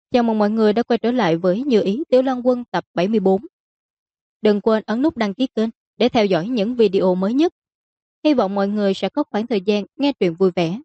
Chào mừng mọi người đã quay trở lại với Như Ý Tiểu Lăng Quân tập 74. Đừng quên ấn nút đăng ký kênh để theo dõi những video mới nhất. Hy vọng mọi người sẽ có khoảng thời gian nghe truyện vui vẻ.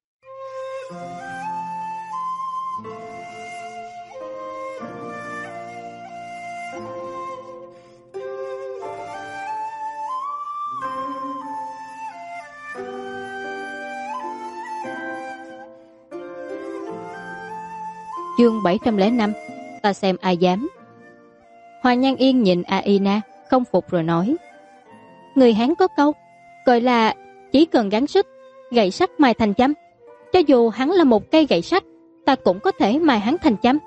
Chương 705. Ta xem ai dám. Hoàng Nhan Yên nhìn Aina không phục rồi nói: Người Hán có câu gọi là chỉ cần gắng sức, gậy sắt mài thành châm. Cho dù hắn là một cây gậy sắt, ta cũng có thể mài hắn thành châm.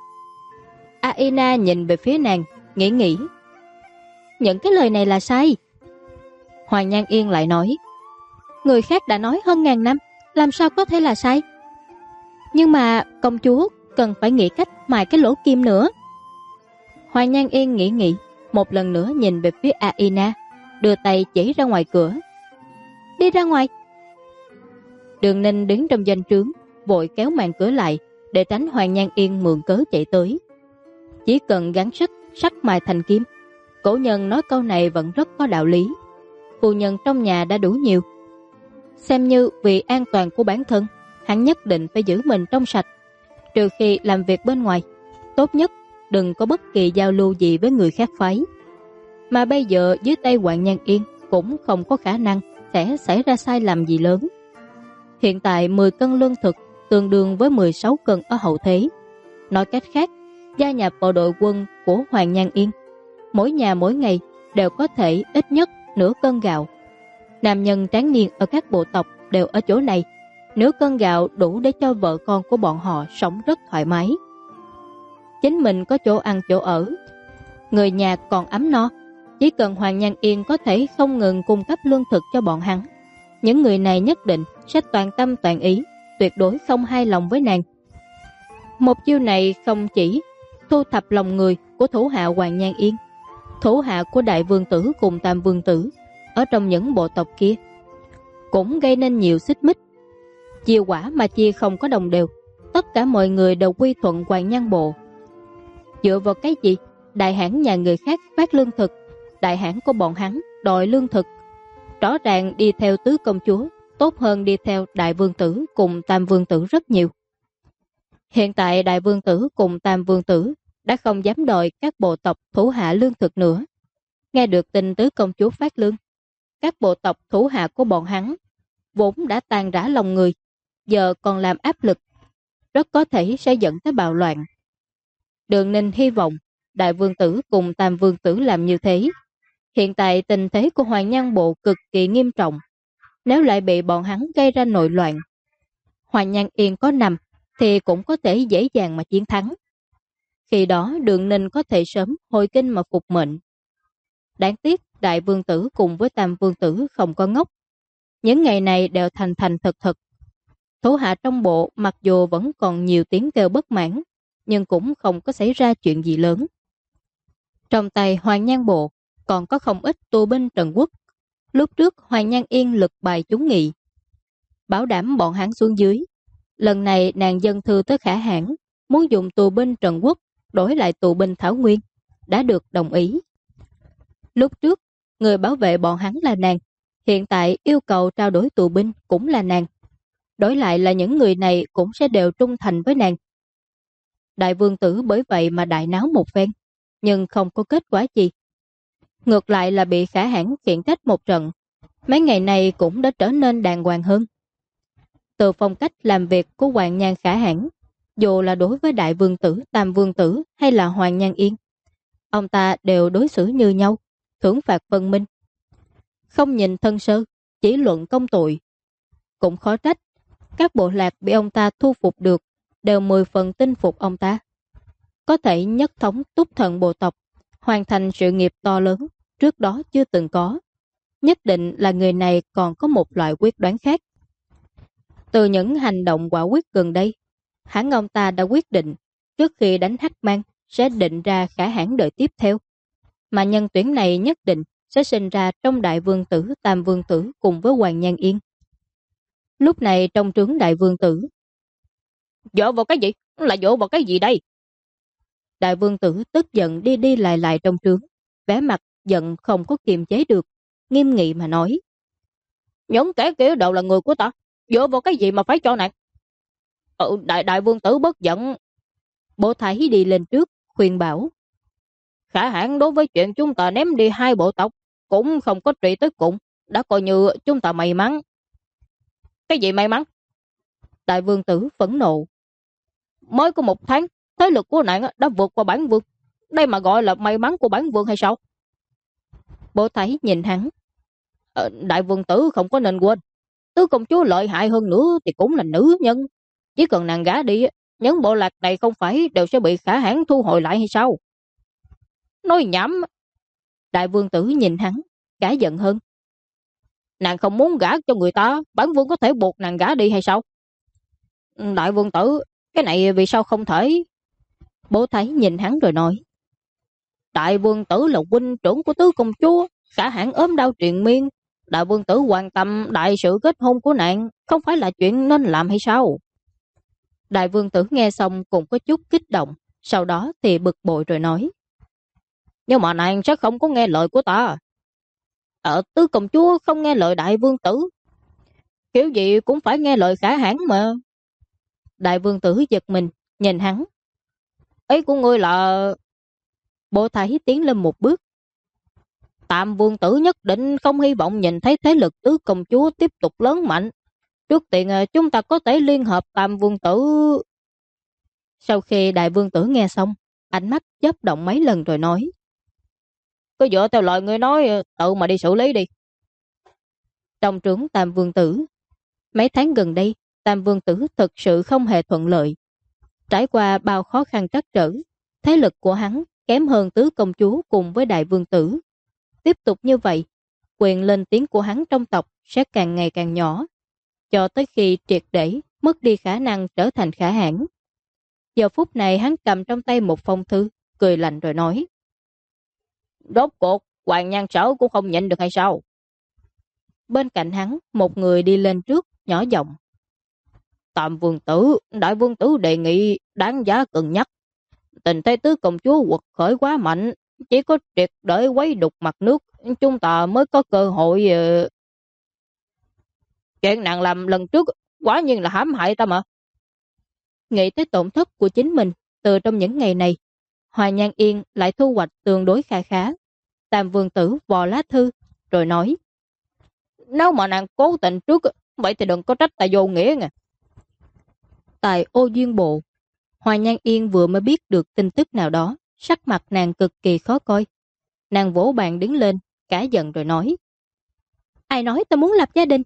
Aina nhìn về phía nàng, nghĩ. Những cái lời này là sai. Hoàng Nhan Yên lại nói: Người khác đã nói hơn ngàn năm, làm sao có thể là sai? Nhưng mà công chúa cần phải nghĩ cách mài cái lỗ kim nữa. Hoàng Nhan Yên nghĩ, một lần nữa nhìn về phía Aina, đưa tay chỉ ra ngoài cửa. Đi ra ngoài. Đường Ninh đứng trong doanh trướng, vội kéo màn cửa lại để tránh Hoàng Nhan Yên mượn cớ chạy tới. Chỉ cần gắng sức, sắt mài thành kim. Cổ nhân nói câu này vẫn rất có đạo lý. Phu nhân trong nhà đã đủ nhiều, xem như vì an toàn của bản thân, hắn nhất định phải giữ mình trong sạch. Trừ khi làm việc bên ngoài, tốt nhất đừng có bất kỳ giao lưu gì với người khác phái. Mà bây giờ dưới tay Hoàng Nhan Yên cũng không có khả năng sẽ xảy ra sai lầm gì lớn. Hiện tại 10 cân lương thực tương đương với 16 cân ở hậu thế. Nói cách khác, gia nhập vào đội quân của Hoàng Nhan Yên, mỗi nhà mỗi ngày đều có thể ít nhất nửa cân gạo. Nam nhân tráng niên ở các bộ tộc đều ở chỗ này, nửa cân gạo đủ để cho vợ con của bọn họ sống rất thoải mái. Chính mình có chỗ ăn chỗ ở, người nhà còn ấm no. Chỉ cần Hoàng Nhan Yên có thể không ngừng cung cấp lương thực cho bọn hắn, những người này nhất định sẽ toàn tâm toàn ý, tuyệt đối không hài lòng với nàng. Một chiêu này không chỉ thu thập lòng người của thủ hạ Hoàng Nhan Yên, thủ hạ của Đại Vương Tử cùng Tam Vương Tử ở trong những bộ tộc kia cũng gây nên nhiều xích mích. Chia quả mà chia không có đồng đều, tất cả mọi người đều quy thuận Hoàng Nhan bộ. Dựa vào cái gì đại hãn nhà người khác phát lương thực, đại hãn của bọn hắn đòi lương thực? Rõ ràng đi theo tứ công chúa tốt hơn đi theo Đại Vương Tử cùng Tam Vương Tử rất nhiều. Hiện tại Đại Vương Tử cùng Tam Vương Tử đã không dám đòi các bộ tộc thủ hạ lương thực nữa. Nghe được tin tứ công chúa phát lương, các bộ tộc thủ hạ của bọn hắn vốn đã tàn rã lòng người, giờ còn làm áp lực, rất có thể sẽ dẫn tới bạo loạn. Đường Ninh hy vọng Đại Vương Tử cùng Tam Vương Tử làm như thế. Hiện tại tình thế của Hoàng Nhan bộ cực kỳ nghiêm trọng, nếu lại bị bọn hắn gây ra nội loạn, Hoàng Nhan Yên có nằm thì cũng có thể dễ dàng mà chiến thắng. Khi đó Đường Ninh có thể sớm hồi kinh mà phục mệnh. Đáng tiếc Đại Vương Tử cùng với Tam Vương Tử không có ngốc, những ngày này đều thành thành thật thật. Thủ hạ trong bộ mặc dù vẫn còn nhiều tiếng kêu bất mãn, nhưng cũng không có xảy ra chuyện gì lớn. Trong tay Hoàng Nhan bộ còn có không ít tù binh Trần Quốc. Lúc trước Hoàng Nhan Yên lực bài chúng nghị, bảo đảm bọn hắn xuống dưới. Lần này nàng dân thư tới Khả Hãn, muốn dùng tù binh Trần Quốc đổi lại tù binh Thảo Nguyên, đã được đồng ý. Lúc trước người bảo vệ bọn hắn là nàng, hiện tại yêu cầu trao đổi tù binh cũng là nàng. Đổi lại là những người này cũng sẽ đều trung thành với nàng. Đại Vương Tử bởi vậy mà đại náo một phen, nhưng không có kết quả gì. Ngược lại là bị Khả Hãn khiển trách một trận, mấy ngày này cũng đã trở nên đàng hoàng hơn. Từ phong cách làm việc của Hoàng Nhan Khả Hãn, dù là đối với Đại Vương Tử, Tam Vương Tử hay là Hoàng Nhan Yên, ông ta đều đối xử như nhau, thưởng phạt phân minh, không nhìn thân sơ, chỉ luận công tội. Cũng khó trách các bộ lạc bị ông ta thu phục được đều 10 phần tin phục ông ta, có thể nhất thống túc thần bộ tộc, hoàn thành sự nghiệp to lớn trước đó chưa từng có. Nhất định là người này còn có một loại quyết đoán khác. Từ những hành động quả quyết gần đây, hẳn ông ta đã quyết định trước khi đánh Hắc Mang sẽ định ra Khả Hãn đời tiếp theo, mà nhân tuyển này nhất định sẽ sinh ra trong Đại Vương Tử, Tam Vương Tử cùng với Hoàng Nhan Yên. Lúc này trong trướng Đại Vương Tử: Dựa vào cái gì? Là dựa vào cái gì đây? Đại vương tử tức giận đi đi lại lại trong trướng, vẻ mặt giận không có kiềm chế được, nghiêm nghị mà nói: những kẻ kia đều là người của ta, dựa vào cái gì mà phải cho nàng? Đại vương tử bất giận. Bố Thái đi lên trước khuyên bảo: khả hãn đối với chuyện chúng ta ném đi 2 bộ tộc cũng không có trị tới cùng, đã coi như chúng ta may mắn. Cái gì may mắn? Đại vương tử phẫn nộ: mới có 1 tháng, thế lực của nàng đã vượt qua bản vương, đây mà gọi là may mắn của bản vương hay sao? Bố Thái nhìn hắn: đại vương tử không có nên quên, tứ công chúa lợi hại hơn nữa thì cũng là nữ nhân, chỉ cần nàng gả đi, những bộ lạc này không phải đều sẽ bị khả hãn thu hồi lại hay sao? Nói nhảm. Đại vương tử nhìn hắn, cả giận hơn: nàng không muốn gả cho người ta, bản vương có thể buộc nàng gả đi hay sao? Đại vương tử, cái này vì sao không thể? Bố Thái nhìn hắn rồi nói: đại vương tử là huynh trưởng của tứ công chúa, khả hãn ốm đau triền miên, đại vương tử quan tâm đại sự kết hôn của nàng không phải là chuyện nên làm hay sao? Đại vương tử nghe xong cũng có chút kích động, sau đó thì bực bội rồi nói: nhưng mà nàng sẽ không có nghe lời của ta. Tứ công chúa không nghe lời đại vương tử, kiểu gì cũng phải nghe lời khả hãn mà. Đại vương tử giật mình, nhìn hắn: ý của ngươi là... Bố Thái tiến lên một bước: Tam vương tử nhất định không hy vọng nhìn thấy thế lực tứ công chúa tiếp tục lớn mạnh. Trước tiên chúng ta có thể liên hợp tam vương tử. Sau khi đại vương tử nghe xong, ánh mắt chớp động mấy lần rồi nói: cứ dựa theo lời ngươi nói, tự mà đi xử lý đi. Trong trướng tam vương tử, mấy tháng gần đây, tam vương tử thực sự không hề thuận lợi. Trải qua bao khó khăn trắc trở, thế lực của hắn kém hơn tứ công chúa cùng với đại vương tử. Tiếp tục như vậy, quyền lên tiếng của hắn trong tộc sẽ càng ngày càng nhỏ, cho tới khi triệt để mất đi khả năng trở thành khả hãn. Giờ phút này hắn cầm trong tay một phong thư, cười lạnh rồi nói: rốt cuộc, Hoàng Nhan Sở cũng không nhịn được hay sao? Bên cạnh hắn, một người đi lên trước, nhỏ giọng: Tam vương tử, đại vương tử đề nghị đáng giá cân nhắc. Tình thế tứ công chúa quật khởi quá mạnh, chỉ có triệt để quấy đục mặt nước, chúng ta mới có cơ hội. Chuyện nàng làm lần trước quả nhiên là hãm hại ta mà. Nghĩ tới tổn thất của chính mình từ trong những ngày này, Hoa Nhan Yên lại thu hoạch tương đối khá khá. Tam vương tử vò lá thư rồi nói: nếu mà nàng cố tình trước, vậy thì đừng có trách ta vô nghĩa nha. Tại Ô Duyên Bộ, Hoa Nhan Yên vừa mới biết được tin tức nào đó, sắc mặt nàng cực kỳ khó coi. Nàng vỗ bàn đứng lên, cả giận rồi nói: ai nói ta muốn lập gia đình?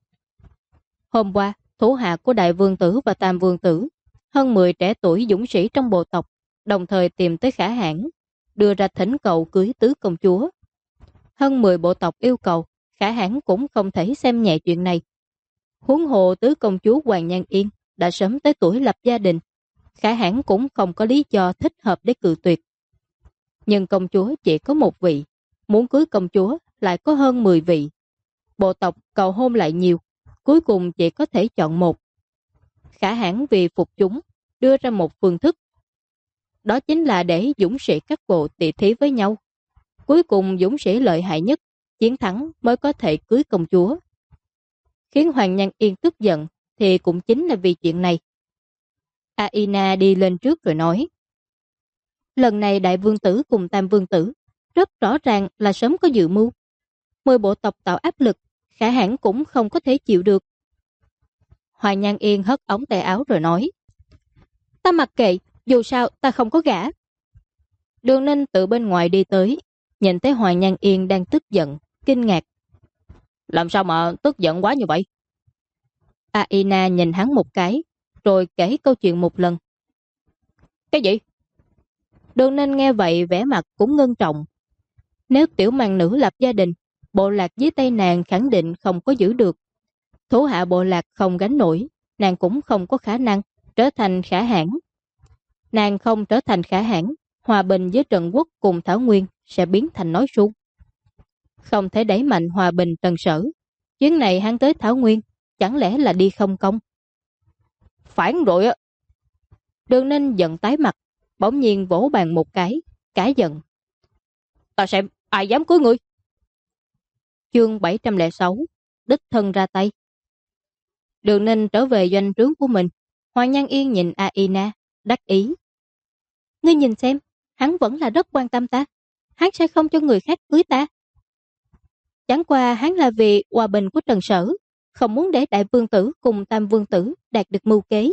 Hôm qua, thủ hạ của đại vương tử và tam vương tử, hơn 10 trẻ tuổi dũng sĩ trong bộ tộc, đồng thời tìm tới khả hãn, đưa ra thỉnh cầu cưới tứ công chúa. Hơn 10 bộ tộc yêu cầu, khả hãn cũng không thể xem nhẹ chuyện này. Huống hồ tứ công chúa Hoàng Nhan Yên đã sớm tới tuổi lập gia đình, khả hãn cũng không có lý do thích hợp để cự tuyệt. Nhưng công chúa chỉ có một vị, muốn cưới công chúa lại có hơn 10 vị. Bộ tộc cầu hôn lại nhiều, cuối cùng chỉ có thể chọn một. Khả hãn vì phục chúng, đưa ra một phương thức. Đó chính là để dũng sĩ các bộ tỉ thí với nhau. Cuối cùng dũng sĩ lợi hại nhất, chiến thắng mới có thể cưới công chúa. Khiến Hoàng Nhan Yên tức giận thì cũng chính là vì chuyện này. Aina đi lên trước rồi nói: lần này đại vương tử cùng tam vương tử rất rõ ràng là sớm có dự mưu. 10 bộ tộc tạo áp lực, khả hãn cũng không có thể chịu được. Hoàng Nhan Yên hất ống tay áo rồi nói: ta mặc kệ, dù sao ta không có gả. Đường Ninh từ bên ngoài đi tới, nhìn thấy Hoàng Nhan Yên đang tức giận, kinh ngạc: làm sao mà tức giận quá như vậy? Aina nhìn hắn một cái, rồi kể câu chuyện một lần. Cái gì? Đường Ninh nghe vậy vẻ mặt cũng ngưng trọng. Nếu tiểu mang nữ lập gia đình, bộ lạc dưới tay nàng khẳng định không có giữ được. Thủ hạ bộ lạc không gánh nổi, nàng cũng không có khả năng trở thành khả hãn. Nàng không trở thành khả hãn, hòa bình với Trần Quốc cùng Thảo Nguyên sẽ biến thành nói suông. Không thể đẩy mạnh hòa bình Trần Sở. Chuyến này hắn tới Thảo Nguyên, chẳng lẽ là đi không công? Phản rồi á! Đường Ninh giận tái mặt, bỗng nhiên vỗ bàn một cái, cả giận. Ta xem ai dám cưới ngươi. Chương 706, đích thân ra tay. Đường Ninh trở về doanh trướng của mình. Hoàng Nhan Yên nhìn Aina, đắc ý. Ngươi nhìn xem, hắn vẫn là rất quan tâm ta. Hắn sẽ không cho người khác cưới ta. Chẳng qua hắn là vì hòa bình của Trần Sở, không muốn để đại vương tử cùng tam vương tử đạt được mưu kế.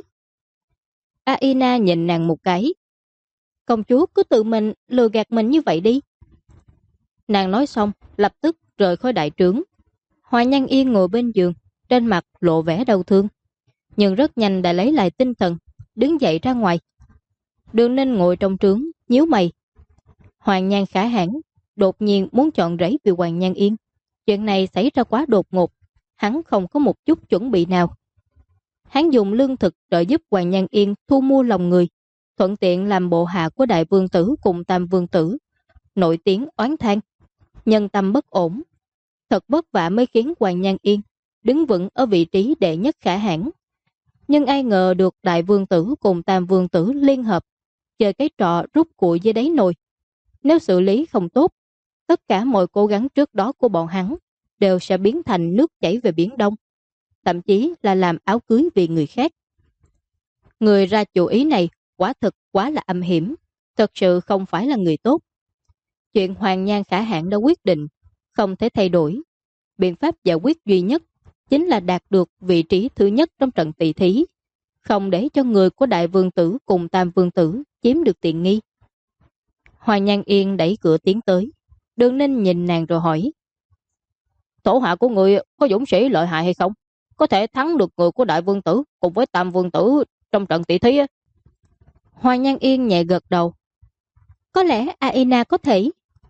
Aina nhìn nàng một cái. Công chúa cứ tự mình lừa gạt mình như vậy đi. Nàng nói xong, lập tức rời khỏi đại trướng. Hoàng Nhan Yên ngồi bên giường, trên mặt lộ vẻ đau thương, nhưng rất nhanh đã lấy lại tinh thần, đứng dậy ra ngoài. Đường Ninh ngồi trong trướng, nhíu mày. Hoàng Nhan Khả Hãn đột nhiên muốn chọn rẫy vì Hoàng Nhan Yên. Chuyện này xảy ra quá đột ngột, hắn không có một chút chuẩn bị nào. Hắn dùng lương thực trợ giúp Hoàng Nhan Yên thu mua lòng người, thuận tiện làm bộ hạ của đại vương tử cùng tam vương tử, nổi tiếng oán than, nhân tâm bất ổn. Thật vất vả mới khiến Hoàng Nhan Yên đứng vững ở vị trí đệ nhất Khả Hãn. Nhưng ai ngờ được đại vương tử cùng tam vương tử liên hợp, chơi cái trò rút củi dưới đáy nồi. Nếu xử lý không tốt, tất cả mọi cố gắng trước đó của bọn hắn đều sẽ biến thành nước chảy về Biển Đông, thậm chí là làm áo cưới vì người khác. Người ra chủ ý này quả thực quá là âm hiểm, thật sự không phải là người tốt. Chuyện Hoàng Nhan Khả Hãn đã quyết định, không thể thay đổi. Biện pháp giải quyết duy nhất chính là đạt được vị trí thứ nhất trong trận tỷ thí, không để cho người của đại vương tử cùng tam vương tử chiếm được tiện nghi. Hoàng Nhan Yên đẩy cửa tiến tới. Đường Ninh nhìn nàng rồi hỏi. Thủ hạ của người có dũng sĩ lợi hại hay không? Có thể thắng được người của đại vương tử cùng với tam vương tử trong trận tỷ thí? Hoàng Nhan Yên nhẹ gật đầu. Có lẽ Aina có thể.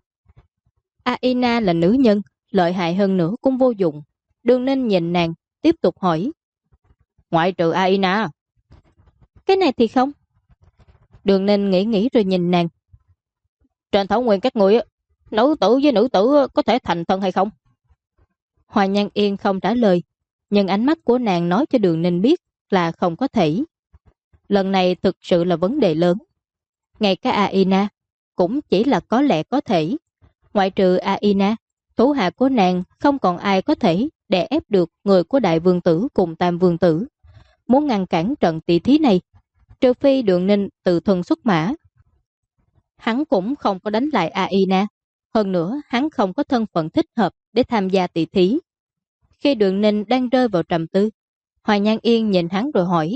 Aina là nữ nhân, lợi hại hơn nữa cũng vô dụng. Đường Ninh nhìn nàng, tiếp tục hỏi. Ngoại trừ Aina. Cái này thì không. Đường Ninh nghĩ rồi nhìn nàng. Trên thảo nguyên các người, nữ tử với nữ tử có thể thành thân hay không? Hoàng Nhan Yên không trả lời, nhưng ánh mắt của nàng nói cho Đường Ninh biết là không có thể. Lần này thực sự là vấn đề lớn. Ngay cả Aina cũng chỉ là có lẽ có thể. Ngoại trừ Aina, thủ hạ của nàng không còn ai có thể đè ép được người của đại vương tử cùng tam vương tử. Muốn ngăn cản trận tỷ thí này, trừ phi Đường Ninh tự thân xuất mã. Hắn cũng không có đánh lại Aina. Hơn nữa, hắn không có thân phận thích hợp để tham gia tỷ thí. Khi Đường Ninh đang rơi vào trầm tư, Hoàng Nhan Yên nhìn hắn rồi hỏi.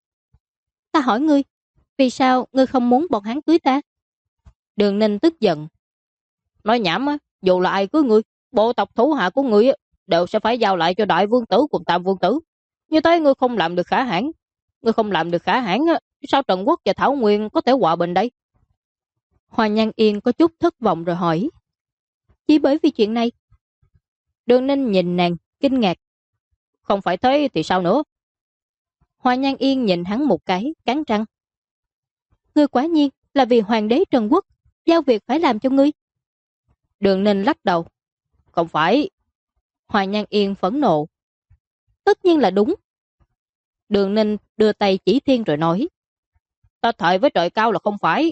Ta hỏi ngươi, vì sao ngươi không muốn bọn hắn cưới ta? Đường Ninh tức giận. Nói nhảm á, dù là ai cưới ngươi, bộ tộc thủ hạ của ngươi đều sẽ phải giao lại cho đại vương tử cùng tam vương tử. Như thế ngươi không làm được Khả Hãn. Ngươi không làm được Khả Hãn, sao Trần Quốc và Thảo Nguyên có thể hòa bình đây? Hoàng Nhan Yên có chút thất vọng rồi hỏi. Chỉ bởi vì chuyện này? Đường Ninh nhìn nàng, kinh ngạc. Không phải thế thì sao nữa? Hoàng Nhan Yên nhìn hắn một cái, cắn răng. Ngươi quả nhiên là vì hoàng đế Trần Quốc, giao việc phải làm cho ngươi. Đường Ninh lắc đầu. Không phải. Hoàng Nhan Yên phẫn nộ. Tất nhiên là đúng. Đường Ninh đưa tay chỉ thiên rồi nói. Ta thề với trời cao là không phải.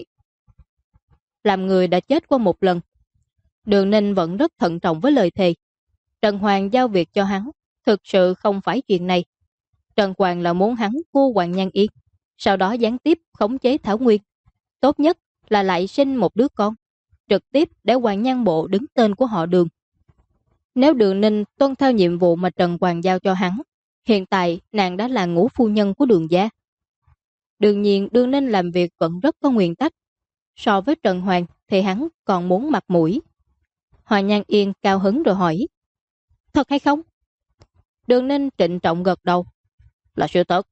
Làm người đã chết qua một lần. Đường Ninh vẫn rất thận trọng với lời thề. Trần Hoàng giao việc cho hắn, thực sự không phải chuyện này. Trần Hoàng là muốn hắn vua Hoàng Nhan Yên, sau đó gián tiếp khống chế Thảo Nguyên. Tốt nhất là lại sinh một đứa con, trực tiếp để Hoàng Nhan Bộ đứng tên của họ Đường. Nếu Đường Ninh tuân theo nhiệm vụ mà Trần Hoàng giao cho hắn, hiện tại nàng đã là ngũ phu nhân của Đường gia. Đương nhiên Đường Ninh làm việc vẫn rất có nguyên tắc. So với Trần Hoàng thì hắn còn muốn mặt mũi. Hoàng Nhan Yên cao hứng rồi hỏi. Thật hay không? Đường Ninh trịnh trọng gật đầu. Là sự thật.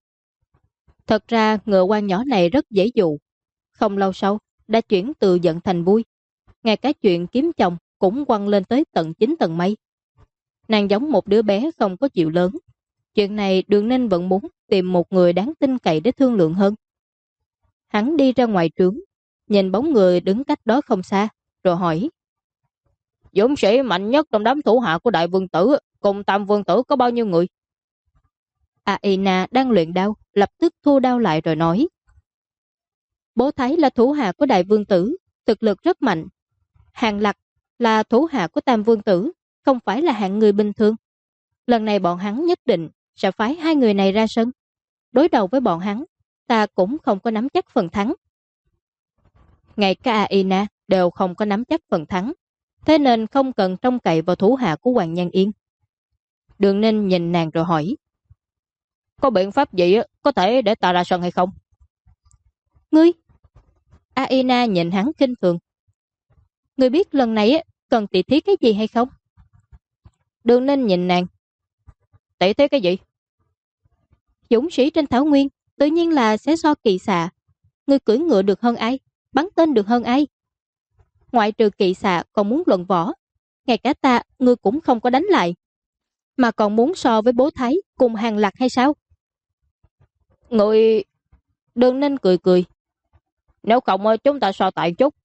Thật ra ngựa quan nhỏ này rất dễ dụ. Không lâu sau đã chuyển từ giận thành vui. Ngay cả chuyện kiếm chồng cũng quăng lên tới tận 9 tầng mây. Nàng giống một đứa bé không có chịu lớn. Chuyện này Đường Ninh vẫn muốn tìm một người đáng tin cậy để thương lượng hơn. Hắn đi ra ngoài trướng, nhìn bóng người đứng cách đó không xa, rồi hỏi. Dũng sĩ mạnh nhất trong đám thủ hạ của đại vương tử cùng tam vương tử có bao nhiêu người? Aina đang luyện đao, lập tức thu đao lại rồi nói. Bố Thái là thủ hạ của đại vương tử, thực lực rất mạnh. Hàng Lạc là thủ hạ của tam vương tử, không phải là hạng người bình thường. Lần này bọn hắn nhất định sẽ phái hai người này ra sân. Đối đầu với bọn hắn, ta cũng không có nắm chắc phần thắng. Ngay cả Aina đều không có nắm chắc phần thắng, thế nên không cần trông cậy vào thủ hạ của Hoàng Nhan Yên. Đường Ninh nhìn nàng rồi hỏi, có biện pháp gì có thể để ta ra sân hay không? Ngươi? Aina nhìn hắn khinh thường. Ngươi biết lần này cần tỷ thí cái gì hay không? Đường Ninh nhìn nàng. Tỷ thí cái gì? Dũng sĩ trên thảo nguyên tự nhiên là sẽ so kỵ xạ. Ngươi cưỡi ngựa được hơn ai? Bắn tên được hơn ai? Ngoại trừ kỵ xạ còn muốn luận võ. Ngay cả ta, ngươi cũng không có đánh lại. Mà còn muốn so với Bố Thái cùng Hàng Lạc hay sao? Người... Đường Ninh cười cười. Nếu không chúng ta so tại chút.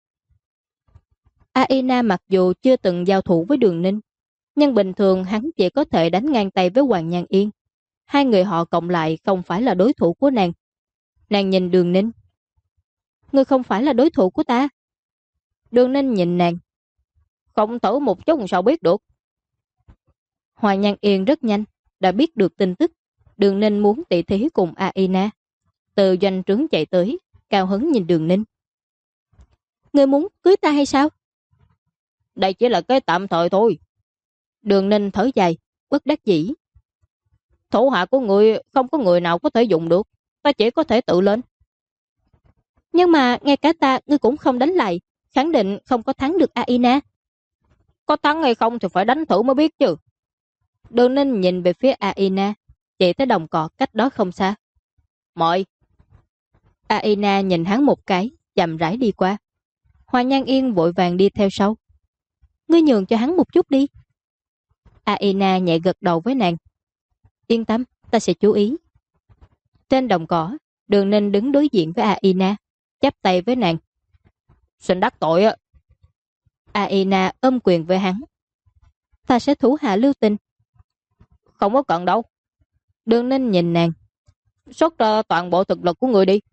Aina mặc dù chưa từng giao thủ với Đường Ninh, nhưng bình thường hắn chỉ có thể đánh ngang tay với Hoàng Nhan Yên. Hai người họ cộng lại không phải là đối thủ của nàng. Nàng nhìn Đường Ninh. Ngươi không phải là đối thủ của ta. Đường Ninh nhìn nàng. Không thử một chút sao biết được. Hoàng Nhan Yên rất nhanh đã biết được tin tức Đường Ninh muốn tỷ thí cùng Aina. Từ doanh trướng chạy tới, cao hứng nhìn Đường Ninh. Ngươi muốn cưới ta hay sao? Đây chỉ là cái tạm thời thôi. Đường Ninh thở dài, bất đắc dĩ. Thủ hạ của người không có người nào có thể dùng được, ta chỉ có thể tự lên. Nhưng mà ngay cả ta ngươi cũng không đánh lại, khẳng định không có thắng được Aina. Có thắng hay không thì phải đánh thử mới biết chứ. Đường Ninh nhìn về phía Aina, chạy tới đồng cỏ cách đó không xa. Mời. Aina nhìn hắn một cái, chậm rãi đi qua. Hoàng Nhan Yên vội vàng đi theo sau. Ngươi nhường cho hắn một chút đi. Aina nhẹ gật đầu với nàng. Yên tâm, ta sẽ chú ý. Trên đồng cỏ, Đường Ninh đứng đối diện với Aina, chắp tay với nàng. Xin đắc tội á. Aina ôm quyền với hắn. Ta sẽ thủ hạ lưu tình. Không có cần đâu. Đường Ninh nhìn nàng. Xuất ra toàn bộ thực lực của người đi.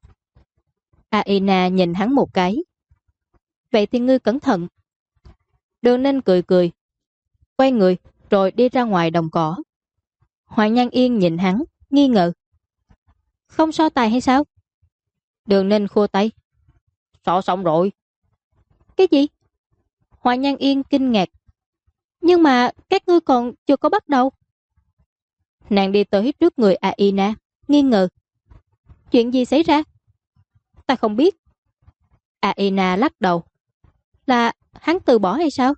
Aina nhìn hắn một cái. Vậy thì ngươi cẩn thận. Đường Ninh cười cười, quay người rồi đi ra ngoài đồng cỏ. Hoàng Nhan Yên nhìn hắn, nghi ngờ. Không so tài hay sao? Đường Ninh khua tay. So xong rồi. Cái gì? Hoàng Nhan Yên kinh ngạc. Nhưng mà các ngươi còn chưa có bắt đầu. Nàng đi tới trước người Aina, nghi ngờ. Chuyện gì xảy ra? Ta không biết. Aina lắc đầu. Là hắn từ bỏ hay sao?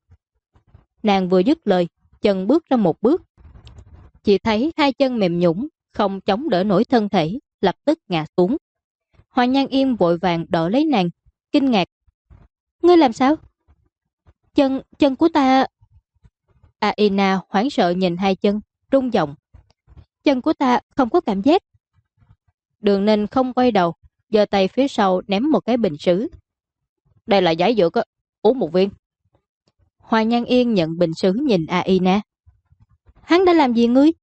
Nàng vừa dứt lời, chân bước ra một bước. Chỉ thấy hai chân mềm nhũn, không chống đỡ nổi thân thể, lập tức ngã xuống. Hoàng Nhan Yên vội vàng đỡ lấy nàng, kinh ngạc. Ngươi làm sao? Chân của ta... Aina hoảng sợ nhìn hai chân, rung giọng. Chân của ta không có cảm giác. Đường Ninh không quay đầu, giơ tay phía sau ném một cái bình sứ. Đây là giải dược, uống một viên. Hoàng Nhan Yên nhận bình sứ nhìn Aina. Hắn đã làm gì ngươi?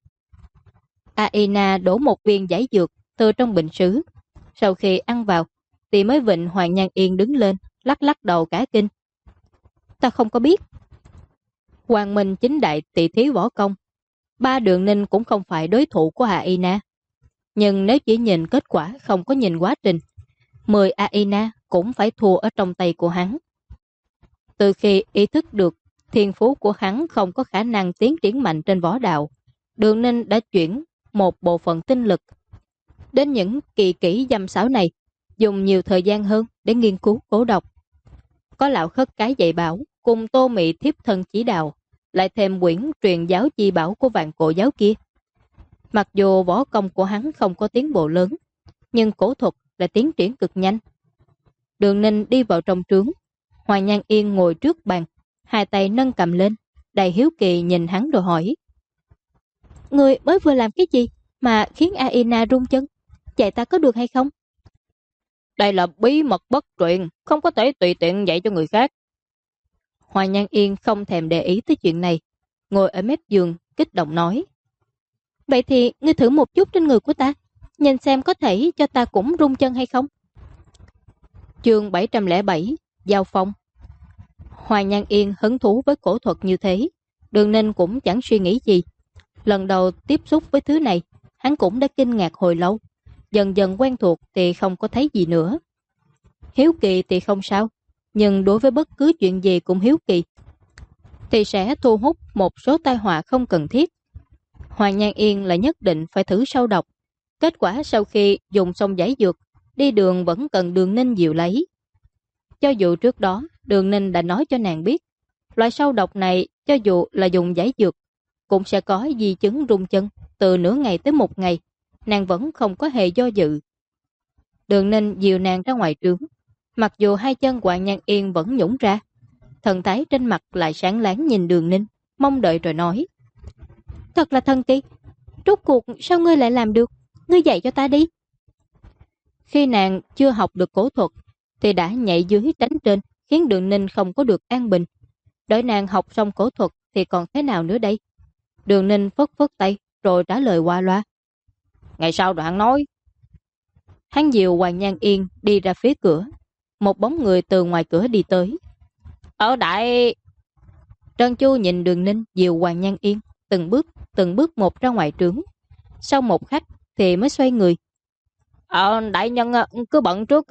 Aina đổ một viên giải dược từ trong bình sứ. Sau khi ăn vào thì mới vịnh Hoàng Nhan Yên đứng lên, lắc lắc đầu cả kinh. Ta không có biết. Hoàng Minh chính đại tỷ thí võ công. Ba Đường Ninh cũng không phải đối thủ của Aina. Nhưng nếu chỉ nhìn kết quả không có nhìn quá trình, 10 Aina cũng phải thua ở trong tay của hắn. Từ khi ý thức được thiên phú của hắn không có khả năng tiến triển mạnh trên võ đạo, Đường Ninh đã chuyển một bộ phận tinh lực đến những kỳ kỹ dâm xảo này, dùng nhiều thời gian hơn để nghiên cứu cố độc. Có lão khất cái dạy bảo cùng Tô Mị thiếp thân chỉ đạo, lại thêm quyển truyền giáo chi bảo của Vạn Cổ giáo kia. Mặc dù võ công của hắn không có tiến bộ lớn, nhưng cổ thuật lại tiến triển cực nhanh. Đường Ninh đi vào trong trướng. Hoàng Nhan Yên ngồi trước bàn, hai tay nâng cầm lên, đầy hiếu kỳ nhìn hắn rồi hỏi. Người mới vừa làm cái gì mà khiến Aina run chân? Dạy ta có được hay không? Đây là bí mật bất truyền, không có thể tùy tiện dạy cho người khác. Hoàng Nhan Yên không thèm để ý tới chuyện này, ngồi ở mép giường, kích động nói. Vậy thì ngươi thử một chút trên người của ta, nhìn xem có thể cho ta cũng run chân hay không? Chương 707 Giao phong. Hoài Nhan Yên hứng thú với cổ thuật như thế, Đường Ninh cũng chẳng suy nghĩ gì. Lần đầu tiếp xúc với thứ này, hắn cũng đã kinh ngạc hồi lâu. Dần dần quen thuộc thì không có thấy gì nữa. Hiếu kỳ thì không sao, nhưng đối với bất cứ chuyện gì cũng hiếu kỳ thì sẽ thu hút một số tai họa không cần thiết. Hoài Nhan Yên là nhất định phải thử sâu độc. Kết quả sau khi dùng xong giải dược, đi đường vẫn cần Đường Ninh dịu lấy. Cho dù trước đó Đường Ninh đã nói cho nàng biết, loại sâu độc này cho dù là dùng giải dược cũng sẽ có di chứng rung chân từ nửa ngày tới một ngày, nàng vẫn không có hề do dự. Đường Ninh dìu nàng ra ngoài trướng, mặc dù hai chân Hoài Nhan Yên vẫn nhũn ra, thần thái trên mặt lại sáng láng nhìn Đường Ninh, mong đợi rồi nói: Thật là thần kỳ, rốt cuộc sao ngươi lại làm được, ngươi dạy cho ta đi. Khi nàng chưa học được cổ thuật thì đã nhảy dưới tránh trên, khiến Đường Ninh không có được an bình. Đợi nàng học xong cổ thuật thì còn thế nào nữa đây? Đường Ninh phất phất tay rồi trả lời qua loa: Ngày sau đoạn nói. Hắn dìu Hoàng Nhan Yên đi ra phía cửa. Một bóng người từ ngoài cửa đi tới. Ở đại... Trân Chu nhìn Đường Ninh dìu Hoàng Nhan Yên từng bước một ra ngoài trướng. Sau một khắc thì mới xoay người. Đại nhân cứ bận trước.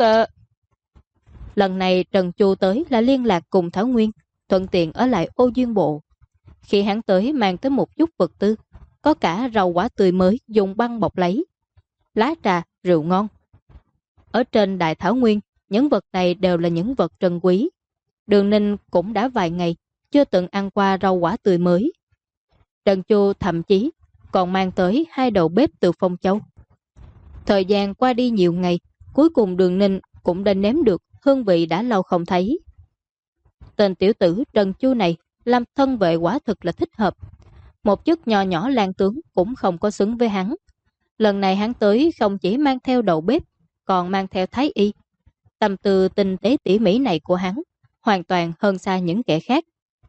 Lần này Trần Chu tới là liên lạc cùng Thảo Nguyên, thuận tiện ở lại Ô Duyên Bộ. Khi hắn tới mang tới một chút vật tư, có cả rau quả tươi mới dùng băng bọc lấy, lá trà, rượu ngon. Ở trên Đại Thảo Nguyên, những vật này đều là những vật trân quý. Đường Ninh cũng đã vài ngày chưa từng ăn qua rau quả tươi mới. Trần Chu thậm chí còn mang tới 2 đầu bếp từ Phong Châu. Thời gian qua đi nhiều ngày, cuối cùng Đường Ninh cũng đã nếm được hương vị đã lâu không thấy. Tên tiểu tử Trần Chu này làm thân vệ quả thực là thích hợp. Một chút nho nhỏ lang tướng cũng không có xứng với hắn. Lần này hắn tới không chỉ mang theo đầu bếp, còn mang theo thái y. Tâm tư tinh tế tỉ mỉ này của hắn hoàn toàn hơn xa những kẻ khác.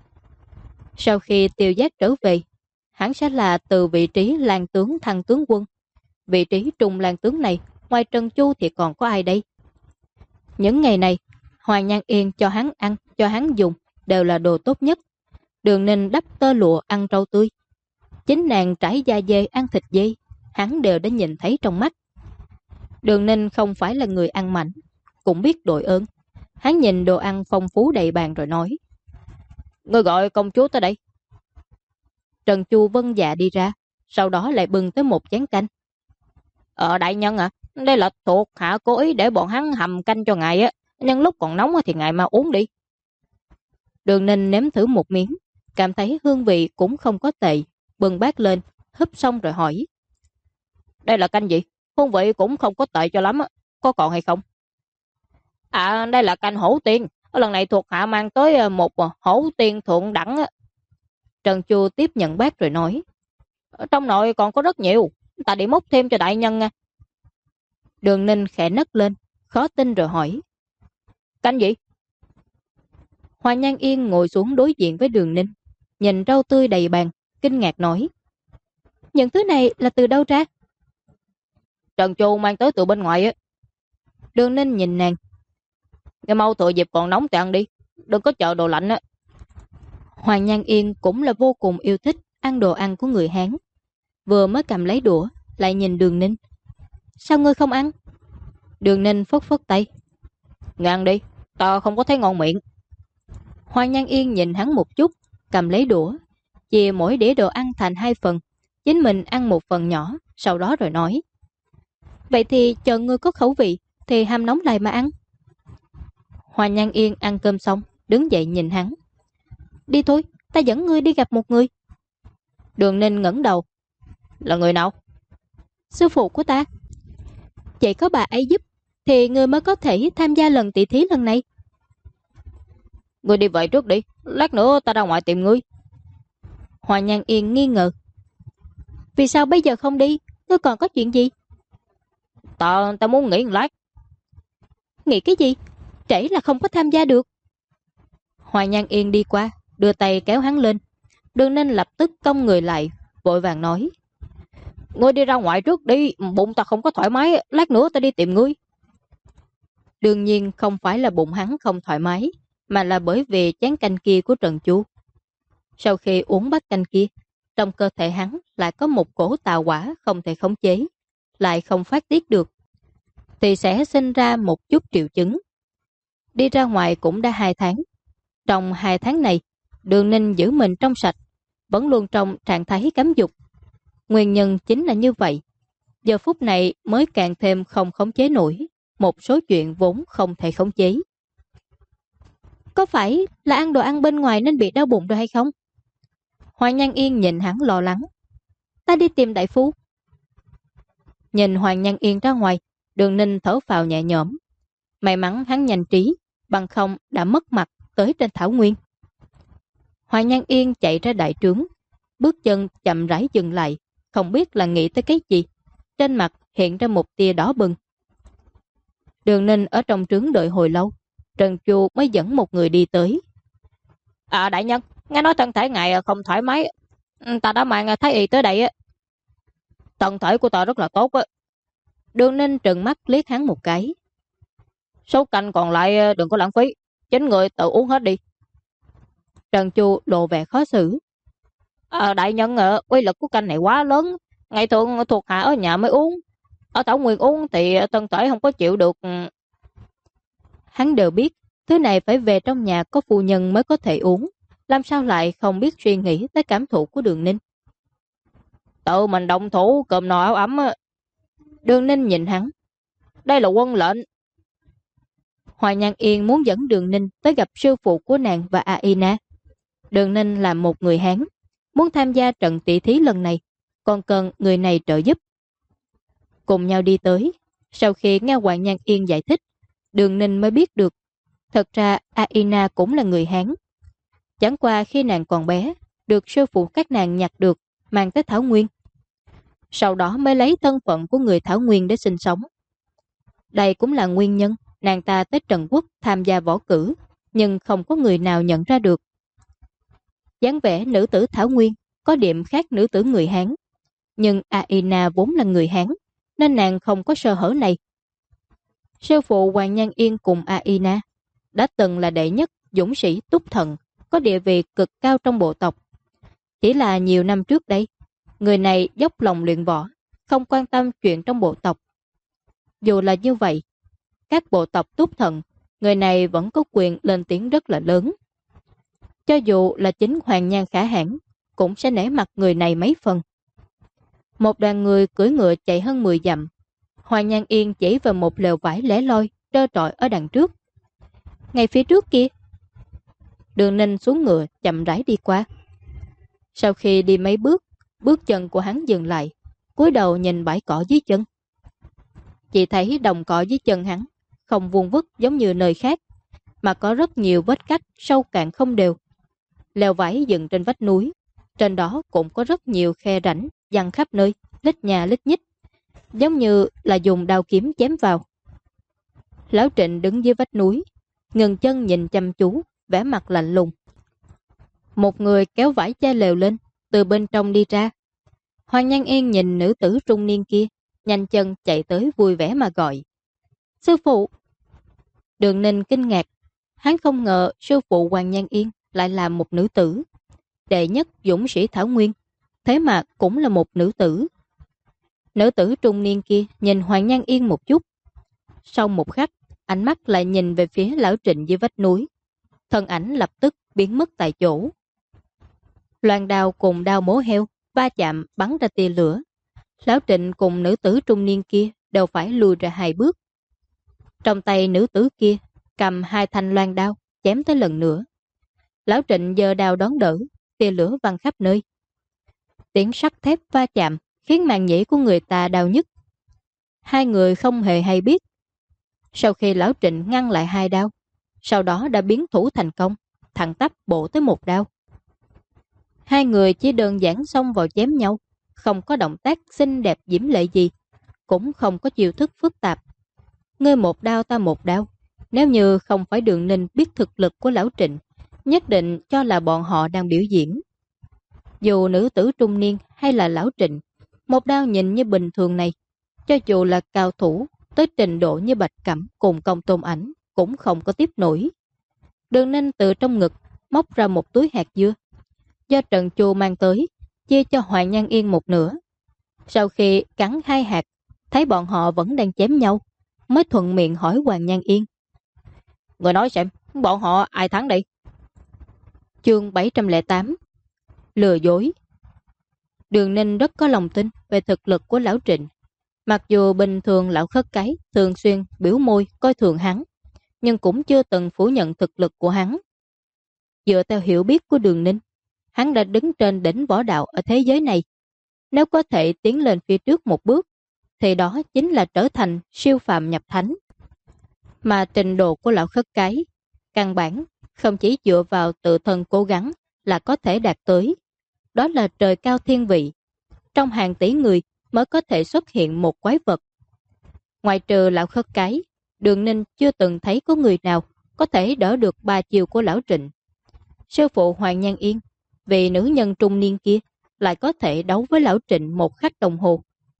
Sau khi Tiêu Giác trở về, hắn sẽ là từ vị trí lang tướng thăng tướng quân. Vị trí trung lang tướng này, ngoài Trần Chu thì còn có ai đây? Những ngày này, Hoàng Nhan Yên cho hắn ăn, cho hắn dùng đều là đồ tốt nhất. Đường Ninh đắp tơ lụa ăn rau tươi, chính nàng trải da dê ăn thịt dê, hắn đều đã nhìn thấy trong mắt. Đường Ninh không phải là người ăn mảnh, cũng biết đội ơn. Hắn nhìn đồ ăn phong phú đầy bàn rồi nói: Ngươi gọi công chúa tới đây. Trần Chu vâng dạ đi ra, sau đó lại bưng tới một chén canh. Đại nhân đây là thuộc hạ cố ý để bọn hắn hầm canh cho ngài á, nhưng lúc còn nóng thì ngài mà uống đi. Đường Ninh nếm thử một miếng, cảm thấy hương vị cũng không có tệ, bưng bát lên, húp xong rồi hỏi: Đây là canh gì? Hương vị cũng không có tệ cho lắm á, có còn hay không? Đây là canh hổ tiên, lần này thuộc hạ mang tới một hổ tiên thượng đẳng á. Trần Chu tiếp nhận bát rồi nói: Trong nội còn có rất nhiều, ta đi múc thêm cho đại nhân nha. Đường Ninh khẽ nấc lên, khó tin rồi hỏi: Canh gì? Hoa Nhan Yên ngồi xuống đối diện với Đường Ninh, nhìn rau tươi đầy bàn, kinh ngạc nói: Những thứ này là từ đâu ra? Trần Chu mang tới từ bên ngoài á. Đường Ninh nhìn nàng: Cái mau thừa dịp còn nóng thì ăn đi, đừng có chờ đồ lạnh á. Hoàng Nhan Yên cũng là vô cùng yêu thích ăn đồ ăn của người Hán. Vừa mới cầm lấy đũa, lại nhìn Đường Ninh: Sao ngươi không ăn? Đường Ninh phất phất tay: Ngươi ăn đi, ta không có thấy ngon miệng. Hoàng Nhan Yên nhìn hắn một chút, cầm lấy đũa, chia mỗi đĩa đồ ăn thành 2 phần, chính mình ăn một phần nhỏ, sau đó rồi nói: Vậy thì chờ ngươi có khẩu vị thì hâm nóng lại mà ăn. Hoàng Nhan Yên ăn cơm xong, đứng dậy nhìn hắn: Đi thôi, ta dẫn ngươi đi gặp một người. Đường Ninh ngẩng đầu: Là người nào? Sư phụ của ta. Chỉ có bà ấy giúp thì ngươi mới có thể tham gia lần tỷ thí lần này. Ngươi đi vậy trước đi, lát nữa ta ra ngoài tìm ngươi. Hoàng Nhan Yên nghi ngờ: Vì sao bây giờ không đi? Ngươi còn có chuyện gì? Ta muốn nghỉ một lát. Nghỉ cái gì? Trễ là không có tham gia được. Hoàng Nhan Yên đi qua, đưa tay kéo hắn lên. Đường Ninh lập tức cong người lại, vội vàng nói: Ngươi đi ra ngoài trước đi, bụng ta không có thoải mái, lát nữa ta đi tìm ngươi. Đương nhiên không phải là bụng hắn không thoải mái, mà là bởi vì chén canh kia của Trần Chu. Sau khi uống bát canh kia, trong cơ thể hắn lại có một cổ tà hỏa không thể khống chế, lại không phát tiết được, thì sẽ sinh ra một chút triệu chứng. Đi ra ngoài cũng đã 2 tháng. Trong 2 tháng này, Đường Ninh giữ mình trong sạch, vẫn luôn trong trạng thái cấm dục. Nguyên nhân chính là như vậy. Giờ phút này mới càng thêm không khống chế nổi một số chuyện vốn không thể khống chế. Có phải là ăn đồ ăn bên ngoài nên bị đau bụng rồi hay không? Hoàng Nhan Yên nhìn hắn lo lắng. Ta đi tìm đại phu. Nhìn Hoàng Nhan Yên ra ngoài, Đường Ninh thở phào nhẹ nhõm. May mắn hắn nhanh trí, bằng không đã mất mặt tới trên thảo nguyên. Hoàng Nhan Yên chạy ra đại trướng, bước chân chậm rãi dừng lại, không biết là nghĩ tới cái gì. Trên mặt hiện ra một tia đỏ bừng. Đường Ninh ở trong trướng đợi hồi lâu, Trần Chu mới dẫn một người đi tới. Đại nhân, nghe nói thân thể ngài không thoải mái, ta đã mang thái y tới đây. Thân thể của ta rất là tốt. Đường Ninh trừng mắt liếc hắn một cái. Số canh còn lại đừng có lãng phí, chính người tự uống hết đi. Trần Chu lộ vẻ khó xử. Đại nhân, uy lực của canh này quá lớn, ngày thường thuộc hạ ở nhà mới uống, ở thảo nguyên uống thì thân thể không có chịu được. Hắn đều biết thứ này phải về trong nhà có phu nhân mới có thể uống, làm sao lại không biết suy nghĩ tới cảm thụ của Đường Ninh. Tự mình động thủ cơm no áo ấm. Đường Ninh nhìn hắn. Đây là quân lệnh. Hoàng Nhan Yên muốn dẫn Đường Ninh tới gặp sư phụ của nàng và Aina. Đường Ninh là một người Hán, muốn tham gia trận tỷ thí lần này, còn cần người này trợ giúp. Cùng nhau đi tới, sau khi nghe Hoàng Nhan Yên giải thích, Đường Ninh mới biết được, thật ra Aina cũng là người Hán. Chẳng qua khi nàng còn bé, được sư phụ các nàng nhặt được, mang tới Thảo Nguyên. Sau đó mới lấy thân phận của người Thảo Nguyên để sinh sống. Đây cũng là nguyên nhân nàng ta tới Trần Quốc tham gia võ cử, nhưng không có người nào nhận ra được. Dáng vẻ nữ tử Thảo Nguyên có điểm khác nữ tử người Hán, nhưng Aina vốn là người Hán, nên nàng không có sơ hở này. Sư phụ Hoàng Nhan Yên cùng Aina đã từng là đệ nhất dũng sĩ túc thần, có địa vị cực cao trong bộ tộc. Chỉ là nhiều năm trước đây, người này dốc lòng luyện võ, không quan tâm chuyện trong bộ tộc. Dù là như vậy, các bộ tộc túc thần, người này vẫn có quyền lên tiếng rất là lớn. Cho dù là chính Hoàng Nhan Khả Hãn, cũng sẽ nể mặt người này mấy phần. Một đoàn người cưỡi ngựa chạy hơn 10 dặm. Hoàng Nhan Yên chỉ vào một lều vải lẻ loi, trơ trọi ở đằng trước. Ngay phía trước kia. Đường Ninh xuống ngựa chậm rãi đi qua. Sau khi đi mấy bước, bước chân của hắn dừng lại, cúi đầu nhìn bãi cỏ dưới chân. Chỉ thấy đồng cỏ dưới chân hắn không vuông vức giống như nơi khác, mà có rất nhiều vết cắt sâu cạn không đều. Lều vải dựng trên vách núi, trên đó cũng có rất nhiều khe rãnh dằn khắp nơi, lít nhà lít nhít, giống như là dùng đao kiếm chém vào. Lão Trịnh đứng dưới vách núi, ngừng chân nhìn chăm chú, vẻ mặt lạnh lùng. Một người kéo vải che lều lên, từ bên trong đi ra. Hoàng Nhan Yên nhìn nữ tử trung niên kia, nhanh chân chạy tới vui vẻ mà gọi. Sư phụ! Đường Ninh kinh ngạc, hắn không ngờ sư phụ Hoàng Nhan Yên lại là một nữ tử. Đệ nhất dũng sĩ Thảo Nguyên, thế mà cũng là một nữ tử. Nữ tử trung niên kia nhìn Hoàng Nhan Yên một chút. Sau một khắc, ánh mắt lại nhìn về phía Lão Trịnh dưới vách núi. Thân ảnh lập tức biến mất tại chỗ. Loan đao cùng đao mổ heo va chạm bắn ra tia lửa. Lão Trịnh cùng nữ tử trung niên kia đều phải lùi ra 2 bước. Trong tay nữ tử kia cầm 2 thanh loan đao chém tới lần nữa. Lão Trịnh giơ đao đón đỡ, tia lửa văng khắp nơi. Tiếng sắt thép va chạm khiến màng nhĩ của người ta đau nhức. Hai người không hề hay biết. Sau khi Lão Trịnh ngăn lại 2 đao, sau đó đã biến thủ thành công, thẳng tắp bổ tới 1 đao. Hai người chỉ đơn giản xông vào chém nhau, không có động tác xinh đẹp diễm lệ gì, cũng không có chiêu thức phức tạp. Ngươi một đao ta một đao, nếu như không phải Đường Ninh biết thực lực của Lão Trịnh, nhất định cho là bọn họ đang biểu diễn. Dù nữ tử trung niên hay là Lão Trịnh, một đao nhìn như bình thường này, cho dù là cao thủ tới trình độ như Bạch Cẩm cùng Công Tôn Ảnh cũng không có tiếp nổi. Đường Ninh từ trong ngực móc ra một túi hạt dưa, do Trần Chu mang tới, chia cho Hoàng Nhan Yên một nửa. Sau khi cắn hai hạt, thấy bọn họ vẫn đang chém nhau, mới thuận miệng hỏi Hoàng Nhan Yên: người nói xem, bọn họ ai thắng đây? Chương 708: Lừa dối. Đường Ninh rất có lòng tin về thực lực của lão Trịnh. Mặc dù bình thường lão Khất Cái thường xuyên biểu môi coi thường hắn, nhưng cũng chưa từng phủ nhận thực lực của hắn. Dựa theo hiểu biết của Đường Ninh, hắn đã đứng trên đỉnh võ đạo ở thế giới này. Nếu có thể tiến lên phía trước một bước, thì đó chính là trở thành siêu phàm nhập thánh. Mà trình độ của lão Khất Cái, căn bản không chỉ dựa vào tự thân cố gắng là có thể đạt tới. Đó là trời cao thiên vị. Trong hàng tỷ người mới có thể xuất hiện một quái vật. Ngoài trừ lão Khất Cái, Đường Ninh chưa từng thấy có người nào có thể đỡ được ba chiều của lão Trịnh. Sư phụ Hoàng Nhan Yên, vì nữ nhân trung niên kia, lại có thể đấu với lão Trịnh một khắc đồng hồ.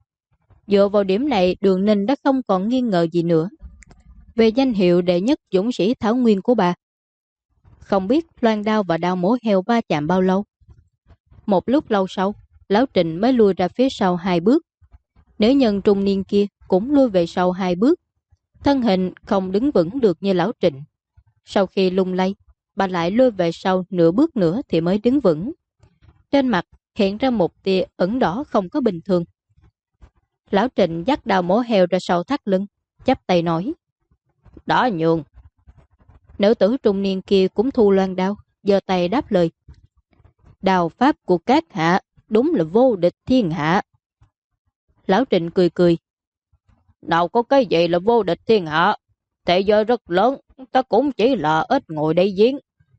Dựa vào điểm này, Đường Ninh đã không còn nghi ngờ gì nữa về danh hiệu đệ nhất dũng sĩ Thảo Nguyên của bà. Không biết loan đao và đao mổ heo va chạm bao lâu. Một lúc lâu sau, lão Trịnh mới lui ra phía sau 2 bước. Nữ nhân trung niên kia cũng lui về sau 2 bước. Thân hình không đứng vững được như lão Trịnh. Sau khi lung lay, bà lại lui về sau nửa bước nữa thì mới đứng vững. Trên mặt hiện ra một tia ửng đỏ không có bình thường. Lão Trịnh dắt đao mổ heo ra sau thắt lưng, chắp tay nói: Đó nhường. Nữ tử trung niên kia cũng thu loan đao, giơ tay đáp lời: Đào pháp của các hạ đúng là vô địch thiên hạ. Lão Trịnh cười cười: Nào có cái gì là vô địch thiên hạ, thế giới rất lớn, ta cũng chỉ là ít ngồi đây giếng.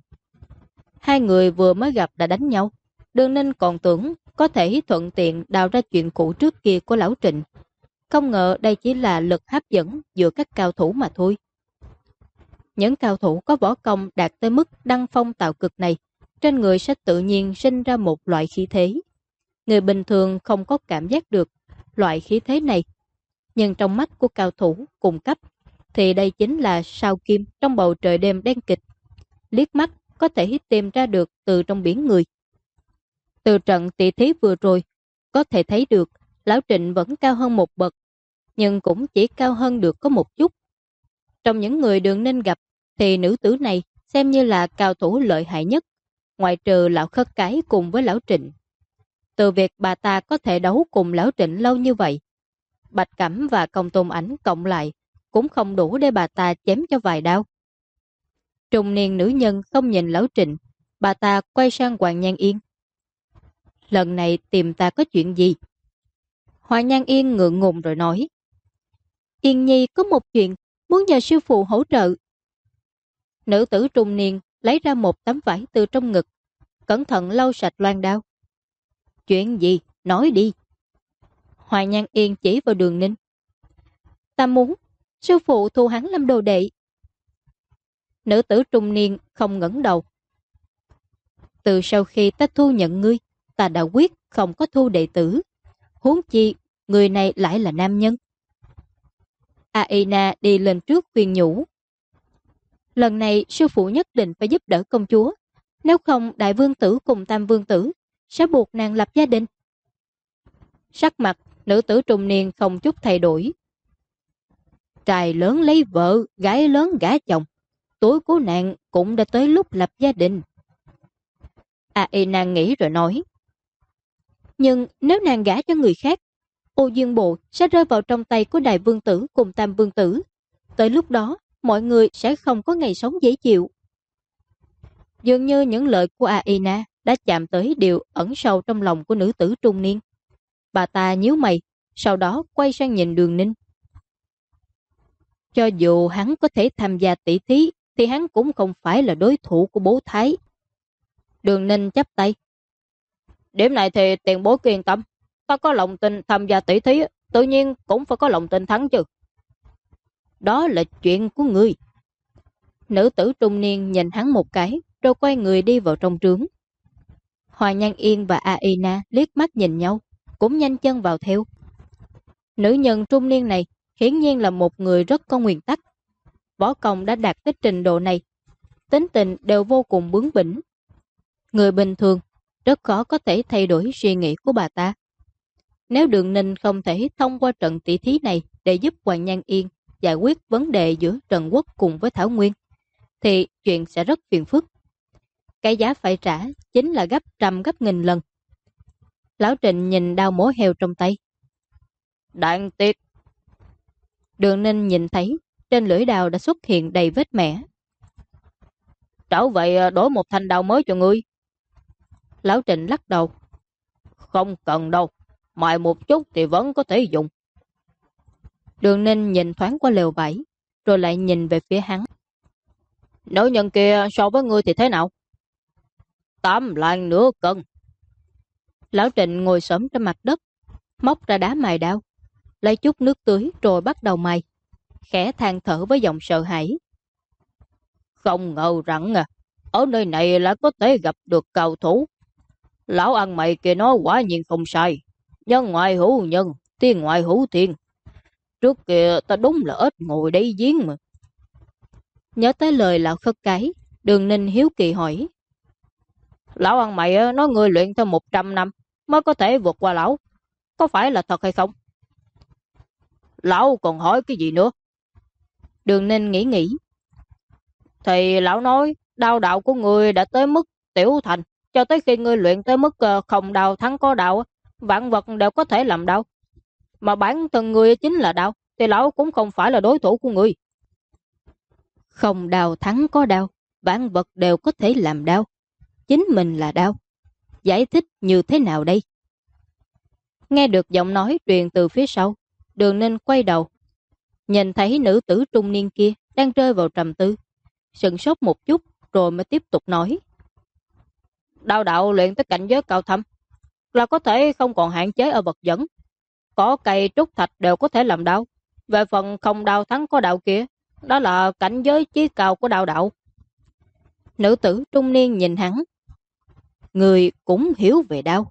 Hai người vừa mới gặp đã đánh nhau. Đường Ninh còn tưởng có thể thuận tiện đào ra chuyện cũ trước kia của lão Trịnh. Không ngờ đây chỉ là lực hấp dẫn giữa các cao thủ mà thôi. Những cao thủ có võ công đạt tới mức đăng phong tạo cực này, trên người sẽ tự nhiên sinh ra một loại khí thế. Người bình thường không có cảm giác được loại khí thế này. Nhưng trong mắt của cao thủ cùng cấp, thì đây chính là sao kim trong bầu trời đêm đen kịch. Liếc mắt có thể tìm ra được từ trong biển người. Từ trận tỷ thí vừa rồi, có thể thấy được lão Trịnh vẫn cao hơn một bậc, nhưng cũng chỉ cao hơn được có một chút. Trong những người Đường Ninh gặp, thì nữ tử này xem như là cao thủ lợi hại nhất, ngoại trừ lão Khất Cái cùng với lão Trịnh. Từ việc bà ta có thể đấu cùng lão Trịnh lâu như vậy, Bạch Cẩm và Công Tôn Ảnh cộng lại cũng không đủ để bà ta chém cho vài đao. Trung niên nữ nhân không nhìn lão Trịnh, bà ta quay sang Hoàng Nhan Yên: Lần này tìm ta có chuyện gì? Hoàng Nhan Yên ngượng ngùng rồi nói: Yên nhi có một chuyện muốn nhờ sư phụ hỗ trợ. Nữ tử trung niên lấy ra một tấm vải từ trong ngực, cẩn thận lau sạch loan đao. Chuyện gì? Nói đi. Hoàng Nhan Yên chỉ vào Đường Ninh: Ta muốn sư phụ thu hắn làm đồ đệ. Nữ tử trung niên không ngẩng đầu: Từ sau khi ta thu nhận ngươi, ta đã quyết không có thu đệ tử. Huống chi người này lại là nam nhân. Aina đi lên trước khuyên nhủ: Lần này sư phụ nhất định phải giúp đỡ công chúa, nếu không đại vương tử cùng tam vương tử sẽ buộc nàng lập gia đình. Sắc mặt nữ tử trung niên không chút thay đổi: Trai lớn lấy vợ, gái lớn gả chồng, tuổi của nàng cũng đã tới lúc lập gia đình. Aina nghĩ rồi nói: Nhưng nếu nàng gả cho người khác, Ô Dương Bộ sẽ rơi vào trong tay của đại vương tử cùng tam vương tử. Tới lúc đó, mọi người sẽ không có ngày sống dễ chịu. Dường như những lời của Aina đã chạm tới điều ẩn sâu trong lòng của nữ tử trung niên. Bà ta nhíu mày, sau đó quay sang nhìn Đường Ninh: Cho dù hắn có thể tham gia tỷ thí, thì hắn cũng không phải là đối thủ của bố Thái. Đường Ninh chắp tay: Điểm này thì tiền bối yên tâm. Ta có lòng tin tham gia tỷ thí, tự nhiên cũng phải có lòng tin thắng chứ. Đó là chuyện của ngươi. Nữ tử trung niên nhìn hắn một cái, rồi quay người đi vào trong trướng. Hoàng Nhan Yên và Aina liếc mắt nhìn nhau, cũng nhanh chân vào theo. Nữ nhân trung niên này hiển nhiên là một người rất có nguyên tắc. Võ công đã đạt tới trình độ này, tính tình đều vô cùng bướng bỉnh. Người bình thường rất khó có thể thay đổi suy nghĩ của bà ta. Nếu Đường Ninh không thể thông qua trận tỷ thí này để giúp Hoàng Nhan Yên giải quyết vấn đề giữa Trần Quốc cùng với Thảo Nguyên, thì chuyện sẽ rất phiền phức. Cái giá phải trả chính là gấp trăm gấp nghìn lần. Lão Trịnh nhìn đao mổ heo trong tay. Đáng tiếc. Đường Ninh nhìn thấy trên lưỡi đao đã xuất hiện đầy vết mẻ. Trở vậy đổi một thanh đao mới cho ngươi. Lão Trịnh lắc đầu. Không cần đâu, mài một chút thì vẫn có thể dùng. Đường Ninh nhìn thoáng qua lều vải, rồi lại nhìn về phía hắn. Nữ nhân kia so với ngươi thì thế nào? 8 lạng nửa cân. Lão Trịnh ngồi xổm trên mặt đất, móc ra đá mài đao, lấy chút nước tưới rồi bắt đầu mài, khẽ than thở với giọng sợ hãi. Không ngờ rằng ở nơi này là có thể gặp được cao thủ. Lão ăn mày kia nói quả nhiên không sai. Nhân ngoại hữu nhân, thiên ngoại hữu thiên. Trước kia ta đúng là ít ngồi đây giếng mà. Nhớ tới lời lão Khất Cái, Đường Ninh hiếu kỳ hỏi. Lão ăn mày nói người luyện thêm 100 năm mới có thể vượt qua lão. Có phải là thật hay không? Lão còn hỏi cái gì nữa? Đường Ninh nghĩ. Thì lão nói đao đạo của người đã tới mức tiểu thành, cho tới khi ngươi luyện tới mức không đao thắng có đao, vạn vật đều có thể làm đao. Mà bản thân người chính là đao, thì lão cũng không phải là đối thủ của người. Không đao thắng có đao, vạn vật đều có thể làm đao. Chính mình là đao. Giải thích như thế nào đây? Nghe được giọng nói truyền từ phía sau, Đường Ninh quay đầu, nhìn thấy nữ tử trung niên kia đang rơi vào trầm tư, sững sốt một chút rồi mới tiếp tục nói. Đao đạo luyện tới cảnh giới cao thâm là có thể không còn hạn chế ở vật dẫn. Có cây trúc thạch đều có thể làm đao. Về phần không đao thắng có đạo kia, đó là cảnh giới chí cao của đao đạo. Nữ tử trung niên nhìn hắn. Người cũng hiểu về đao.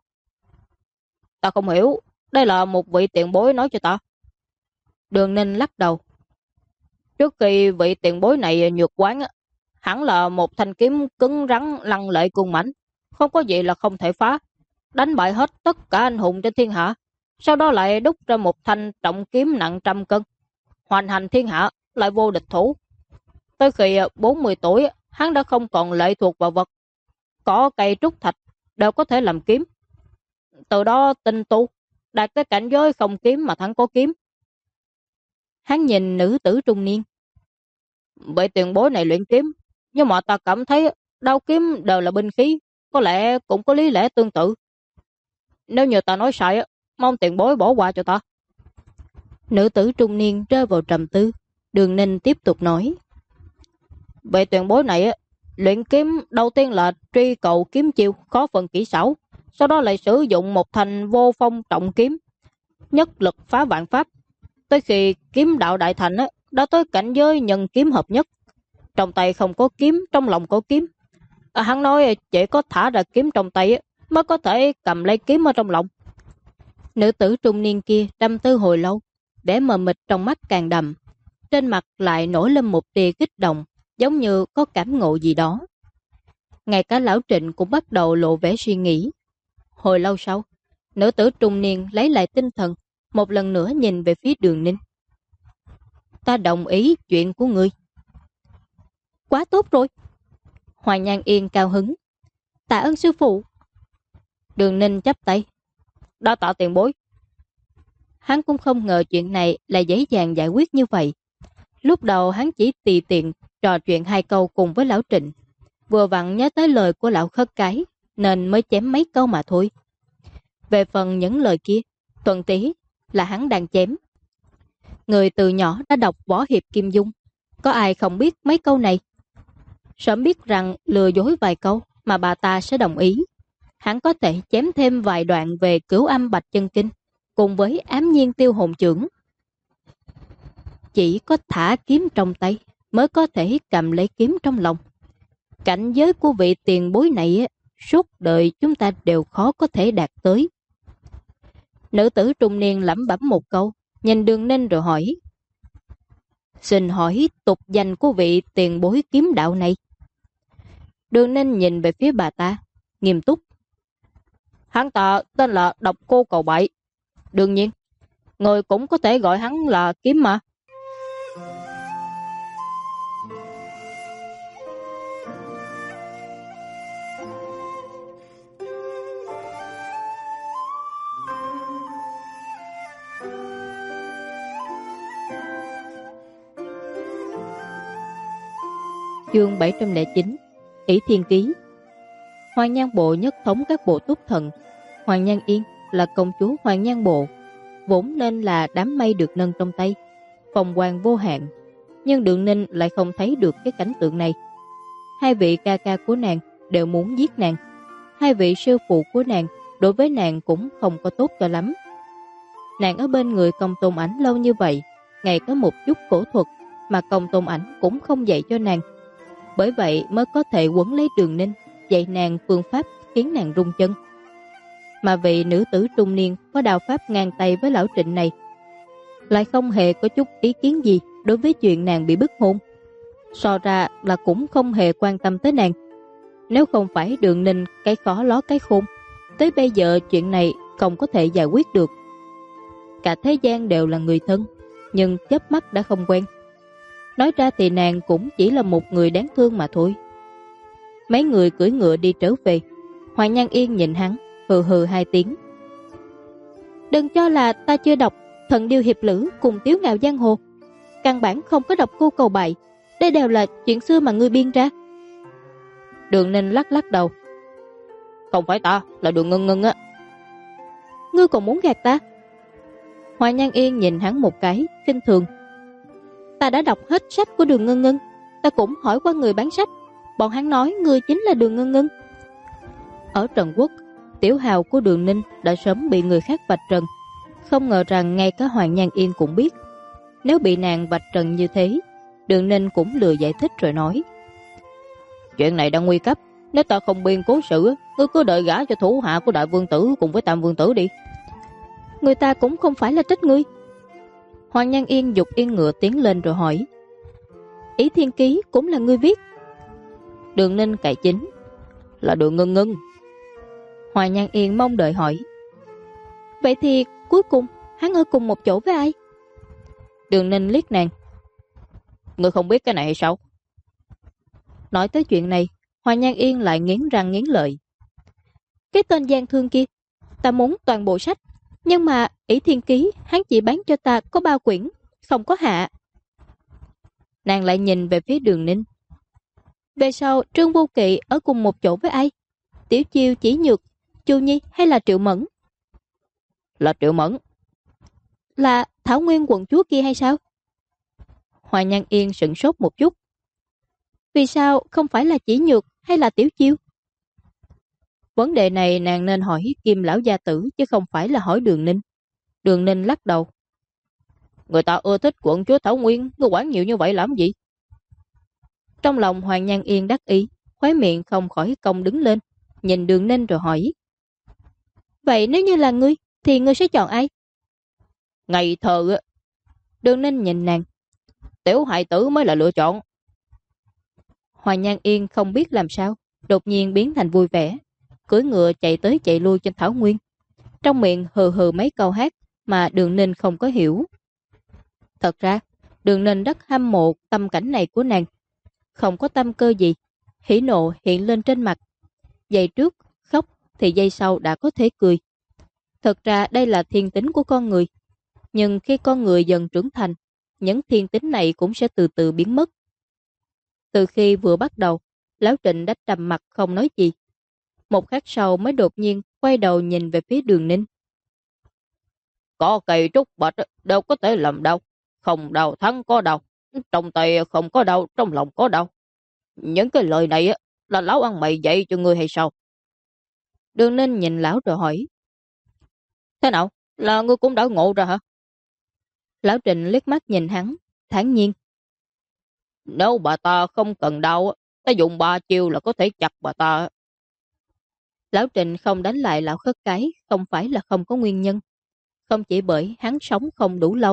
Ta không hiểu, đây là một vị tiền bối nói cho ta. Đường Ninh lắc đầu. Trước khi vị tiền bối này nhược quán, hẳn là một thanh kiếm cứng rắn lăng lệ cuồng mãnh, không có gì là không thể phá, đánh bại hết tất cả anh hùng trên thiên hạ. Sau đó lại đúc ra một thanh trọng kiếm nặng trăm cân, hoành hành thiên hạ, lại vô địch thủ. Tới khi 40 tuổi, hắn đã không còn lệ thuộc vào vật. Có cây trúc thạch đều có thể làm kiếm. Từ đó tinh tu, đạt tới cảnh giới không kiếm mà thắng có kiếm. Hắn nhìn nữ tử trung niên. Vậy tiền bối này luyện kiếm, nhưng mà ta cảm thấy đao kiếm đều là binh khí, có lẽ cũng có lý lẽ tương tự. Nếu như ta nói sai, mong tiền bối bỏ qua cho ta. Nữ tử trung niên rơi vào trầm tư. Đường Ninh tiếp tục nói. Vậy tiền bối này luyện kiếm đầu tiên là truy cầu kiếm chiêu khó phần kỹ xảo, sau đó lại sử dụng một thành vô phong trọng kiếm, nhất lực phá vạn pháp. Tới khi kiếm đạo đại thành đã tới cảnh giới nhân kiếm hợp nhất. Trong tay không có kiếm, trong lòng có kiếm. Hắn nói chỉ có thả ra kiếm trong tay mới có thể cầm lấy kiếm ở trong lòng. Nữ tử trung niên kia trầm tư hồi lâu, vẻ mờ mịt trong mắt càng đậm, trên mặt lại nổi lên một tia kích động, giống như có cảm ngộ gì đó. Ngay cả lão Trịnh cũng bắt đầu lộ vẻ suy nghĩ. Hồi lâu sau, nữ tử trung niên lấy lại tinh thần, một lần nữa nhìn về phía Đường Ninh. Ta đồng ý chuyện của ngươi. Quá tốt rồi. Hoàng Nhan Yên cao hứng. Tạ ơn sư phụ. Đường Ninh chắp tay. Đã tạ tiền bối. Hắn cũng không ngờ chuyện này là dễ dàng giải quyết như vậy. Lúc đầu hắn chỉ tùy tiện trò chuyện 2 câu cùng với lão Trịnh, vừa vặn nhớ tới lời của lão Khất Cái nên mới chém mấy câu mà thôi. Về phần những lời kia, thuận tí là hắn đang chém. Người từ nhỏ đã đọc võ hiệp Kim Dung, có ai không biết mấy câu này. Sớm biết rằng lừa dối vài câu mà bà ta sẽ đồng ý, hắn có thể chém thêm vài đoạn về Cửu Âm Bạch Chân Kinh cùng với Ám Nhiên Tiêu Hồn Chưởng. Chỉ có thả kiếm trong tay mới có thể cầm lấy kiếm trong lòng. Cảnh giới của vị tiền bối này suốt đời chúng ta đều khó có thể đạt tới. Nữ tử trung niên lẩm bẩm một câu, nhìn Đường Ninh rồi hỏi. Xin hỏi tục danh của vị tiền bối kiếm đạo này. Đường Ninh nhìn về phía bà ta, nghiêm túc. Hắn ta tên là Độc Cô Cầu Bại. Đương nhiên, người cũng có thể gọi hắn là Kiếm mà. Chương 709 Ỷ Thiên Ký. Hoàng Nhan Bộ nhất thống các bộ túc thần. Hoàng Nhan Yên là công chúa Hoàng Nhan Bộ, vốn nên là đám mây được nâng trong tay, phong quang vô hạn. Nhưng Đường Ninh lại không thấy được cái cảnh tượng này. Hai vị ca ca của nàng đều muốn giết nàng. Hai vị sư phụ của nàng đối với nàng cũng không có tốt cho lắm. Nàng ở bên người Công Tôn Ảnh lâu như vậy, ngay có một chút cổ thuật mà Công Tôn Ảnh cũng không dạy cho nàng. Bởi vậy mới có thể quấn lấy Đường Ninh, dạy nàng phương pháp khiến nàng rung chân. Mà vị nữ tử trung niên có đạo pháp ngang tay với lão Trịnh này lại không hề có chút ý kiến gì đối với chuyện nàng bị bức hôn. So ra là cũng không hề quan tâm tới nàng. Nếu không phải Đường Ninh cái khó ló cái khôn, tới bây giờ chuyện này không có thể giải quyết được. Cả thế gian đều là người thân, nhưng chớp mắt đã không quen. Nói ra thì nàng cũng chỉ là một người đáng thương mà thôi. Mấy người cưỡi ngựa đi trở về. Hoàng Nhan Yên nhìn hắn, hừ hừ hai tiếng. Đừng cho là ta chưa đọc Thần Điêu Hiệp Lữ cùng Tiếu Ngạo Giang Hồ. Căn bản không có Độc Cô Cầu Bại. Đây đều là chuyện xưa mà ngươi biên ra. Đường Ninh lắc lắc đầu. Không phải ta, là Đường Ngân Ngân á. Ngươi còn muốn gạt ta? Hoàng Nhan Yên nhìn hắn một cái, khinh thường. Ta đã đọc hết sách của Đường Ngân Ngân. Ta cũng hỏi qua người bán sách. Bọn hắn nói ngươi chính là Đường Ngân Ngân. Ở Trần Quốc, tiểu hào của Đường Ninh đã sớm bị người khác vạch trần. Không ngờ rằng ngay cả Hoàng Nhan Yên cũng biết. Nếu bị nàng vạch trần như thế, Đường Ninh cũng lừa giải thích rồi nói. Chuyện này đang nguy cấp. Nếu ta không biên cố sự, ngươi cứ đợi gả cho thủ hạ của Đại Vương Tử cùng với Tam Vương Tử đi. Người ta cũng không phải là trách ngươi. Hoàng Nhan Yên giục yên ngựa tiến lên rồi hỏi. Ỷ Thiên Ký cũng là ngươi viết? Đường Ninh cải chính. Là Đường Ngân Ngân. Hoàng Nhan Yên mong đợi hỏi. Vậy thì cuối cùng hắn ở cùng một chỗ với ai? Đường Ninh liếc nàng. Ngươi không biết cái này hay sao? Nói tới chuyện này, Hoàng Nhan Yên lại nghiến răng nghiến lợi. Cái tên gian thương kia, ta muốn toàn bộ sách. Nhưng mà Ỷ Thiên Ký hắn chỉ bán cho ta có 3 quyển, không có hạ. Nàng lại nhìn về phía Đường Ninh. Về sau Trương Vô Kỵ ở cùng một chỗ với ai? Tiểu Chiêu, Chỉ Nhược, Chu Nhi hay là Triệu Mẫn? Là Triệu Mẫn. Là Thảo Nguyên quận chúa kia hay sao? Hoàng Nhan Yên sửng sốt một chút. Vì sao không phải là Chỉ Nhược hay là Tiểu Chiêu? Vấn đề này nàng nên hỏi Kim lão gia tử chứ không phải là hỏi Đường Ninh. Đường Ninh lắc đầu. Người ta ưa thích quận chúa Thảo Nguyên, ngươi quản nhiều như vậy làm gì? Trong lòng Hoàng Nhan Yên đắc ý, khóe miệng không khỏi cong đứng lên, nhìn Đường Ninh rồi hỏi. Vậy nếu như là ngươi, thì ngươi sẽ chọn ai? Ngây thơ. Đường Ninh nhìn nàng. Tiểu hài tử mới là lựa chọn. Hoàng Nhan Yên không biết làm sao, đột nhiên biến thành vui vẻ, cưỡi ngựa chạy tới chạy lui trên Thảo Nguyên, trong miệng hừ hừ mấy câu hát mà Đường Ninh không có hiểu. Thật ra, Đường Ninh rất hâm mộ tâm cảnh này của nàng, không có tâm cơ gì, hỉ nộ hiện lên trên mặt. Giây trước khóc thì giây sau đã có thể cười. Thật ra đây là thiên tính của con người, nhưng khi con người dần trưởng thành, những thiên tính này cũng sẽ từ từ biến mất. Từ khi vừa bắt đầu, Lão Trịnh đã trầm mặt không nói gì. Một khắc sau mới đột nhiên quay đầu nhìn về phía Đường Ninh. Có cây trúc bạch đâu có thể làm đau. Không đau thắng có đau. Trong tay không có đau, trong lòng có đau. Những cái lời này là lão ăn mày dạy cho ngươi hay sao? Đường Ninh nhìn lão rồi hỏi. Thế nào? Là ngươi cũng đã ngộ ra hả? Lão Trịnh liếc mắt nhìn hắn, thản nhiên. Nếu bà ta không cần đau, ta dùng 3 chiêu là có thể chặt bà ta. Lão Trịnh không đánh lại lão khất cái không phải là không có nguyên nhân. Không chỉ bởi hắn sống không đủ lâu,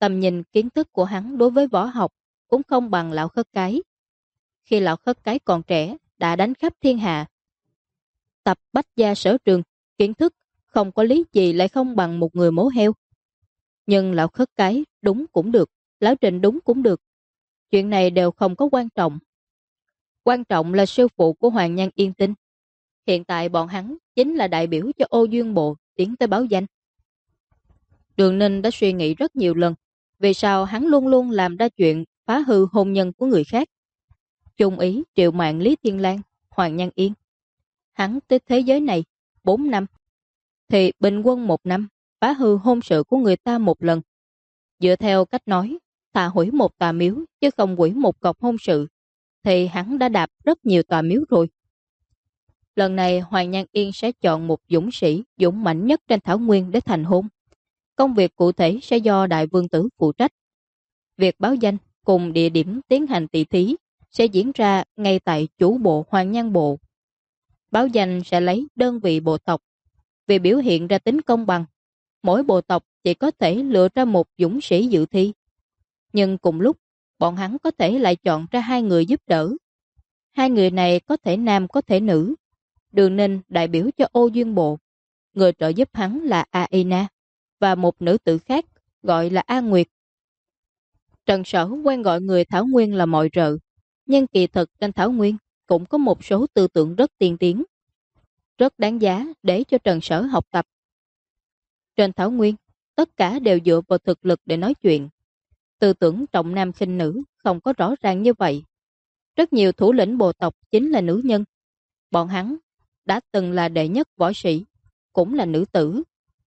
Tầm nhìn kiến thức của hắn đối với võ học cũng không bằng lão Khất Cái. Khi lão Khất Cái còn trẻ đã đánh khắp thiên hạ. Tập bách gia sở trường, kiến thức không có lý gì lại không bằng một người mổ heo. Nhưng lão Khất Cái đúng cũng được, lão Trình đúng cũng được. Chuyện này đều không có quan trọng. Quan trọng là sư phụ của Hoàng Nhan Yên tin. Hiện tại bọn hắn chính là đại biểu cho Ô Duyên Bộ tiến tới báo danh. Đường Ninh đã suy nghĩ rất nhiều lần vì sao hắn luôn luôn làm ra chuyện phá hư hôn nhân của người khác. Trung ý Triệu Mạn, Lý Thiên Lang, Hoàng Nhan Yên. Hắn tới thế giới này 4 năm, thì bình quân 1 năm phá hư hôn sự của người ta một lần. Dựa theo cách nói, thà hủy một tòa miếu chứ không hủy một cọc hôn sự, thì hắn đã đạp rất nhiều tòa miếu rồi. Lần này Hoàng Nhan Yên sẽ chọn một dũng sĩ dũng mạnh nhất trên thảo nguyên để thành hôn. Công việc cụ thể sẽ do đại vương tử phụ trách. Việc báo danh cùng địa điểm tiến hành tỷ thí sẽ diễn ra ngay tại chủ bộ Hoàng Nhan Bộ. Báo danh sẽ lấy đơn vị bộ tộc. Vì biểu hiện ra tính công bằng, mỗi bộ tộc chỉ có thể lựa ra một dũng sĩ dự thi. Nhưng cùng lúc, bọn hắn có thể lại chọn ra 2 người giúp đỡ. 2 người này có thể nam có thể nữ. Đường Ninh đại biểu cho Ô Duyên Bộ. Người trợ giúp hắn là Aina và một nữ tử khác gọi là A Nguyệt. Trần Sở quen gọi người Thảo Nguyên là mọi rợ, nhưng kỳ thực trên Thảo Nguyên cũng có một số tư tưởng rất tiên tiến, rất đáng giá để cho Trần Sở học tập. Trên Thảo Nguyên, tất cả đều dựa vào thực lực để nói chuyện. Tư tưởng trọng nam khinh nữ không có rõ ràng như vậy. Rất nhiều thủ lĩnh bộ tộc chính là nữ nhân. Bọn hắn đã từng là đệ nhất võ sĩ, cũng là nữ tử.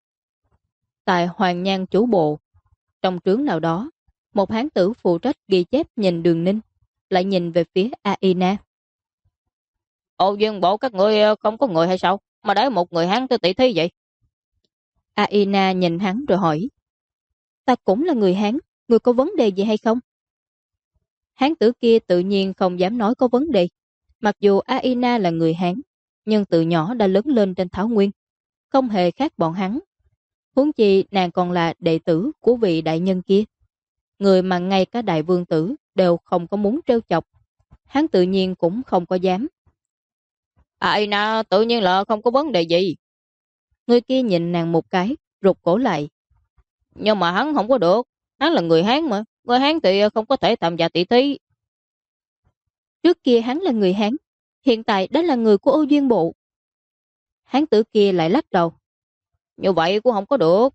Tại Hoàng Nhan chủ bộ, trong trướng nào đó, một hán tử phụ trách ghi chép nhìn Đường Ninh, lại nhìn về phía Aina. Ô Duyên Bộ các người không có người hay sao? Mà để một người hán tới tỷ thí vậy? Aina nhìn hắn rồi hỏi. Ta cũng là người Hán, người có vấn đề gì hay không? Hán tử kia tự nhiên không dám nói có vấn đề. Mặc dù Aina là người Hán, nhưng từ nhỏ đã lớn lên trên Thảo Nguyên, không hề khác bọn hắn. Huống chi nàng còn là đệ tử của vị đại nhân kia, người mà ngay cả đại vương tử đều không có muốn trêu chọc. Hắn tự nhiên cũng không có dám. Aina tự nhiên là không có vấn đề gì. Người kia nhìn nàng một cái, rụt cổ lại. Nhưng mà hắn không có được. Hắn là người Hán mà. Người Hán thì không có thể tham gia tỷ thí. Trước kia hắn là người Hán, hiện tại đó là người của Ô Duyên Bộ. Hán tử kia lại lắc đầu. Như vậy cũng không có được.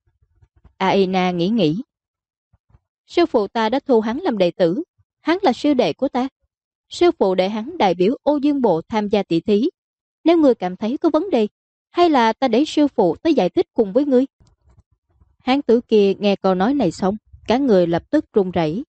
Aina nghĩ nghĩ. Sư phụ ta đã thu hắn làm đệ tử. Hắn là sư đệ của ta. Sư phụ để hắn đại biểu Ô Duyên Bộ tham gia tỷ thí. Nếu người cảm thấy có vấn đề, hay là ta để sư phụ tới giải thích cùng với ngươi? Hán tử kia nghe câu nói này xong, cả người lập tức run rẩy.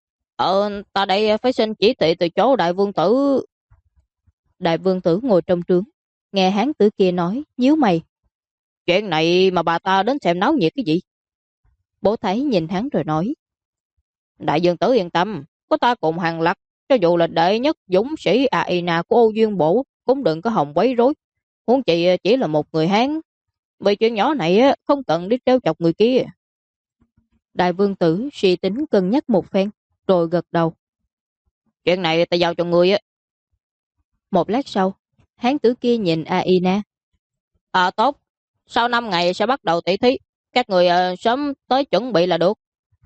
Ta đây phải xin chỉ thị từ chỗ đại vương tử. Đại vương tử ngồi trong trướng, nghe hán tử kia nói, nhíu mày. Chuyện này mà bà ta đến xem náo nhiệt cái gì? Bố Thái nhìn hắn rồi nói. Đại vương tử yên tâm, có ta cùng hàng lặc, cho dù là đệ nhất dũng sĩ Aina của Ô Duyên Bộ cũng đừng có hòng quấy rối. Huống chị chỉ là một người Hán. Vì chuyện nhỏ này không cần đi trêu chọc người kia. Đại vương tử suy tính cân nhắc một phen, rồi gật đầu. Chuyện này ta giao cho người á. Một lát sau, hán tử kia nhìn Aina. Tốt, sau 5 ngày sẽ bắt đầu tỷ thí. Các người sớm tới chuẩn bị là được.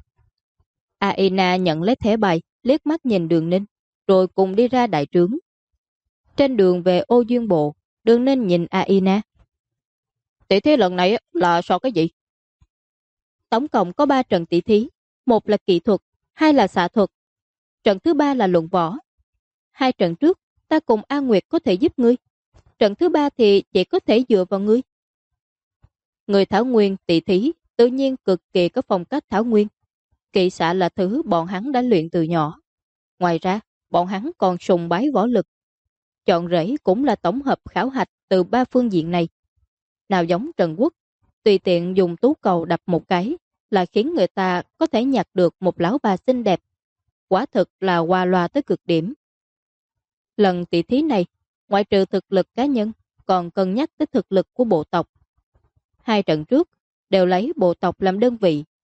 Aina nhận lấy thẻ bài, liếc mắt nhìn Đường Ninh, rồi cùng đi ra đại trướng. Trên đường về Ô Duyên Bộ, Đường Ninh nhìn Aina. Tỷ thí lần này là so cái gì? Tổng cộng có 3 trận tỷ thí, một là kỹ thuật, 2 là xạ thuật, trận thứ 3 là luận võ. 2 trận trước ta cùng A Nguyệt có thể giúp ngươi, trận thứ 3 thì chỉ có thể dựa vào ngươi. Người Thảo Nguyên tỷ thí tự nhiên cực kỳ có phong cách Thảo Nguyên. Kỵ xạ là thứ bọn hắn đã luyện từ nhỏ. Ngoài ra, bọn hắn còn sùng bái võ lực. Chọn rễ cũng là tổng hợp khảo hạch từ 3 phương diện này. Nào giống Trần Quốc, tùy tiện dùng tú cầu đập một cái là khiến người ta có thể nhặt được một lão bà xinh đẹp. Quả thực là qua loa tới cực điểm. Lần tỷ thí này, ngoại trừ thực lực cá nhân, còn cân nhắc tới thực lực của bộ tộc. 2 trận trước đều lấy bộ tộc làm đơn vị.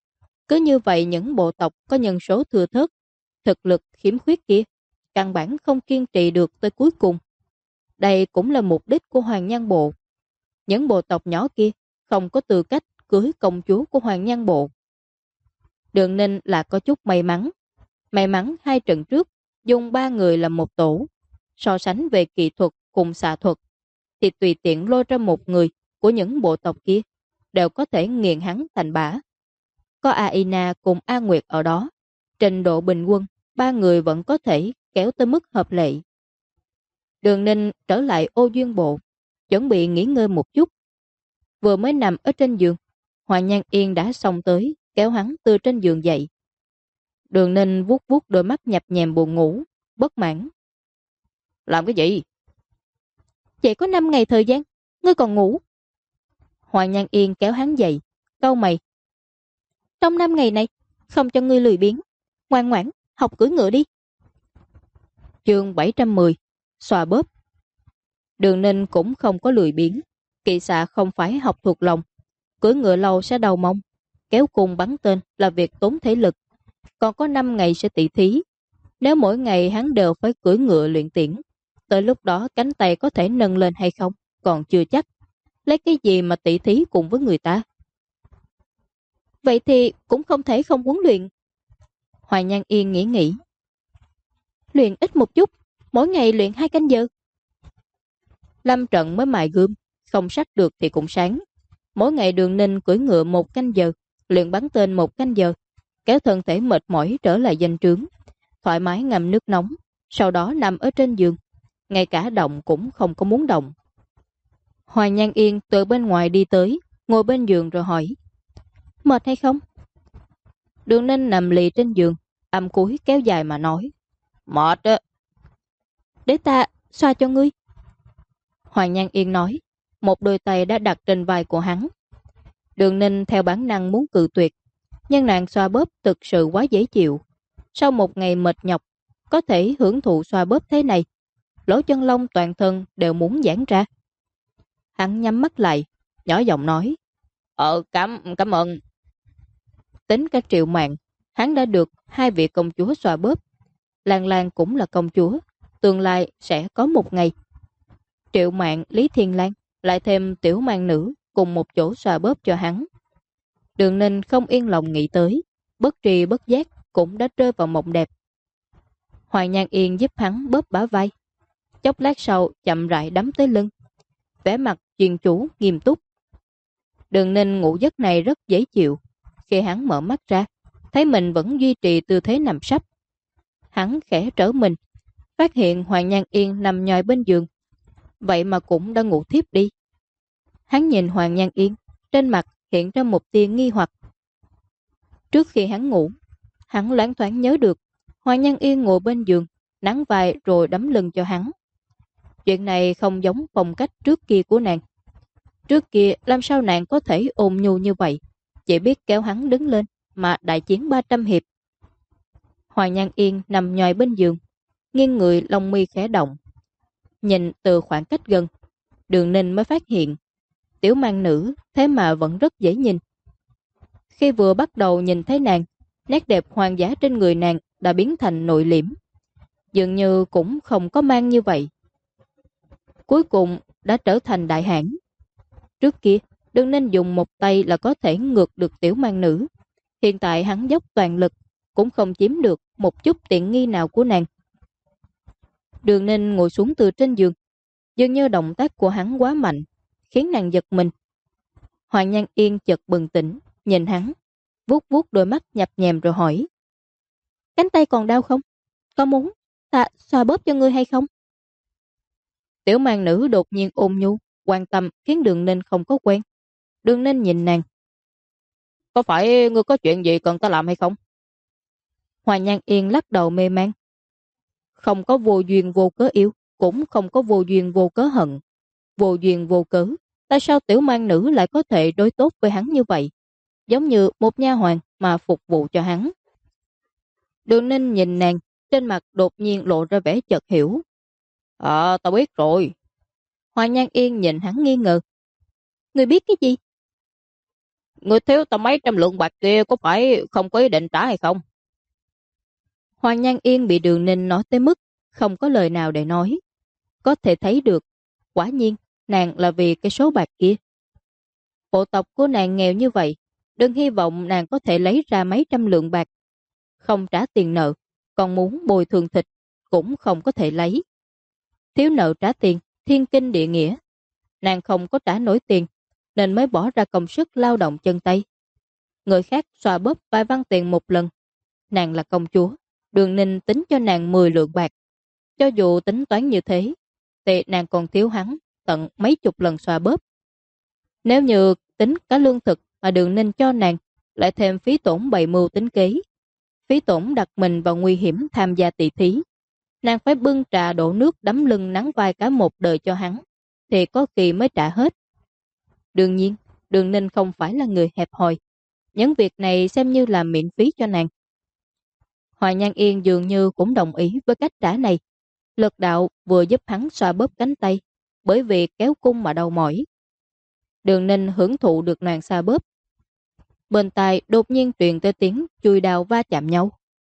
Cứ như vậy những bộ tộc có nhân số thừa thớt, thực lực khiếm khuyết kia, căn bản không kiên trì được tới cuối cùng. Đây cũng là mục đích của Hoàng Nhan Bộ. Những bộ tộc nhỏ kia không có tư cách cưới công chúa của Hoàng Nhan Bộ. Đường Ninh là có chút may mắn. May mắn 2 trận trước dùng 3 người làm một tổ. So sánh về kỹ thuật cùng xạ thuật thì tùy tiện lôi ra một người của những bộ tộc kia đều có thể nghiền hắn thành bã. Có Aina cùng A Nguyệt ở đó, trình độ bình quân 3 người vẫn có thể kéo tới mức hợp lệ. Đường Ninh trở lại Ô Duyên Bộ, chuẩn bị nghỉ ngơi một chút. Vừa mới nằm ở trên giường, Hoàng Nhan Yên đã xông tới, kéo hắn từ trên giường dậy. Đường Ninh vuốt vuốt đôi mắt nhập nhèm buồn ngủ, bất mãn. Làm cái gì? Chỉ có 5 ngày thời gian, ngươi còn ngủ. Hoàng Nhan Yên kéo hắn dậy, cau mày. Trong 5 ngày này, không cho ngươi lười biếng, ngoan ngoãn, học cưỡi ngựa đi. Chương 710, xoa bóp. Đường Ninh cũng không có lười biếng, kỵ xạ không phải học thuộc lòng, cưỡi ngựa lâu sẽ đau mông, kéo cung bắn tên là việc tốn thể lực, còn có 5 ngày sẽ tỷ thí. Nếu mỗi ngày hắn đều phải cưỡi ngựa luyện tiễn, tới lúc đó cánh tay có thể nâng lên hay không, còn chưa chắc. Lấy cái gì mà tỷ thí cùng với người ta? Vậy thì cũng không thể không huấn luyện. Hoài Nhan Yên nghĩ. Luyện ít một chút, mỗi ngày luyện 2 canh giờ. Lâm trận mới mài gươm, không sách được thì cũng sáng. Mỗi ngày Đường Ninh cưỡi ngựa 1 canh giờ, luyện bắn tên 1 canh giờ, kéo thân thể mệt mỏi trở lại danh trướng, thoải mái ngâm nước nóng, sau đó nằm ở trên giường, ngay cả động cũng không có muốn động. Hoài Nhan Yên từ bên ngoài đi tới, ngồi bên giường rồi hỏi. Mệt hay không? Đường Ninh nằm lì trên giường, âm cúi kéo dài mà nói. Mệt á. Để ta xoa cho ngươi. Hoài Nhan Yên nói, một đôi tay đã đặt trên vai của hắn. Đường Ninh theo bản năng muốn cự tuyệt, nhưng nàng xoa bóp thực sự quá dễ chịu. Sau một ngày mệt nhọc, có thể hưởng thụ xoa bóp thế này, lỗ chân lông toàn thân đều muốn giãn ra. Hắn nhắm mắt lại, nhỏ giọng nói. Cảm ơn. Tính cả Triệu Mạn, hắn đã được 2 vị công chúa xoa bóp. Lan Lan cũng là công chúa, tương lai sẽ có một ngày. Triệu Mạn, Lý Thiên Lan, lại thêm Tiểu Mang Nữ cùng một chỗ xoa bóp cho hắn. Đường Ninh không yên lòng nghĩ tới, bất tri bất giác cũng đã rơi vào mộng đẹp. Hoài Nhan Yên giúp hắn bóp bả vai. Chốc lát sau chậm rãi đắm tới lưng, vẻ mặt chuyên chủ nghiêm túc. Đường Ninh ngủ giấc này rất dễ chịu. Khi hắn mở mắt ra, thấy mình vẫn duy trì tư thế nằm sấp. Hắn khẽ trở mình, phát hiện Hoàng Nhan Yên nằm nhòi bên giường, vậy mà cũng đã ngủ thiếp đi. Hắn nhìn Hoàng Nhan Yên, trên mặt hiện ra một tia nghi hoặc. Trước khi hắn ngủ, hắn loáng thoáng nhớ được Hoàng Nhan Yên ngồi bên giường, nắn vai rồi đấm lưng cho hắn. Chuyện này không giống phong cách trước kia của nàng. Trước kia làm sao nàng có thể ôm nhu như vậy, chỉ biết kéo hắn đứng lên mà đại chiến 300 hiệp. Hoàng Nhan Yên nằm nhòi bên giường, nghiêng người lông mi khẽ động. Nhìn từ khoảng cách gần, Đường Ninh mới phát hiện Tiểu Mang Nữ thế mà vẫn rất dễ nhìn. Khi vừa bắt đầu nhìn thấy nàng, nét đẹp hoàng giả trên người nàng đã biến thành nội liễm, dường như cũng không có mang như vậy. Cuối cùng đã trở thành đại hãn. Trước kia, Đường Ninh dùng một tay là có thể ngược được Tiểu Mang Nữ. Hiện tại hắn dốc toàn lực, cũng không chiếm được một chút tiện nghi nào của nàng. Đường Ninh ngồi xuống từ trên giường, dường như động tác của hắn quá mạnh, khiến nàng giật mình. Hoàng Nhan Yên chợt bừng tỉnh, nhìn hắn, vuốt vuốt đôi mắt nhập nhèm rồi hỏi. Cánh tay còn đau không? Có muốn ta xoa bóp cho ngươi hay không? Tiểu Mang Nữ đột nhiên ôm nhu, quan tâm khiến Đường Ninh không có quen. Đường Ninh nhìn nàng. Có phải ngươi có chuyện gì cần ta làm hay không? Hoàng Nhan Yên lắc đầu mê man. Không có vô duyên vô cớ yêu, cũng không có vô duyên vô cớ hận. Vô duyên vô cớ, tại sao Tiểu Mang Nữ lại có thể đối tốt với hắn như vậy? Giống như một nha hoàn mà phục vụ cho hắn. Đường Ninh nhìn nàng, trên mặt đột nhiên lộ ra vẻ chợt hiểu. Ta biết rồi. Hoàng Nhan Yên nhìn hắn nghi ngờ. Người biết cái gì? Người thiếu tao mấy trăm lượng bạc kia có phải không có ý định trả hay không? Hoàng Nhan Yên bị Đường Ninh nói tới mức không có lời nào để nói. Có thể thấy được, quả nhiên nàng là vì cái số bạc kia. Bộ tộc của nàng nghèo như vậy, đừng hy vọng nàng có thể lấy ra mấy trăm lượng bạc. Không trả tiền nợ, còn muốn bồi thường thịt cũng không có thể lấy. Thiếu nợ trả tiền, thiên kinh địa nghĩa. Nàng không có trả nổi tiền, nên mới bỏ ra công sức lao động chân tay. Người khác xoa bóp vài văn tiền một lần. Nàng là công chúa, Đường Ninh tính cho nàng 10 lượng bạc. Cho dù tính toán như thế, thì nàng còn thiếu hắn tận mấy chục lần xoa bóp. Nếu như tính cả lương thực mà Đường Ninh cho nàng, lại thêm phí tổn bày mưu tính kế, phí tổn đặt mình vào nguy hiểm tham gia tỷ thí, nàng phải bưng trà đổ nước đấm lưng nắng vai cả một đời cho hắn, thì có kỳ mới trả hết. Đương nhiên, Đường Ninh không phải là người hẹp hòi, những việc này xem như là miễn phí cho nàng. Hoài Nhan Yên dường như cũng đồng ý với cách trả này. Lực đạo vừa giúp hắn xoa bóp cánh tay, bởi vì kéo cung mà đau mỏi. Đường Ninh hưởng thụ được nàng xoa bóp. Bên tai đột nhiên truyền tới tiếng chùi đào va chạm nhau.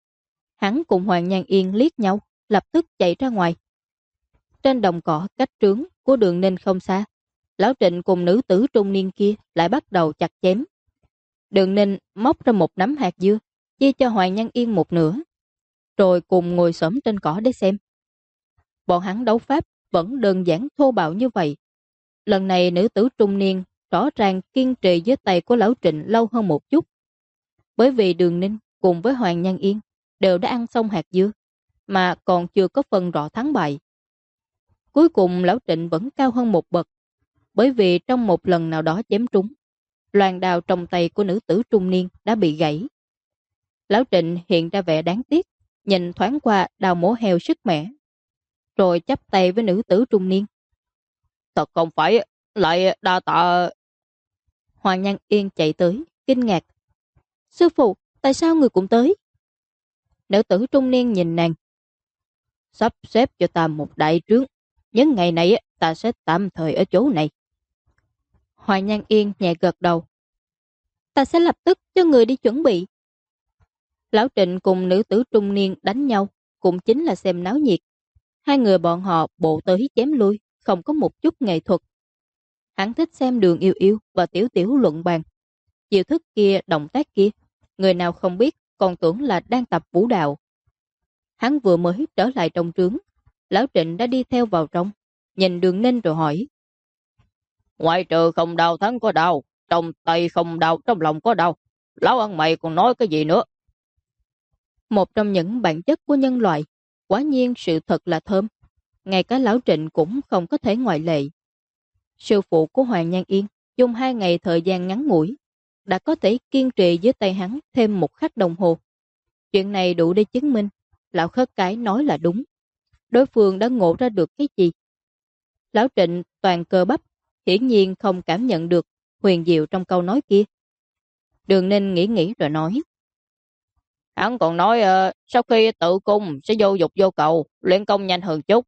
Hắn cùng Hoàng Nhan Yên liếc nhau, lập tức chạy ra ngoài. Trên đồng cỏ cách trướng của Đường Ninh không xa, Lão Trịnh cùng nữ tử trung niên kia lại bắt đầu chặt chém. Đường Ninh móc ra một nắm hạt dưa, chia cho Hoàng Nhan Yên một nửa, rồi cùng ngồi xổm trên cỏ để xem. Bọn hắn đấu pháp vẫn đơn giản thô bạo như vậy. Lần này nữ tử trung niên rõ ràng kiên trì với tay của Lão Trịnh lâu hơn một chút. Bởi vì Đường Ninh cùng với Hoàng Nhan Yên đều đã ăn xong hạt dưa, mà còn chưa có phân rõ thắng bại. Cuối cùng Lão Trịnh vẫn cao hơn một bậc, bởi vì trong một lần nào đó chém trúng, loan đao trong tay của nữ tử trung niên đã bị gãy. Lão Trịnh hiện ra vẻ đáng tiếc, nhìn thoáng qua đào mổ heo sức mẻ, rồi chắp tay với nữ tử trung niên. Thật không phải, lại đa tạ. Hoàng Nhan Yên chạy tới, kinh ngạc. Sư phụ, tại sao người cũng tới? Nữ tử trung niên nhìn nàng. Sắp xếp cho ta một đại trướng. Những ngày này ta sẽ tạm thời ở chỗ này. Hoàng Nhan Yên nhẹ gật đầu. Ta sẽ lập tức cho người đi chuẩn bị. Lão Trịnh cùng nữ tử trung niên đánh nhau, cũng chính là xem náo nhiệt. Hai người bọn họ bộ tới chém lui, không có một chút nghệ thuật. Hắn thích xem Đường Yêu Yêu và Tiểu Tiểu luận bàn. Chiêu thức kia, động tác kia, người nào không biết còn tưởng là đang tập vũ đạo. Hắn vừa mới trở lại trong trướng, Lão Trịnh đã đi theo vào trong, nhìn Đường Ninh rồi hỏi. Ngoại trừ không đau thắng có đau, trong tay không đau, trong lòng có đau. Lão ăn mày còn nói cái gì nữa? Một trong những bản chất của nhân loại, quả nhiên sự thật là thơm. Ngay cả Lão Trịnh cũng không có thể ngoại lệ. Sư phụ của Hoàng Nhan Yên dùng 2 ngày thời gian ngắn ngủi, đã có thể kiên trì dưới tay hắn thêm 1 khắc đồng hồ. Chuyện này đủ để chứng minh Lão Khất Cái nói là đúng. Đối phương đã ngộ ra được cái gì? Lão Trịnh toàn cơ bắp, hiển nhiên không cảm nhận được huyền diệu trong câu nói kia. Đường Ninh nghĩ rồi nói. Hắn còn nói sau khi tự cung sẽ vô dục vô cầu, luyện công nhanh hơn chút.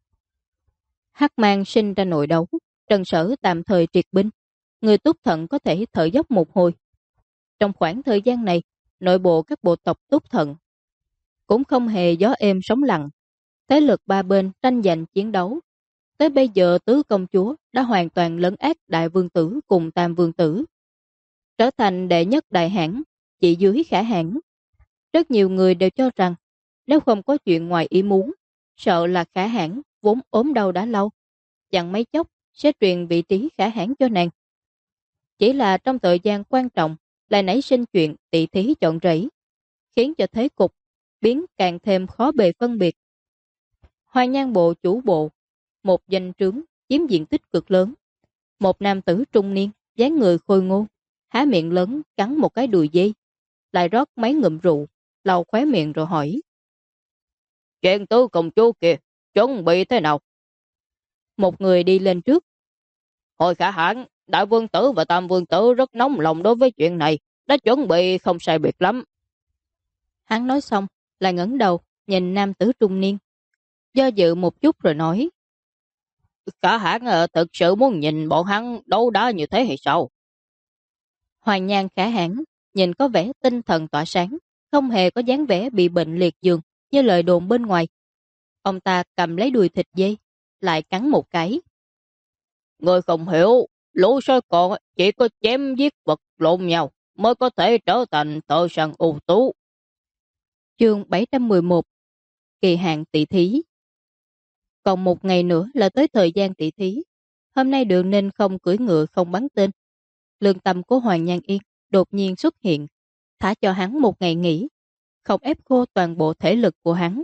Hắc Mang sinh ra nội đấu, Trần Sở tạm thời triệt binh. Người Túc Thận có thể thở dốc một hồi. Trong khoảng thời gian này, nội bộ các bộ tộc Túc Thận cũng không hề gió êm sóng lặng. Thế lực ba bên tranh giành chiến đấu. Tới bây giờ tứ công chúa đã hoàn toàn lấn át đại vương tử cùng tam vương tử, trở thành đệ nhất đại hãn, chỉ dưới Khả Hãn. Rất nhiều người đều cho rằng nếu không có chuyện ngoài ý muốn, sợ là Khả Hãn vốn ốm đau đã lâu, chẳng mấy chốc sẽ truyền vị trí Khả Hãn cho nàng. Chỉ là trong thời gian quan trọng lại nảy sinh chuyện tỷ thí chọn rẫy, khiến cho thế cục biến càng thêm khó bề phân biệt. Hoa Nhan bộ chủ bộ, một danh trướng chiếm diện tích cực lớn. Một nam tử trung niên, dáng người khôi ngô, há miệng lớn cắn một cái đùi dê, lại rót mấy ngụm rượu, lau khóe miệng rồi hỏi. Chuyện tứ công chúa kìa, chuẩn bị thế nào? Một người đi lên trước. Hồi Khả Hãn, đại vương tử và tam vương tử rất nóng lòng đối với chuyện này, đã chuẩn bị không sai biệt lắm. Hắn nói xong, lại ngẩng đầu, nhìn nam tử trung niên. Do dự một chút rồi nói. Khả Hãn thực sự muốn nhìn bọn hắn đấu đá như thế hay sao? Hoàng Nhan khả hãn, nhìn có vẻ tinh thần tỏa sáng, không hề có dáng vẻ bị bệnh liệt giường như lời đồn bên ngoài. Ông ta cầm lấy đùi thịt dê, lại cắn một cái. Người không hiểu, lũ sói con chỉ có chém giết vật lộn nhau mới có thể trở thành tội săn ưu tú. Chương 711. Kỳ hạn tỷ thí. Còn một ngày nữa là tới thời gian tỷ thí. Hôm nay Đường Ninh không cưỡi ngựa không bắn tên. Lương tâm của Hoàng Nhan Yên đột nhiên xuất hiện, thả cho hắn một ngày nghỉ, không ép khô toàn bộ thể lực của hắn.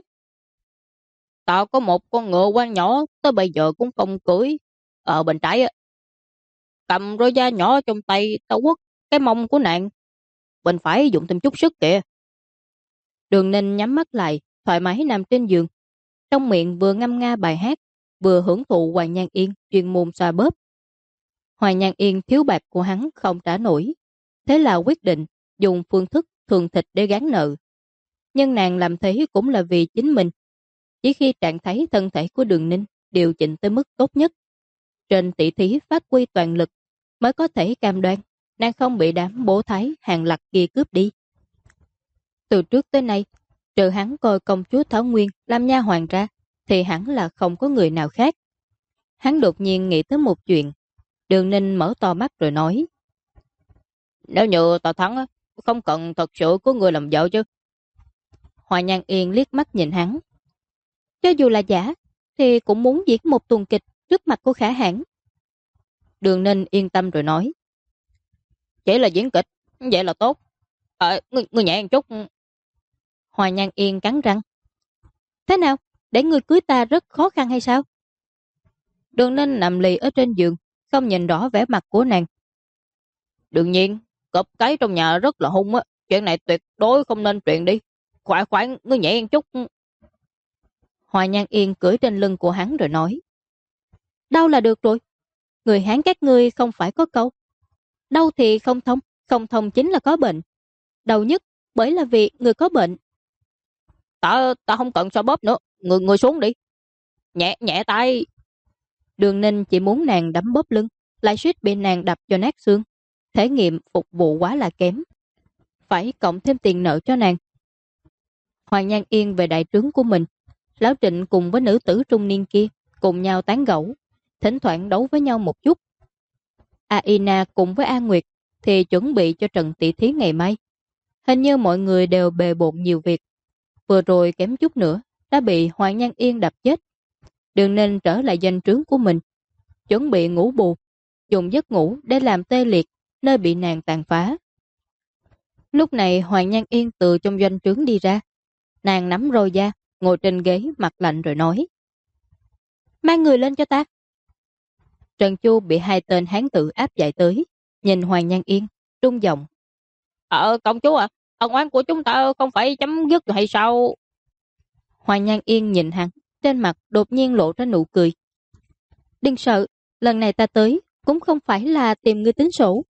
Tao có một con ngựa quan nhỏ, tới bây giờ cũng không cưỡi. Ở bên trái cầm roi da nhỏ trong tay, tao quất cái mông của nàng. Bên phải dùng thêm chút sức kìa. Đường Ninh nhắm mắt lại, thoải mái nằm trên giường, trong miệng vừa ngâm nga bài hát, vừa hưởng thụ Hoàng Nhan Yên chuyên môn xoa bóp. Hoàng Nhan Yên thiếu bạc của hắn không trả nổi, thế là quyết định dùng phương thức thường thịt để gán nợ. Nhưng nàng làm thế cũng là vì chính mình. Chỉ khi trạng thái thân thể của Đường Ninh điều chỉnh tới mức tốt nhất, trên tỷ thí phát huy toàn lực, mới có thể cam đoan nàng không bị đám bố thái hàng lặt kia cướp đi. Từ trước tới nay, trừ hắn coi công chúa Thảo Nguyên làm nha hoàn ra, thì hẳn là không có người nào khác. Hắn đột nhiên nghĩ tới một chuyện. Đường Ninh mở to mắt rồi nói: Nếu như tao thắng, không cần thật sự có người làm vợ chứ. Hoa Nhan Yên liếc mắt nhìn hắn. Cho dù là giả, thì cũng muốn diễn một tuần kịch trước mặt của Khả Hãn. Đường Ninh yên tâm rồi nói: Chỉ là diễn kịch, vậy là tốt. Ngươi nhẹ một chút. Hoa Nhan Yên cắn răng. Thế nào? Để người cưới ta rất khó khăn hay sao? Đường Ninh nằm lì ở trên giường, không nhìn rõ vẻ mặt của nàng. Đương nhiên, cọp cái trong nhà rất là hung á. Chuyện này tuyệt đối không nên chuyện đi. Khoan, ngươi nhẹ một chút. Hoa Nhan Yên cưỡi trên lưng của hắn rồi nói: Đau là được rồi. Người Hán các ngươi không phải có câu: đau thì không thông chính là có bệnh. Đau nhất bởi là vì người có bệnh. Ta không cần xoa bóp nữa. Người xuống đi. Nhẹ tay. Đường Ninh chỉ muốn nàng đấm bóp lưng, lại suýt bị nàng đập cho nát xương. Thể nghiệm phục vụ quá là kém, phải cộng thêm tiền nợ cho nàng. Hoàng Nhan Yên về đại trướng của mình. Lão Trịnh cùng với nữ tử trung niên kia cùng nhau tán gẫu, thỉnh thoảng đấu với nhau một chút. Aina cùng với A Nguyệt thì chuẩn bị cho trận tỷ thí ngày mai. Hình như mọi người đều bề bộn nhiều việc. Vừa rồi kém chút nữa đã bị Hoàng Nhan Yên đập chết. Đường Ninh trở lại doanh trướng của mình, chuẩn bị ngủ bù, dùng giấc ngủ để làm tê liệt nơi bị nàng tàn phá. Lúc này Hoàng Nhan Yên từ trong doanh trướng đi ra. Nàng nắm roi da, ngồi trên ghế mặt lạnh rồi nói: Mang người lên cho ta. Trần Chu bị hai tên hán tử áp giải tới, nhìn Hoàng Nhan Yên, trung giọng: Công chúa à, ân oán của chúng ta không phải chấm dứt hay sao? Hoàng Nhan Yên nhìn hắn, trên mặt đột nhiên lộ ra nụ cười. Đừng sợ, lần này ta tới cũng không phải là tìm người tính sổ.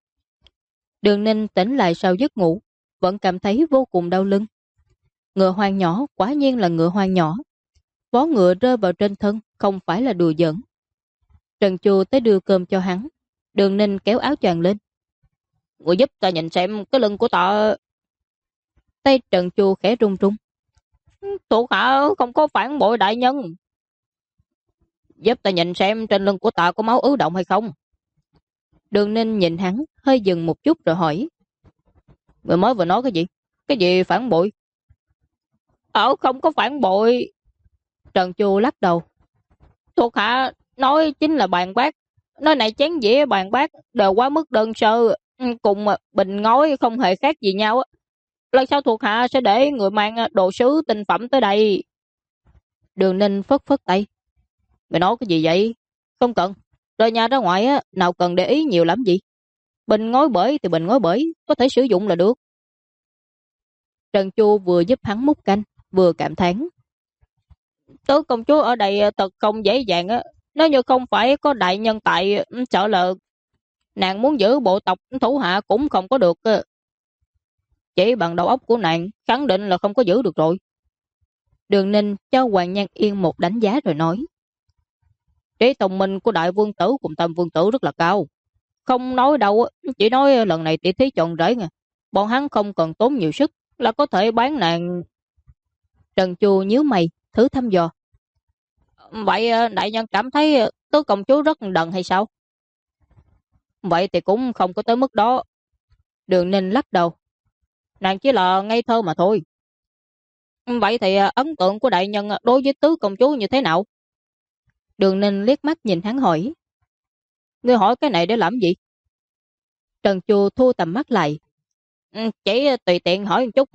Đường Ninh tỉnh lại sau giấc ngủ, vẫn cảm thấy vô cùng đau lưng. Ngựa hoang nhỏ quả nhiên là ngựa hoang nhỏ. Vó ngựa rơi vào trên thân không phải là đùa giỡn. Trần Chu tới đưa cơm cho hắn. Đường Ninh kéo áo choàng lên. Người giúp ta nhìn xem cái lưng của ta. Tay Trần Chu khẽ run run. Thuộc hạ không có phản bội đại nhân. Giúp ta nhìn xem trên lưng của ta có máu ứ động hay không. Đường Ninh nhìn hắn hơi dừng một chút rồi hỏi: Người mới vừa nói cái gì? Cái gì phản bội? Không có phản bội. Trần Chu lắc đầu. Thuộc hạ nói chính là bàn bát. Nơi này chén dĩa bàn bát đều quá mức đơn sơ, cùng bình ngói không hề khác gì nhau. Lần sau thuộc hạ sẽ để người mang đồ sứ tinh phẩm tới đây. Đường Ninh phất phất tay. Mày nói cái gì vậy? Không cần. Rời nhà ra ngoài nào cần để ý nhiều lắm gì. Bình ngói bể thì bình ngói bể, có thể sử dụng là được. Trần Chu vừa giúp hắn múc canh, vừa cảm thán: Tứ công chúa ở đây thật không dễ dàng á. Nếu như không phải có đại nhân tại, sợ là nàng muốn giữ bộ tộc thủ hạ cũng không có được. Chỉ bằng đầu óc của nàng khẳng định là không có giữ được rồi. Đường Ninh cho Hoàng Nhan Yên một đánh giá rồi nói: Trí thông minh của đại vương tử cùng tam vương tử rất là cao. Không nói đâu, chỉ nói lần này tỷ thí chọn rễ nè. Bọn hắn không cần tốn nhiều sức là có thể bán nàng. Trần Chu nhíu mày, thử thăm dò. Vậy đại nhân cảm thấy tứ công chúa rất đần hay sao? Vậy thì cũng không có tới mức đó. Đường Ninh lắc đầu. Nàng chỉ là ngây thơ mà thôi. Vậy thì ấn tượng của đại nhân đối với tứ công chúa như thế nào? Đường Ninh liếc mắt nhìn hắn hỏi. Ngươi hỏi cái này để làm gì? Trần Chu thu tầm mắt lại. Chỉ tùy tiện hỏi một chút.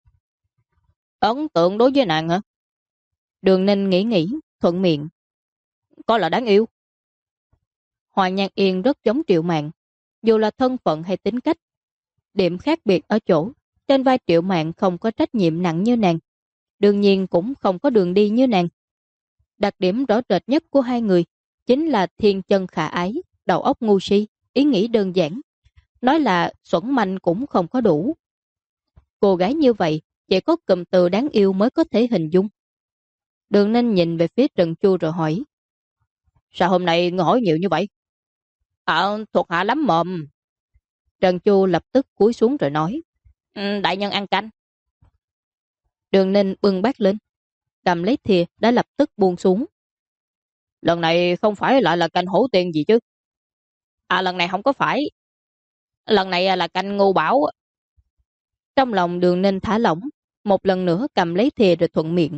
Ấn tượng đối với nàng hả? Đường Ninh nghĩ, thuận miệng. Có là đáng yêu. Hoa Nhan Yên rất giống Triệu Mạn, dù là thân phận hay tính cách. Điểm khác biệt ở chỗ, trên vai Triệu Mạn không có trách nhiệm nặng như nàng, đương nhiên cũng không có đường đi như nàng. Đặc điểm rõ rệt nhất của hai người chính là thiên chân khả ái, đầu óc ngu si, ý nghĩ đơn giản. Nói là xuẩn manh cũng không có đủ. Cô gái như vậy chỉ có cụm từ đáng yêu mới có thể hình dung. Đường Ninh nhìn về phía Trần Chu rồi hỏi. Sao hôm nay ngươi hỏi nhiều như vậy? Thuộc hạ lắm mồm. Trần Chu lập tức cúi xuống rồi nói. Đại nhân ăn canh. Đường Ninh bưng bát lên, cầm lấy thìa đã lập tức buông xuống. Lần này không phải lại là canh hổ tiên gì chứ? Lần này không có phải. Lần này là canh Ngưu Bảo. Trong lòng Đường Ninh thả lỏng, một lần nữa cầm lấy thìa rồi thuận miệng.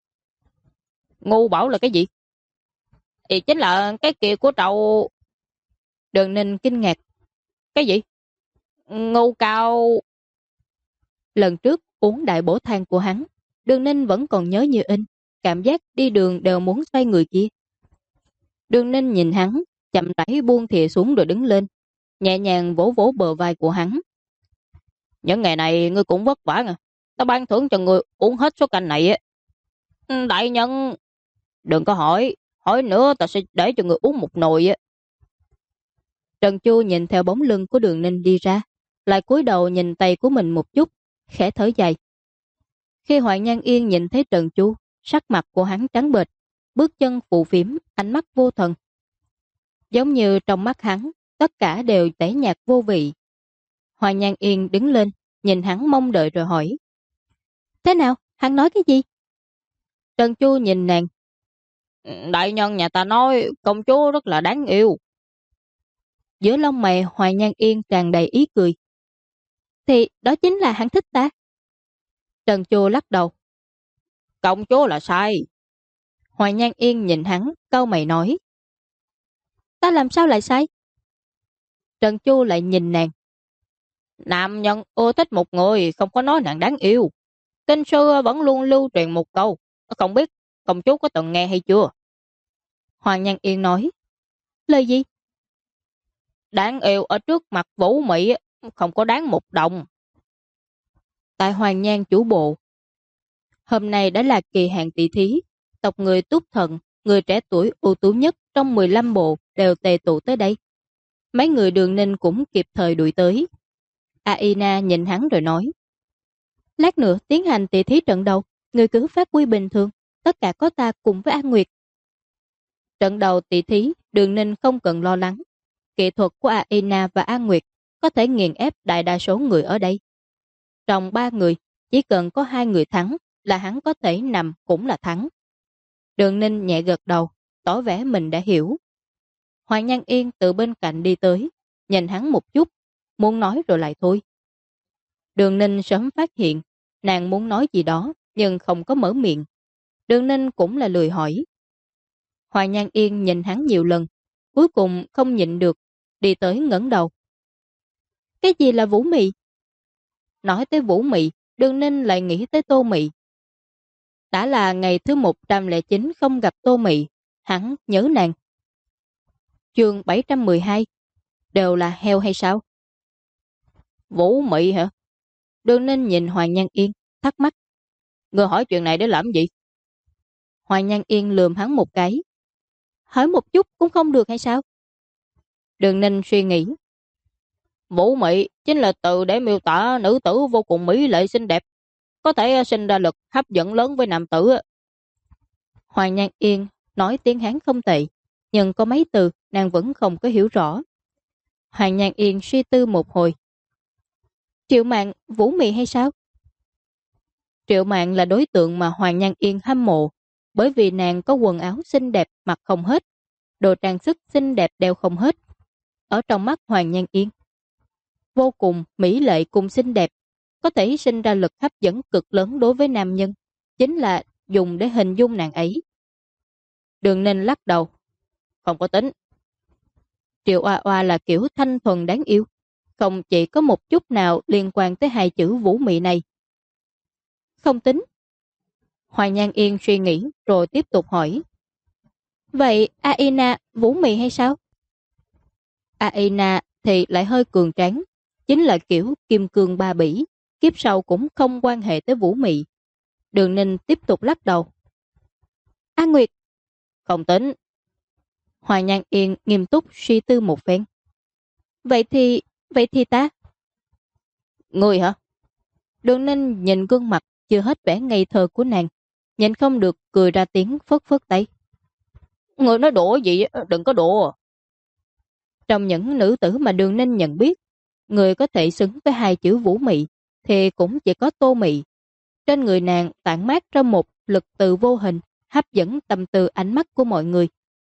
Ngưu Bảo là cái gì? Thì chính là cái kia của trầu. Đường Ninh kinh ngạc. Cái gì? Ngưu Cao. Lần trước uống đại bổ thang của hắn, Đường Ninh vẫn còn nhớ như in, cảm giác đi đường đều muốn xoay người kia. Đường Ninh nhìn hắn, chậm rãi buông thìa xuống rồi đứng lên, nhẹ nhàng vỗ vỗ bờ vai của hắn. Những ngày này ngươi cũng vất vả nè. Ta ban thưởng cho ngươi uống hết số canh này. Đại nhân, đừng có hỏi. Hỏi nữa ta sẽ để cho ngươi uống một nồi. Trần Chu nhìn theo bóng lưng của Đường Ninh đi ra, lại cúi đầu nhìn tay của mình một chút, khẽ thở dài. Khi Hoài Nhan Yên nhìn thấy Trần Chu, sắc mặt của hắn trắng bệch, bước chân phù phiếm, ánh mắt vô thần. Giống như trong mắt hắn, tất cả đều tẻ nhạt vô vị. Hoài Nhan Yên đứng lên, nhìn hắn mong đợi rồi hỏi. Thế nào? Hắn nói cái gì? Trần Chu nhìn nàng. Đại nhân nhà ta nói công chúa rất là đáng yêu. Giữa lông mày Hoài Nhan Yên tràn đầy ý cười. Thì đó chính là hắn thích ta. Trần Chu lắc đầu. Công chúa là sai. Hoài Nhan Yên nhìn hắn, cau mày nói. Ta làm sao lại sai? Trần Chu lại nhìn nàng. Nam nhân ưa thích một người không có nói nàng đáng yêu. Kinh sư vẫn luôn lưu truyền một câu. Không biết công chúa có từng nghe hay chưa? Hoài Nhan Yên nói. Lời gì? Đáng yêu ở trước mặt Vũ Mị không có đáng một đồng. Tại Hoàng Nhan chủ bộ. Hôm nay đã là kỳ hạn tỷ thí. Tộc người Túc Thần, người trẻ tuổi ưu tú nhất trong 15 bộ đều tề tụ tới đây. Mấy người Đường Ninh cũng kịp thời đuổi tới. Aina nhìn hắn rồi nói. Lát nữa tiến hành tỷ thí trận đầu, người cứ phát huy bình thường, tất cả có ta cùng với An Nguyệt. Trận đầu tỷ thí, Đường Ninh không cần lo lắng. Kỹ thuật của Aina và An Nguyệt có thể nghiền ép đại đa số người ở đây. Trong 3 người, chỉ cần có 2 người thắng là hắn có thể nằm cũng là thắng. Đường Ninh nhẹ gật đầu, tỏ vẻ mình đã hiểu. Hoàng Nhan Yên từ bên cạnh đi tới, nhìn hắn một chút, muốn nói rồi lại thôi. Đường Ninh sớm phát hiện, nàng muốn nói gì đó, nhưng không có mở miệng. Đường Ninh cũng là lười hỏi. Hoàng Nhan Yên nhìn hắn nhiều lần, cuối cùng không nhịn được, đi tới ngẩng đầu. Cái gì là Vũ Mị? Nói tới Vũ Mị, Đường Ninh lại nghĩ tới Tô Mị. Đã là ngày thứ 109 không gặp Tô Mị, hắn nhớ nàng. Chương 712, đều là heo hay sao? Vũ Mị hả? Đường Ninh nhìn Hoàng Nhan Yên, thắc mắc. Ngươi hỏi chuyện này để làm gì? Hoàng Nhan Yên lườm hắn một cái. Hỏi một chút cũng không được hay sao? Đường Ninh suy nghĩ. Vũ Mị chính là từ để miêu tả nữ tử vô cùng mỹ lệ xinh đẹp, có thể sinh ra lực hấp dẫn lớn với nam tử. Hoàng Nhan Yên nói tiếng Hán không tệ, nhưng có mấy từ nàng vẫn không có hiểu rõ. Hoàng Nhan Yên suy tư một hồi. Triệu Mạn, Vũ Mị hay sao? Triệu Mạn là đối tượng mà Hoàng Nhan Yên hâm mộ, bởi vì nàng có quần áo xinh đẹp mặc không hết, đồ trang sức xinh đẹp đeo không hết. Ở trong mắt Hoàng Nhan Yên, vô cùng mỹ lệ cùng xinh đẹp, có thể sinh ra lực hấp dẫn cực lớn đối với nam nhân, chính là dùng để hình dung nàng ấy. Đường Ninh lắc đầu. Không có tính. Triệu Oa Oa là kiểu thanh thuần đáng yêu, không chỉ có một chút nào liên quan tới hai chữ Vũ Mị này. Không tính. Hoàng Nhan Yên suy nghĩ rồi tiếp tục hỏi. Vậy Aina Vũ Mị hay sao? Aina thì lại hơi cường tráng, chính là kiểu kim cương ba bỉ, kiếp sau cũng không quan hệ tới Vũ Mị. Đường Ninh tiếp tục lắc đầu. A Nguyệt. Không tính. Hoàng Nhan Yên nghiêm túc suy tư một phen. Vậy thì ta? Người hả? Đường Ninh nhìn gương mặt chưa hết vẻ ngây thơ của nàng, nhìn không được cười ra tiếng phất phất tay. Người nói đùa gì, đừng có đùa. Trong những nữ tử mà Đường Ninh nhận biết, người có thể xứng với hai chữ Vũ Mị thì cũng chỉ có Tô Mị. Trên người nàng tản mát ra một lực từ vô hình, hấp dẫn tâm tư ánh mắt của mọi người.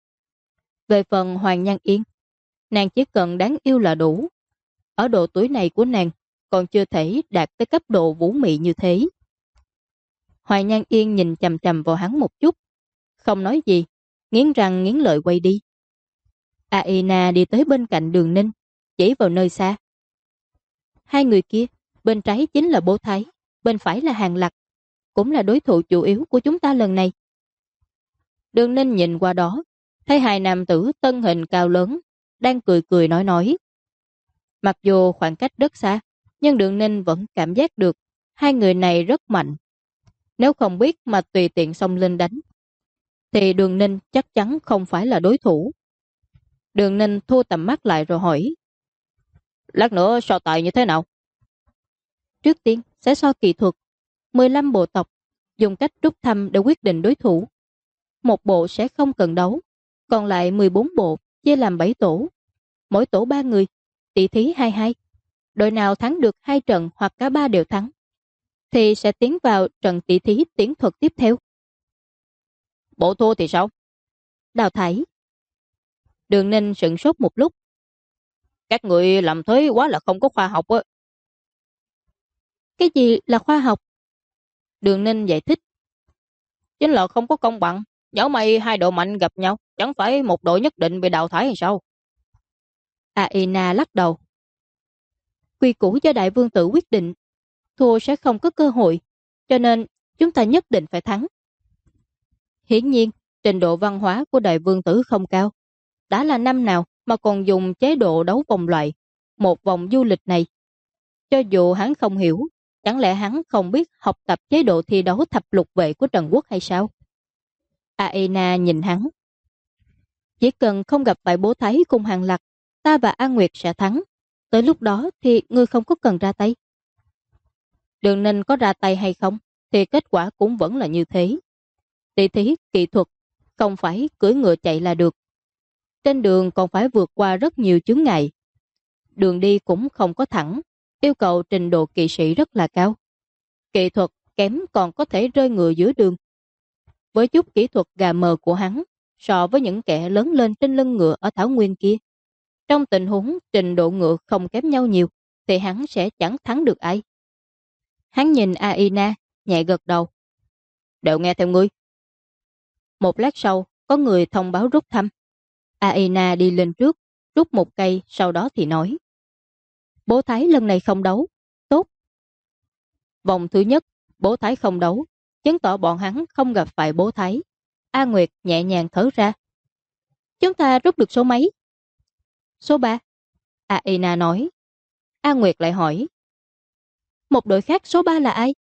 Về phần Hoàng Nhan Yên, nàng chỉ cần đáng yêu là đủ. Ở độ tuổi này của nàng còn chưa thể đạt tới cấp độ Vũ Mị như thế. Hoàng Nhan Yên nhìn chằm chằm vào hắn một chút, không nói gì, nghiến răng nghiến lợi quay đi. Aina đi tới bên cạnh Đường Ninh, chỉ vào nơi xa. Hai người kia, bên trái chính là Bố Thái, bên phải là Hàng Lập, cũng là đối thủ chủ yếu của chúng ta lần này. Đường Ninh nhìn qua đó, thấy hai nam tử thân hình cao lớn, đang cười cười nói. Mặc dù khoảng cách rất xa, nhưng Đường Ninh vẫn cảm giác được hai người này rất mạnh. Nếu không biết mà tùy tiện xông lên đánh, thì Đường Ninh chắc chắn không phải là đối thủ. Đường Ninh thu tầm mắt lại rồi hỏi. Lát nữa so tài như thế nào? Trước tiên sẽ so kỳ thuật. 15 bộ tộc dùng cách rút thăm để quyết định đối thủ. Một bộ sẽ không cần đấu, còn lại 14 bộ chia làm 7 tổ. Mỗi tổ 3 người, tỷ thí 2-2. Đội nào thắng được 2 trận hoặc cả 3 đều thắng, thì sẽ tiến vào trận tỷ thí tiến thuật tiếp theo. Bộ thua thì sao? Đào thải. Đường Ninh sửng sốt một lúc. Các người làm thế quá là không có khoa học á. Cái gì là khoa học? Đường Ninh giải thích. Chính là không có công bằng. Nhỡ may hai đội mạnh gặp nhau, chẳng phải một đội nhất định bị đào thải hay sao? Aina lắc đầu. Quy củ do đại vương tử quyết định, thua sẽ không có cơ hội, cho nên chúng ta nhất định phải thắng. Hiển nhiên, trình độ văn hóa của đại vương tử không cao. Đã là năm nào mà còn dùng chế độ đấu vòng loại, một vòng du lịch này. Cho dù hắn không hiểu, chẳng lẽ hắn không biết học tập chế độ thi đấu thập lục vệ của Trần Quốc hay sao? Aina nhìn hắn. Chỉ cần không gặp phải Bố Thái cùng Hàng Lập, ta và An Nguyệt sẽ thắng. Tới lúc đó thì ngươi không có cần ra tay. Đường Ninh có ra tay hay không thì kết quả cũng vẫn là như thế. Tỷ thí kỹ thuật không phải cưỡi ngựa chạy là được. Trên đường còn phải vượt qua rất nhiều chướng ngại. Đường đi cũng không có thẳng, yêu cầu trình độ kỵ sĩ rất là cao. Kỹ thuật kém còn có thể rơi ngựa giữa đường. Với chút kỹ thuật gà mờ của hắn, so với những kẻ lớn lên trên lưng ngựa ở Thảo Nguyên kia, trong tình huống trình độ ngựa không kém nhau nhiều, thì hắn sẽ chẳng thắng được ai. Hắn nhìn Aina, nhẹ gật đầu. Đều nghe theo ngươi. Một lát sau, có người thông báo rút thăm. Aina đi lên trước, rút một cây, sau đó thì nói. Bố Thái lần này không đấu. Tốt. Vòng thứ nhất, Bố Thái không đấu, chứng tỏ bọn hắn không gặp phải Bố Thái. A Nguyệt nhẹ nhàng thở ra. Chúng ta rút được số mấy? Số 3. Aina nói. A Nguyệt lại hỏi. Một đội khác số 3 là ai?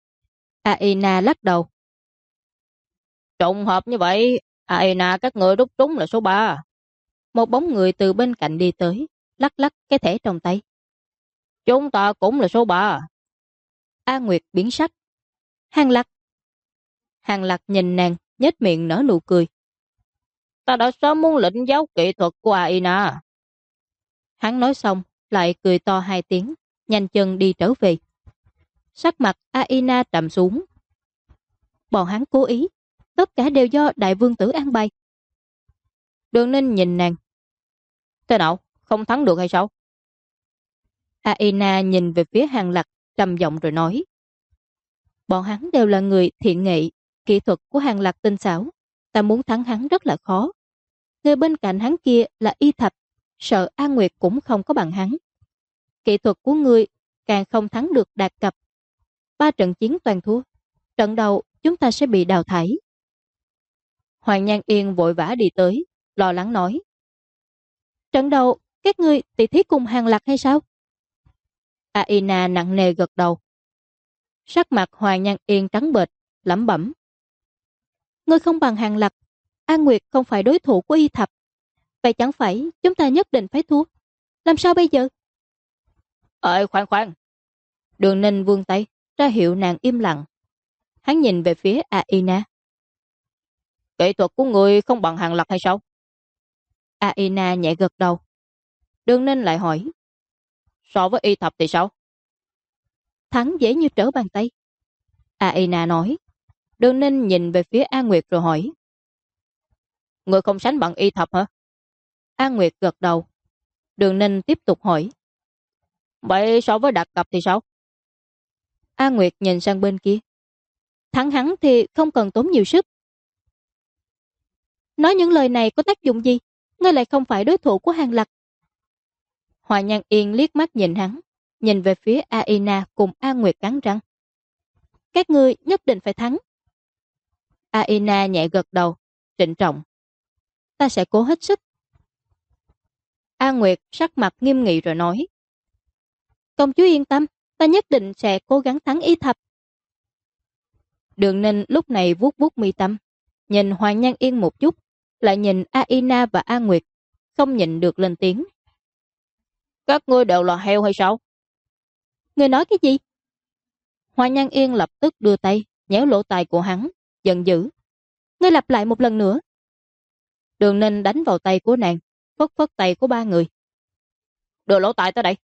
Aina lắc đầu. Trùng hợp như vậy, Aina các người rút trúng là số 3. Một bóng người từ bên cạnh đi tới, lắc lắc cái thẻ trong tay. Chúng ta cũng là số 3. A Nguyệt biến sắc. Hàng Lập. Hàng Lập nhìn nàng, nhếch miệng nở nụ cười. Ta đã sớm muốn lĩnh giáo kỹ thuật của Aina. Hắn nói xong, lại cười to 2 tiếng, nhanh chân đi trở về. Sắc mặt Aina trầm xuống. Bọn hắn cố ý, tất cả đều do đại vương tử an bài. Đường Ninh nhìn nàng. Thế nào, không thắng được hay sao? Aina nhìn về phía Hàng Lập, trầm giọng rồi nói. Bọn hắn đều là người thiện nghệ, kỹ thuật của Hàng Lập tinh xảo, ta muốn thắng hắn rất là khó. Người bên cạnh hắn kia là Y Thạch, sợ An Nguyệt cũng không có bằng hắn. Kỹ thuật của ngươi càng không thắng được Đạt Cập. 3 trận chiến toàn thua, trận đầu chúng ta sẽ bị đào thải. Hoàng Nhan Yên vội vã đi tới, lo lắng nói. Trận đầu, các ngươi tỷ thí cùng Hàng Lập hay sao? Aina nặng nề gật đầu. Sắc mặt Hoàng Nhan Yên trắng bệch, lẩm bẩm. Ngươi không bằng Hàng Lập, An Nguyệt không phải đối thủ của Y Thập. Vậy chẳng phải chúng ta nhất định phải thua? Làm sao bây giờ? Khoan khoan. Đường Ninh vươn tay, ra hiệu nàng im lặng. Hắn nhìn về phía Aina. Kỹ thuật của người không bằng Hàng Lập hay sao? Aina nhẹ gật đầu. Đường Ninh lại hỏi. So với Y Thập thì sao? Thắng dễ như trở bàn tay. Aina nói. Đường Ninh nhìn về phía An Nguyệt rồi hỏi. Người không sánh bằng Y Thập hả? An Nguyệt gật đầu. Đường Ninh tiếp tục hỏi. Vậy so với Đạt Cập thì sao? An Nguyệt nhìn sang bên kia. Thắng hắn thì không cần tốn nhiều sức. Nói những lời này có tác dụng gì? Ngươi lại không phải đối thủ của Hàng Lập. Hoa Nhan Yên liếc mắt nhìn hắn, nhìn về phía Aina cùng An Nguyệt cắn răng. Các ngươi nhất định phải thắng. Aina nhẹ gật đầu, trịnh trọng. Ta sẽ cố hết sức. An Nguyệt sắc mặt nghiêm nghị rồi nói. Công chúa yên tâm, ta nhất định sẽ cố gắng thắng Y Thập. Đường Ninh lúc này vuốt vuốt mi tâm, nhìn Hoàng Nhan Yên một chút, lại nhìn Aina và An Nguyệt, không nhịn được lên tiếng. Các ngươi đều là heo hay sao? Ngươi nói cái gì? Hoàng Nhan Yên lập tức đưa tay, nhéo lỗ tai của hắn, giận dữ. Ngươi lặp lại một lần nữa. Đường Ninh đánh vào tay của nàng, phất phất tay của 3 người. Đưa lỗ tai tới đây.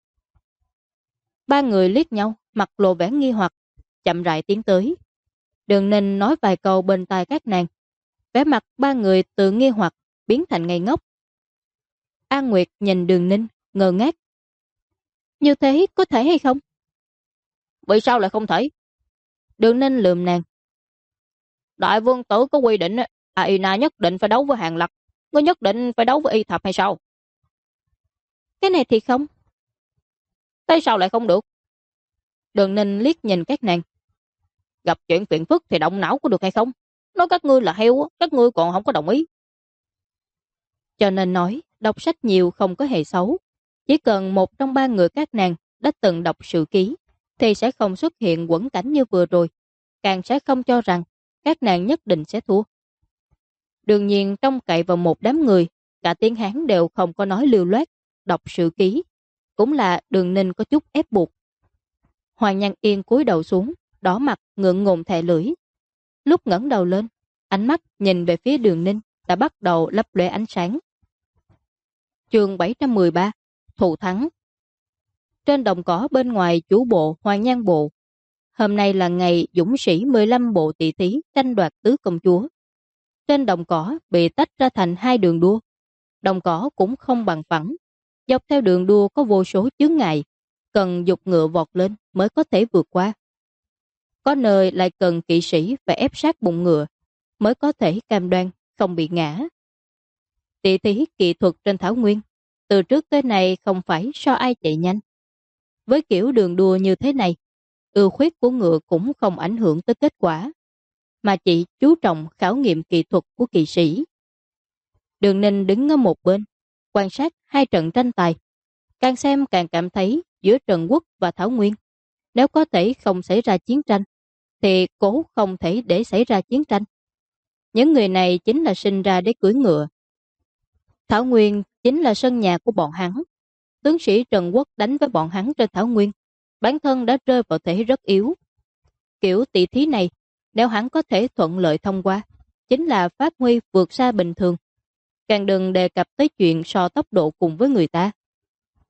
3 người liếc nhau, mặt lộ vẻ nghi hoặc, chậm rãi tiến tới. Đường Ninh nói vài câu bên tai các nàng. Vẻ mặt 3 người từ nghi hoặc biến thành ngây ngốc. An Nguyệt nhìn Đường Ninh, ngơ ngác. Như thế có thể hay không? Vì sao lại không thể? Đường Ninh lườm nàng. Đại vương tử có quy định Aina nhất định phải đấu với Hàng Lập, ngươi nhất định phải đấu với Y Thập hay sao? Cái này thì không. Tại sao lại không được? Đường Ninh liếc nhìn các nàng. Gặp chuyện phiền phức thì động não có được hay không? Nói các ngươi là heo, các ngươi còn không có đồng ý. Cho nên nói, đọc sách nhiều không có hề xấu. Chỉ cần một trong 3 người các nàng đã từng đọc sử ký, thì sẽ không xuất hiện quẫn cảnh như vừa rồi, càng sẽ không cho rằng các nàng nhất định sẽ thua. Đương nhiên trông cậy vào một đám người, cả tiếng Hán đều không có nói lưu loát, đọc sử ký, cũng là Đường Ninh có chút ép buộc. Hoàng Nhan Yên cúi đầu xuống, đỏ mặt ngượng ngùng thè lưỡi. Lúc ngẩng đầu lên, ánh mắt nhìn về phía Đường Ninh đã bắt đầu lấp lóe ánh sáng. Chương 713, Thù thắng. Trên đồng cỏ bên ngoài chủ bộ Hoàng Nhan bộ. Hôm nay là ngày dũng sĩ 15 bộ tỷ thí tranh đoạt tứ công chúa. Trên đồng cỏ bị tách ra thành 2 đường đua. Đồng cỏ cũng không bằng phẳng. Dọc theo đường đua có vô số chướng ngại, cần dục ngựa vọt lên mới có thể vượt qua. Có nơi lại cần kỵ sĩ phải ép sát bụng ngựa mới có thể cam đoan không bị ngã. Tỷ thí kỹ thuật trên thảo nguyên từ trước tới nay không phải so ai chạy nhanh. Với kiểu đường đua như thế này, ưu khuyết của ngựa cũng không ảnh hưởng tới kết quả, mà chỉ chú trọng khảo nghiệm kỹ thuật của kỵ sĩ. Đường Ninh đứng ở một bên, quan sát 2 trận tranh tài. Càng xem càng cảm thấy giữa Trần Quốc và Thảo Nguyên, nếu có thể không xảy ra chiến tranh, thì cố không thể để xảy ra chiến tranh. Những người này chính là sinh ra để cưỡi ngựa. Thảo Nguyên chính là sân nhà của bọn hắn. Tướng sĩ Trần Quốc đánh với bọn hắn trên Thảo Nguyên, bản thân đã rơi vào thế rất yếu. Kiểu tỷ thí này, nếu hắn có thể thuận lợi thông qua, chính là phát huy vượt xa bình thường. Càng đừng đề cập tới chuyện so tốc độ cùng với người ta.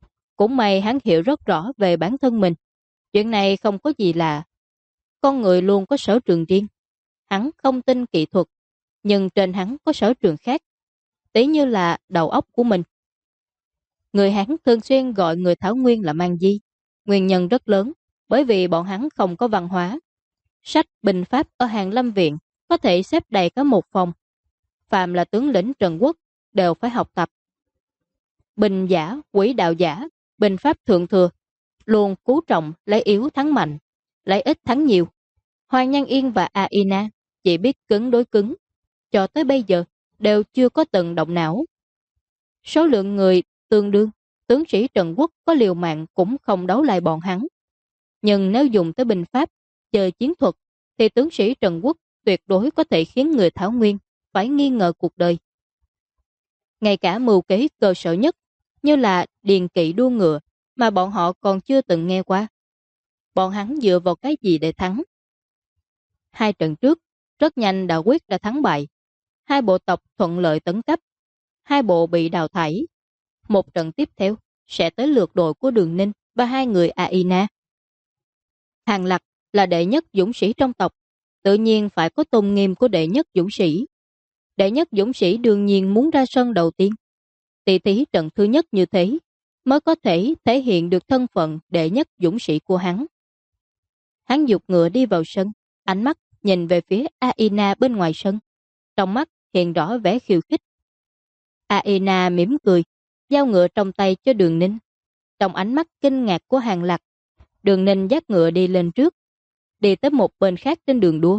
Cũng may hắn hiểu rất rõ về bản thân mình. Chuyện này không có gì lạ. Con người luôn có sở trường riêng. Hắn không tin kỹ thuật, nhưng trên hắn có sở trường khác, tí như là đầu óc của mình. Người Hán thường xuyên gọi người Thảo Nguyên là mang di. Nguyên nhân rất lớn, bởi vì bọn hắn không có văn hóa. Sách binh pháp ở Hàn Lâm Viện có thể xếp đầy cả một phòng. Phạm là tướng lĩnh Trần Quốc đều phải học tập. Binh giả, quỹ đạo giả, binh pháp thượng thừa, luôn chú trọng lấy yếu thắng mạnh, lấy ít thắng nhiều. Hoàng Nhan Yên và Aina chỉ biết cứng đối cứng, cho tới bây giờ đều chưa có từng động não. Số lượng người tương đương, tướng sĩ Trần Quốc có liều mạng cũng không đấu lại bọn hắn. Nhưng nếu dùng tới binh pháp, chơi chiến thuật, thì tướng sĩ Trần Quốc tuyệt đối có thể khiến người Thảo Nguyên phải nghi ngờ cuộc đời. Ngay cả mưu kế cơ sở nhất, như là điền kỵ đua ngựa, mà bọn họ còn chưa từng nghe qua. Bọn hắn dựa vào cái gì để thắng? Hai trận trước, rất nhanh đã quyết đã thắng bại. Hai bộ tộc thuận lợi tấn cấp, hai bộ bị đào thải. Một trận tiếp theo sẽ tới lượt đội của Đường Ninh và hai người Aina. Hàng Lập là đệ nhất dũng sĩ trong tộc, tự nhiên phải có tôn nghiêm của đệ nhất dũng sĩ. Đệ nhất dũng sĩ đương nhiên muốn ra sân đầu tiên. Tỷ thí trận thứ nhất như thế mới có thể hiện được thân phận đệ nhất dũng sĩ của hắn. Hắn giục ngựa đi vào sân, ánh mắt nhìn về phía Aina bên ngoài sân, trong mắt hiện rõ vẻ khiêu khích. Aina mỉm cười, giao ngựa trong tay cho Đường Ninh. Trong ánh mắt kinh ngạc của Hàng Lập, Đường Ninh dắt ngựa đi lên trước, đi tới một bên khác trên đường đua.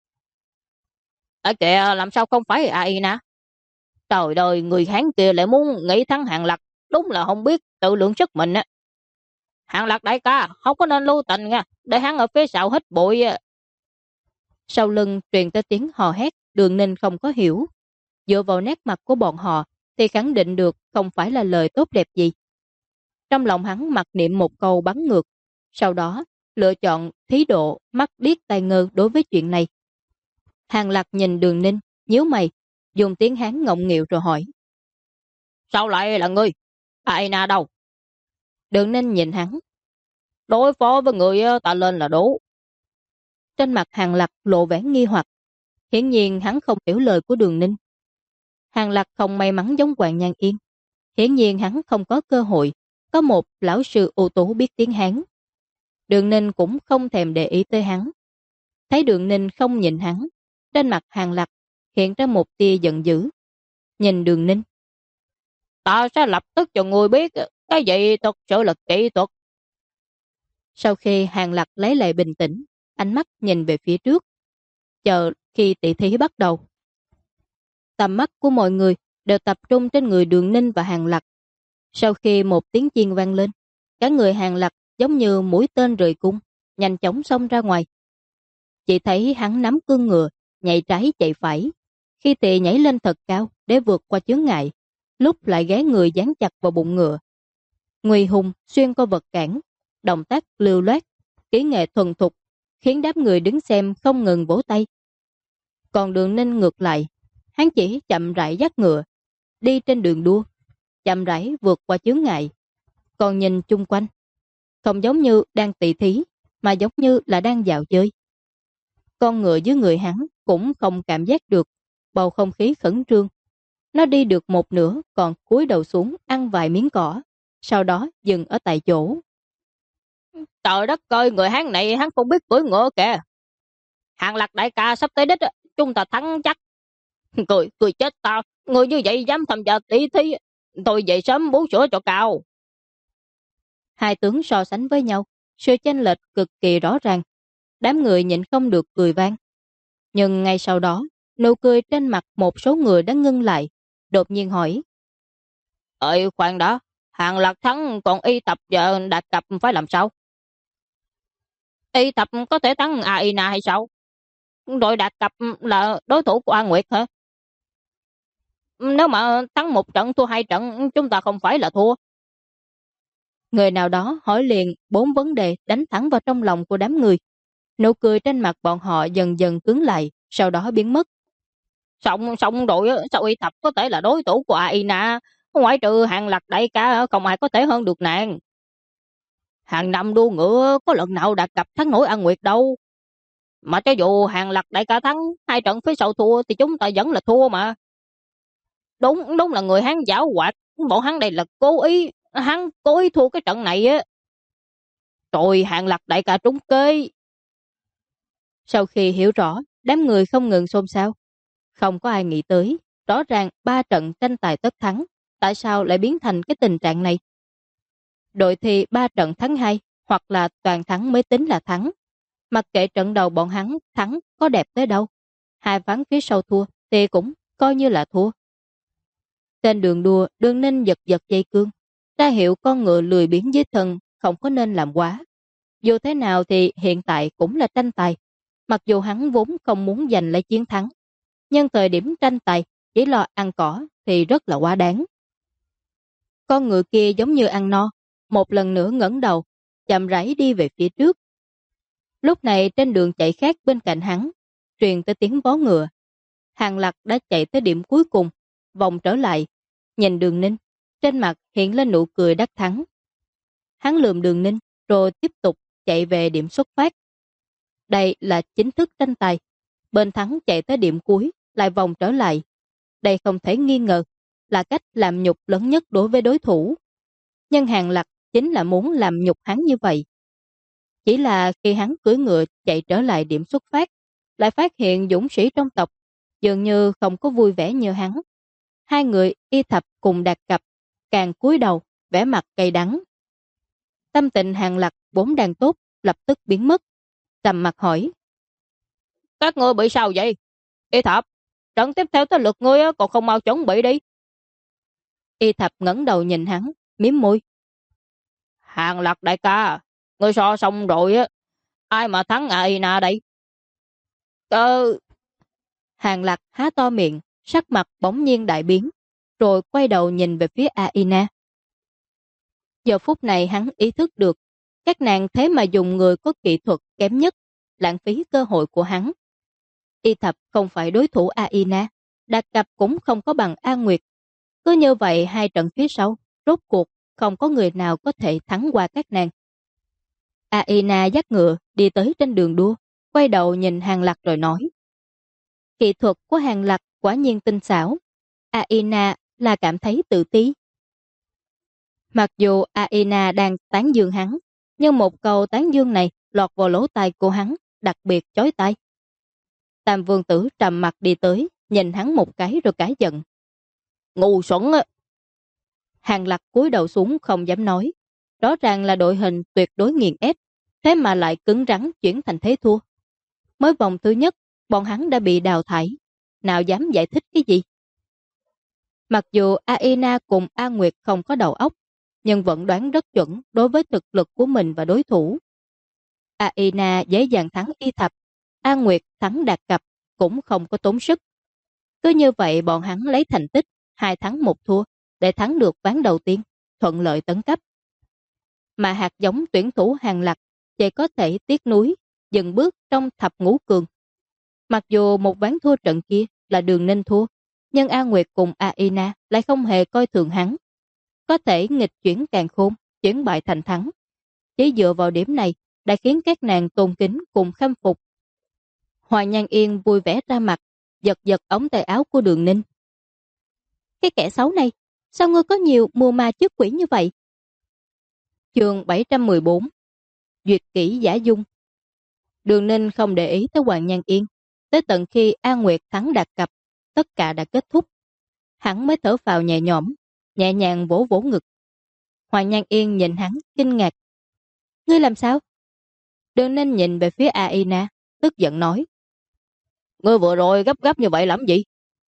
Ở kìa, làm sao không phải Aina? Trời ơi, người Hán kia lại muốn nghĩ thắng Hàng Lập, đúng là không biết tự lượng sức mình á. Hàng Lập đại ca, không có nên lưu tình nha, để hắn ở phía sau hít bụi. Sau lưng truyền tới tiếng hò hét, Đường Ninh không có hiểu. Dựa vào nét mặt của bọn họ thì khẳng định được không phải là lời tốt đẹp gì. Trong lòng hắn mặc niệm một câu bắn ngược, sau đó lựa chọn thí độ mắt điếc tai ngơ đối với chuyện này. Hàng Lập nhìn Đường Ninh, nhíu mày, dùng tiếng Hán ngọng nghịu rồi hỏi. Sao lại là ngươi? Aina đâu? Đường Ninh nhìn hắn. Đối phó với người ta lên là đủ. Trên mặt Hàng Lập lộ vẻ nghi hoặc. Hiển nhiên hắn không hiểu lời của Đường Ninh. Hàng Lập không may mắn giống Hoàng Nhan Yên. Hiển nhiên hắn không có cơ hội có một lão sư ưu tú biết tiếng Hán. Đường Ninh cũng không thèm để ý tới hắn. Thấy Đường Ninh không nhìn hắn, trên mặt Hàng Lập hiện ra một tia giận dữ. Nhìn Đường Ninh. Ta sẽ lập tức cho ngươi biết cái gì thực sự là kỹ thuật. Sau khi Hàng Lập lấy lại bình tĩnh, ánh mắt nhìn về phía trước, chờ khi tỷ thí bắt đầu. Tầm mắt của mọi người đều tập trung trên người Đường Ninh và Hàng Lập. Sau khi một tiếng chiên vang lên, cả người Hàng Lập giống như mũi tên rời cung, nhanh chóng xông ra ngoài. Chỉ thấy hắn nắm cương ngựa, nhảy trái chạy phải, khi thì nhảy lên thật cao để vượt qua chướng ngại, lúc lại ghé người dán chặt vào bụng ngựa. Nguy hùng xuyên qua vật cản, động tác lưu loát, kỹ nghệ thuần thục, khiến đám người đứng xem không ngừng vỗ tay. Còn Đường Ninh ngược lại, hắn chỉ chậm rãi dắt ngựa, đi trên đường đua, chậm rãi vượt qua chướng ngại. Còn nhìn chung quanh, không giống như đang tỷ thí, mà giống như là đang dạo chơi. Con ngựa dưới người hắn cũng không cảm giác được bầu không khí khẩn trương. Nó đi được một nửa còn cúi đầu xuống ăn vài miếng cỏ, sau đó dừng ở tại chỗ. Trời đất ơi, người Hán này hắn không biết cưỡi ngựa kìa. Hàng Lập đại ca sắp tới đích, chúng ta thắng chắc. Cười chết tao, người như vậy dám tham gia tỷ thí, tôi dậy sớm bú sữa cho cao. Hai tướng so sánh với nhau, sự chênh lệch cực kỳ rõ ràng. Đám người nhịn không được cười vang. Nhưng ngay sau đó, nụ cười trên mặt một số người đã ngưng lại, đột nhiên hỏi. Ơi khoan đó, Hàng Lập thắng còn Y Tập và Đạt Cập phải làm sao? Y Tập có thể thắng Aina hay sao? Đội Đạt Cập là đối thủ của A Nguyệt hả? Nếu mà thắng một trận thua hai trận, chúng ta không phải là thua. Người nào đó hỏi liền 4 vấn đề đánh thẳng vào trong lòng của đám người. Nụ cười trên mặt bọn họ dần dần cứng lại, sau đó biến mất. Xong đội sao Y Tập có thể là đối thủ của Aina? Ngoại trừ Hàng Lập đại ca không ai có thể hơn được nàng. Hàng năm đua ngựa có lần nào đạt cặp thắng nổi An Nguyệt đâu. Mà cho dù Hàng Lạc đại ca thắng, hai trận phía sau thua thì chúng ta vẫn là thua mà. Đúng là người Hán giảo hoạt, bọn hắn đây là hắn cố ý thua cái trận này á. Rồi Hàng Lạc đại ca trúng kế. Sau khi hiểu rõ, đám người không ngừng xôn xao. Không có ai nghĩ tới, rõ ràng 3 trận tranh tài tất thắng, tại sao lại biến thành cái tình trạng này? Đội thì 3 trận thắng 2, hoặc là toàn thắng mới tính là thắng. Mặc kệ trận đầu bọn hắn thắng có đẹp tới đâu, hai ván phía sau thua thì cũng coi như là thua. Trên đường đua, Đường Ninh giật giật dây cương, ra hiệu con ngựa lười biếng dưới thân không có nên làm quá. Dù thế nào thì hiện tại cũng là tranh tài. Mặc dù hắn vốn không muốn giành lấy chiến thắng, nhưng thời điểm tranh tài chỉ lo ăn cỏ thì rất là quá đáng. Con ngựa kia giống như ăn no, một lần nữa ngẩng đầu, chậm rãi đi về phía trước. Lúc này trên đường chạy khác bên cạnh hắn, truyền tới tiếng vó ngựa. Hàng Lạc đã chạy tới điểm cuối cùng, vòng trở lại, nhìn Đường Ninh, trên mặt hiện lên nụ cười đắc thắng. Hắn lườm Đường Ninh, rồi tiếp tục chạy về điểm xuất phát. Đây là chính thức tranh tài. Bên thắng chạy tới điểm cuối, lại vòng trở lại. Đây không thể nghi ngờ là cách làm nhục lớn nhất đối với đối thủ. Nhưng Hàng Lạc chính là muốn làm nhục hắn như vậy. Chỉ là khi hắn cưỡi ngựa chạy trở lại điểm xuất phát, lại phát hiện dũng sĩ trong tộc dường như không có vui vẻ như hắn. Hai người Y Thập cùng Đạt Cập càng cúi đầu, vẻ mặt cay đắng. Tâm tình Hàng Lạc vốn đang tốt, lập tức biến mất. Trầm mặt hỏi: Các ngươi bị sao vậy? Y Thập, trận tiếp theo tới lượt ngươi còn không mau chuẩn bị đi. Y Thập ngẩng đầu nhìn hắn, mím môi. Hàng Lạc đại ca, ngươi so xong rồi á, ai mà thắng Aina đây? Hàng Lạc há to miệng, sắc mặt bỗng nhiên đại biến, rồi quay đầu nhìn về phía Aina. Giờ phút này hắn ý thức được, các nàng thế mà dùng người có kỹ thuật kém nhất, lãng phí cơ hội của hắn. Y Thập không phải đối thủ Aina, Đạt Cập cũng không có bằng A Nguyệt. Cứ như vậy hai trận phía sau, rốt cuộc không có người nào có thể thắng qua các nàng. Aina dắt ngựa đi tới trên đường đua, quay đầu nhìn Hàng Lạc rồi nói: Kỹ thuật của Hàng Lạc quả nhiên tinh xảo. Aina là cảm thấy tự ti. Mặc dù Aina đang tán dương hắn, nhưng một câu tán dương này lọt vào lỗ tai của hắn, đặc biệt chói tai. Tam Vương Tử trầm mặt đi tới, nhìn hắn một cái rồi cãi giận: Ngu xuẩn á! Hàng Lạc cúi đầu xuống không dám nói. Rõ ràng là đội hình tuyệt đối nghiền ép, thế mà lại cứng rắn chuyển thành thế thua. Mới vòng thứ nhất, bọn hắn đã bị đào thải, nào dám giải thích cái gì. Mặc dù Aina cùng A Nguyệt không có đầu óc, nhưng vẫn đoán rất chuẩn đối với thực lực của mình và đối thủ. Aina dễ dàng thắng Y Thập, A Nguyệt thắng Đạt Cập cũng không có tốn sức. Cứ như vậy bọn hắn lấy thành tích 2 thắng 1 thua để thắng được ván đầu tiên, thuận lợi tấn cấp. Mà hạt giống tuyển thủ Hàng Lạc chỉ có thể tiếc nuối, dừng bước trong thập ngũ cường. Mặc dù một ván thua trận kia là Đường Ninh thua, nhưng A Nguyệt cùng Aina lại không hề coi thường hắn. Có thể nghịch chuyển càn khôn, chuyển bại thành thắng. Chỉ dựa vào điểm này đã khiến các nàng tôn kính cùng khâm phục. Hoài Nhan Yên vui vẻ ra mặt, giật giật ống tay áo của Đường Ninh. Cái kẻ xấu này, sao ngươi có nhiều mùa ma trước quỷ như vậy? Chương 714 Duyệt kỹ giả dung. Đường Ninh không để ý tới Hoàng Nhan Yên. Tới tận khi A Nguyệt thắng Đạt Cập, tất cả đã kết thúc. Hắn mới thở phào nhẹ nhõm, nhẹ nhàng vỗ vỗ ngực. Hoàng Nhan Yên nhìn hắn kinh ngạc. Ngươi làm sao? Đường Ninh nhìn về phía Aina, tức giận nói: Ngươi vừa rồi gấp gáp như vậy làm gì?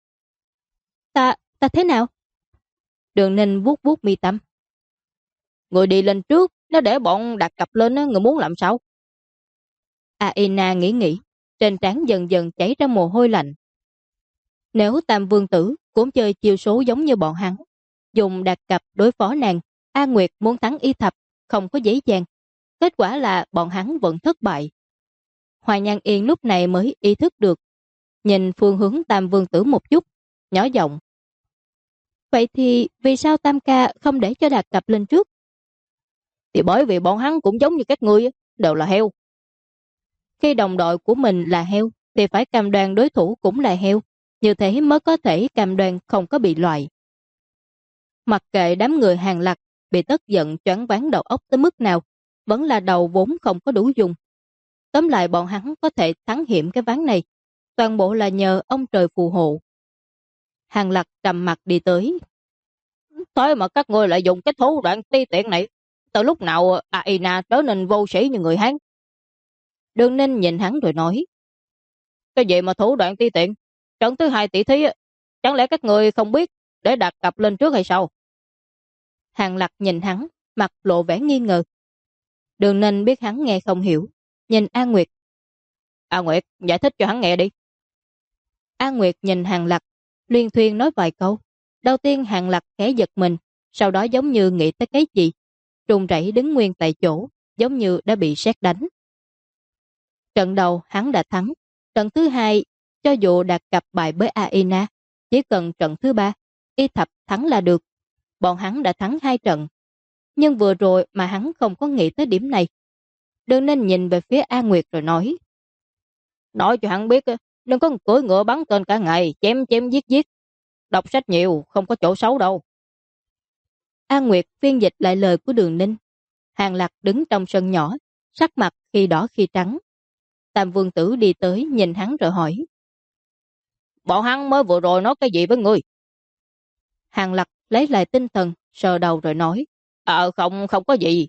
Ta thế nào? Đường Ninh vuốt vuốt mi tâm. Người đi lên trước, nếu để bọn Đạt Cập lên, người muốn làm sao? Aina nghĩ, trên trán dần dần chảy ra mồ hôi lạnh. Nếu Tam Vương Tử cũng chơi chiêu số giống như bọn hắn, dùng Đạt Cập đối phó nàng, A Nguyệt muốn thắng Y Thập không có dễ dàng. Kết quả là bọn hắn vẫn thất bại. Hoài Nhan Yên lúc này mới ý thức được, nhìn phương hướng Tam Vương Tử một chút, nhỏ giọng: Vậy thì vì sao Tam ca không để cho Đạt Cập lên trước? Thì bởi vì bọn hắn cũng giống như các ngươi, đều là heo. Khi đồng đội của mình là heo, thì phải cam đoan đối thủ cũng là heo. Như thế mới có thể cam đoan không có bị loại. Mặc kệ đám người Hàng Lập bị tức giận choáng váng đầu óc tới mức nào, vẫn là đầu vốn không có đủ dùng. Tóm lại bọn hắn có thể thắng hiểm cái ván này, toàn bộ là nhờ ông trời phù hộ. Hàng Lập trầm mặt đi tới. Thế mà các ngươi lại dùng cái thủ đoạn ti tiện này. Từ lúc nào Aina trở nên vô sĩ như người Hán? Đường Ninh nhìn hắn rồi nói. Cái gì mà thủ đoạn ti tiện? Trận thứ 2 tỷ thí, chẳng lẽ các ngươi không biết để đặt cặp lên trước hay sao? Hàng Lập nhìn hắn, mặt lộ vẻ nghi ngờ. Đường Ninh biết hắn nghe không hiểu, nhìn A Nguyệt. A Nguyệt, giải thích cho hắn nghe đi. A Nguyệt nhìn Hàng Lập, luyên thuyên nói vài câu. Đầu tiên Hàng Lập khẽ giật mình, sau đó giống như nghĩ tới cái gì. Run rẩy đứng nguyên tại chỗ, giống như đã bị sét đánh. Trận đầu hắn đã thắng. Trận thứ 2, cho dù đạt cặp bại với Aina, chỉ cần trận thứ 3, y thập thắng là được. Bọn hắn đã thắng 2 trận. Nhưng vừa rồi mà hắn không có nghĩ tới điểm này. Đừng nên nhìn về phía A Nguyệt rồi nói. Nói cho hắn biết, đừng có cưỡi ngựa bắn tên cả ngày, chém chém giết giết. Đọc sách nhiều, không có chỗ xấu đâu. A Nguyệt phiên dịch lại lời của Đường Ninh. Hàng Lập đứng trong sân nhỏ, sắc mặt khi đỏ khi trắng. Tam Vương Tử đi tới nhìn hắn rồi hỏi. Bọn hắn mới vừa rồi nói cái gì với ngươi? Hàng Lập lấy lại tinh thần, sờ đầu rồi nói. Không có gì.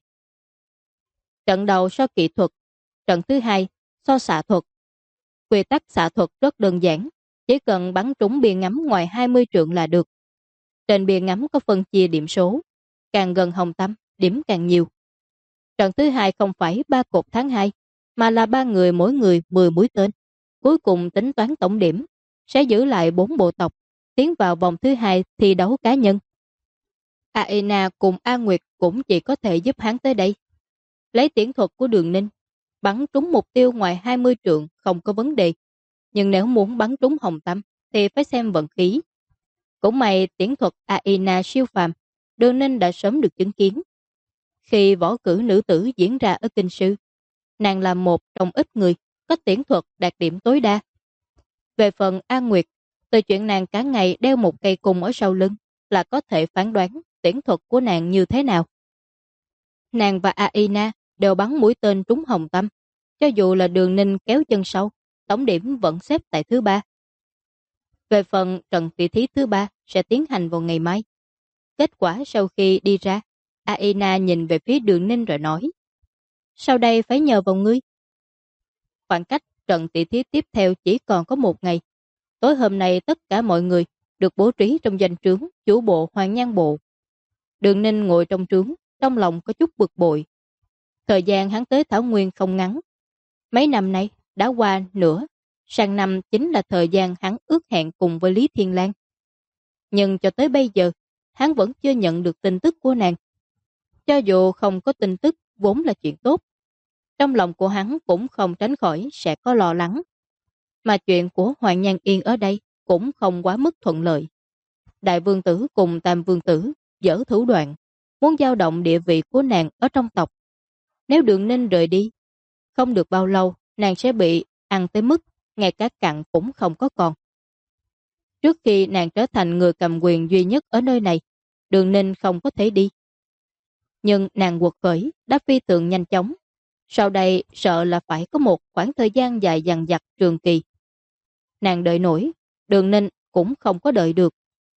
Trận đầu so kỹ thuật, trận thứ 2 so xạ thuật. Quy tắc xạ thuật rất đơn giản, chỉ cần bắn trúng bia ngắm ngoài 20 trượng là được. Trên bia ngắm có phân chia điểm số, càng gần hồng tâm, điểm càng nhiều. Trận thứ 2 không phải 3 cột tháng 2, mà là 3 người mỗi người 10 mũi tên. Cuối cùng tính toán tổng điểm, sẽ giữ lại 4 bộ tộc, tiến vào vòng thứ 2 thi đấu cá nhân. Aina cùng A Nguyệt cũng chỉ có thể giúp hắn tới đây. Lấy tiễn thuật của Đường Ninh, bắn trúng mục tiêu ngoài 20 trượng không có vấn đề. Nhưng nếu muốn bắn trúng hồng tâm thì phải xem vận khí. Cũng may tiễn thuật Aina siêu phàm, Đường Ninh đã sớm được chứng kiến. Khi võ cử nữ tử diễn ra ở Kinh Sư, nàng là một trong ít người có tiễn thuật đạt điểm tối đa. Về phần An Nguyệt, từ chuyện nàng cả ngày đeo một cây cung ở sau lưng là có thể phán đoán tiễn thuật của nàng như thế nào. Nàng và Aina đều bắn mũi tên trúng hồng tâm. Cho dù là Đường Ninh kéo chân sau, tổng điểm vẫn xếp tại thứ 3. Về phần trận tỷ thí thứ 3 sẽ tiến hành vào ngày mai. Kết quả sau khi đi ra, Aina nhìn về phía Đường Ninh rồi nói. Sau đây phải nhờ vào ngươi. Khoảng cách trận tỷ thí tiếp theo chỉ còn có 1 ngày. Tối hôm nay tất cả mọi người được bố trí trong doanh trướng chủ bộ Hoàng Nhan Bộ. Đường Ninh ngồi trong trướng, trong lòng có chút bực bội. Thời gian hắn tới Thảo Nguyên không ngắn. Mấy năm nay đã qua nữa, sang năm chính là thời gian hắn ước hẹn cùng với Lý Thiên Lan. Nhưng cho tới bây giờ, hắn vẫn chưa nhận được tin tức của nàng. Cho dù không có tin tức vốn là chuyện tốt, trong lòng của hắn cũng không tránh khỏi sẽ có lo lắng. Mà chuyện của Hoàng Nhan Yên ở đây cũng không quá mức thuận lợi. Đại vương tử cùng Tam vương tử dở thủ đoạn, muốn dao động địa vị của nàng ở trong tộc. Nếu Đường Ninh rời đi, không được bao lâu nàng sẽ bị ăn tới mức ngay cả cặn cũng không có còn. Trước khi nàng trở thành người cầm quyền duy nhất ở nơi này, Đường Ninh không có thể đi. Nhưng nàng quật khởi đã phi thường nhanh chóng. Sau đây sợ là phải có một khoảng thời gian dài dằng dặc trường kỳ. Nàng đợi nổi, Đường Ninh cũng không có đợi được.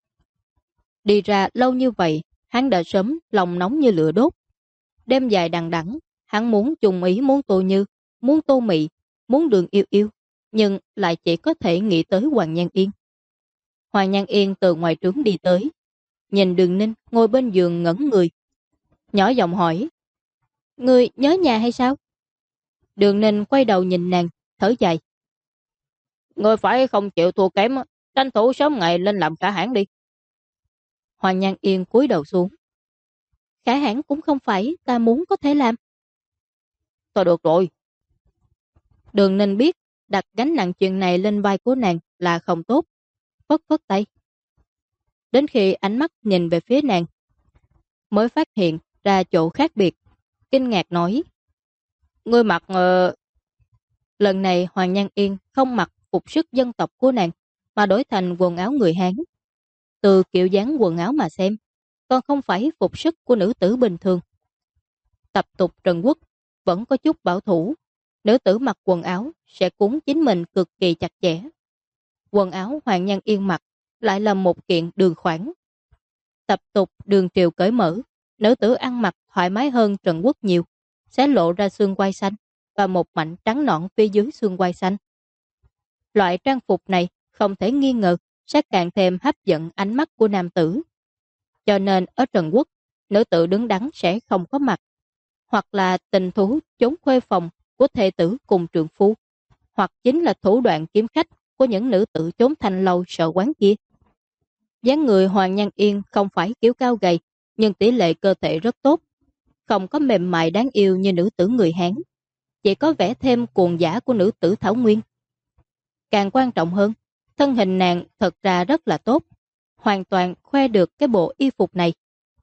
Đi ra lâu như vậy, hắn đã sớm lòng nóng như lửa đốt. Đêm dài đằng đẵng, hắn muốn chung ý muốn Tô Như, muốn Tô Mị, muốn Đường Yêu Yêu, nhưng lại chỉ có thể nghĩ tới Hoàng Nhan Yên. Hoàng Nhan Yên từ ngoài trướng đi tới, nhìn Đường Ninh ngồi bên giường ngẩn người. Nhỏ giọng hỏi, ngươi nhớ nhà hay sao? Đường Ninh quay đầu nhìn nàng, thở dài. Ngươi phải không chịu thua kém, tranh thủ sớm ngày lên làm cả hãng đi. Hoàng Nhan Yên cúi đầu xuống. Khả hãn cũng không phải ta muốn có thể làm. Thôi được rồi. Đường Ninh biết đặt gánh nặng chuyện này lên vai của nàng là không tốt. Phất phất tay. Đến khi ánh mắt nhìn về phía nàng, mới phát hiện ra chỗ khác biệt. kinh ngạc nói. Ngươi mặc... Lần này Hoàng Nhan Yên không mặc phục sức dân tộc của nàng, mà đổi thành quần áo người Hán. Từ kiểu dáng quần áo mà xem, còn không phải phục sức của nữ tử bình thường. Tập tục Trần Quốc vẫn có chút bảo thủ. Nữ tử mặc quần áo sẽ cuốn chính mình cực kỳ chặt chẽ. Quần áo Hoàng Nhan Yên mặc lại là một kiện đường khoản. Tập tục đường triều cởi mở, nữ tử ăn mặc thoải mái hơn Trần Quốc nhiều, sẽ lộ ra xương quai xanh và một mảnh trắng nõn phía dưới xương quai xanh. Loại trang phục này không thể nghi ngờ sẽ càng thêm hấp dẫn ánh mắt của nam tử. Cho nên ở Trần Quốc, nữ tử đứng đắn sẽ không có mặt, hoặc là tình thú trốn khuê phòng của thê tử cùng trượng phu, hoặc chính là thủ đoạn kiếm khách của những nữ tử trốn thanh lâu sợ quán kia. Dáng người Hoàng Nhan Yên không phải kiểu cao gầy, nhưng tỷ lệ cơ thể rất tốt, không có mềm mại đáng yêu như nữ tử người Hán, chỉ có vẻ thêm cuồng dã của nữ tử Thảo Nguyên. Càng quan trọng hơn, thân hình nàng thật ra rất là tốt, hoàn toàn khoe được cái bộ y phục này.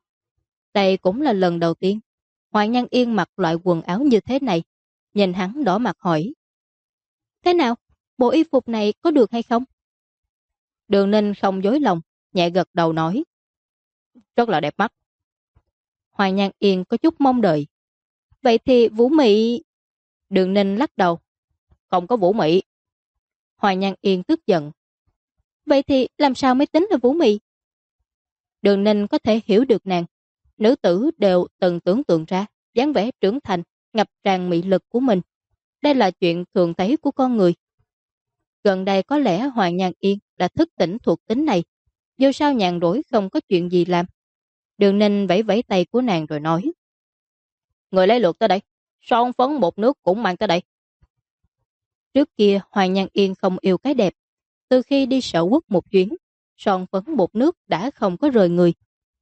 Đây cũng là lần đầu tiên Hoàng Nhan Yên mặc loại quần áo như thế này. Nhìn hắn đỏ mặt hỏi: Thế nào? Bộ y phục này có được hay không? Đường Ninh không dối lòng, nhẹ gật đầu nói: Rất là đẹp mắt. Hoàng Nhan Yên có chút mong đợi: Vậy thì Vũ Mị... Đường Ninh lắc đầu: Không có Vũ Mị. Hoàng Nhan Yên tức giận: Vậy thì làm sao mới tính là Vũ Mị? Đường Ninh có thể hiểu được nàng. Nữ tử đều từng tưởng tượng ra dáng vẻ trưởng thành, ngập tràn mị lực của mình. Đây là chuyện thường thấy của con người. Gần đây có lẽ Hoàng Nhan Yên đã thức tỉnh thuộc tính này. Dù sao nhàn rỗi không có chuyện gì làm. Đường Ninh vẫy vẫy tay của nàng rồi nói: Người lấy lượt tới đây, son phấn bột nước cũng mang tới đây. Trước kia Hoàng Nhan Yên không yêu cái đẹp. Từ khi đi Sở Quốc một chuyến, son phấn bột nước đã không có rời người.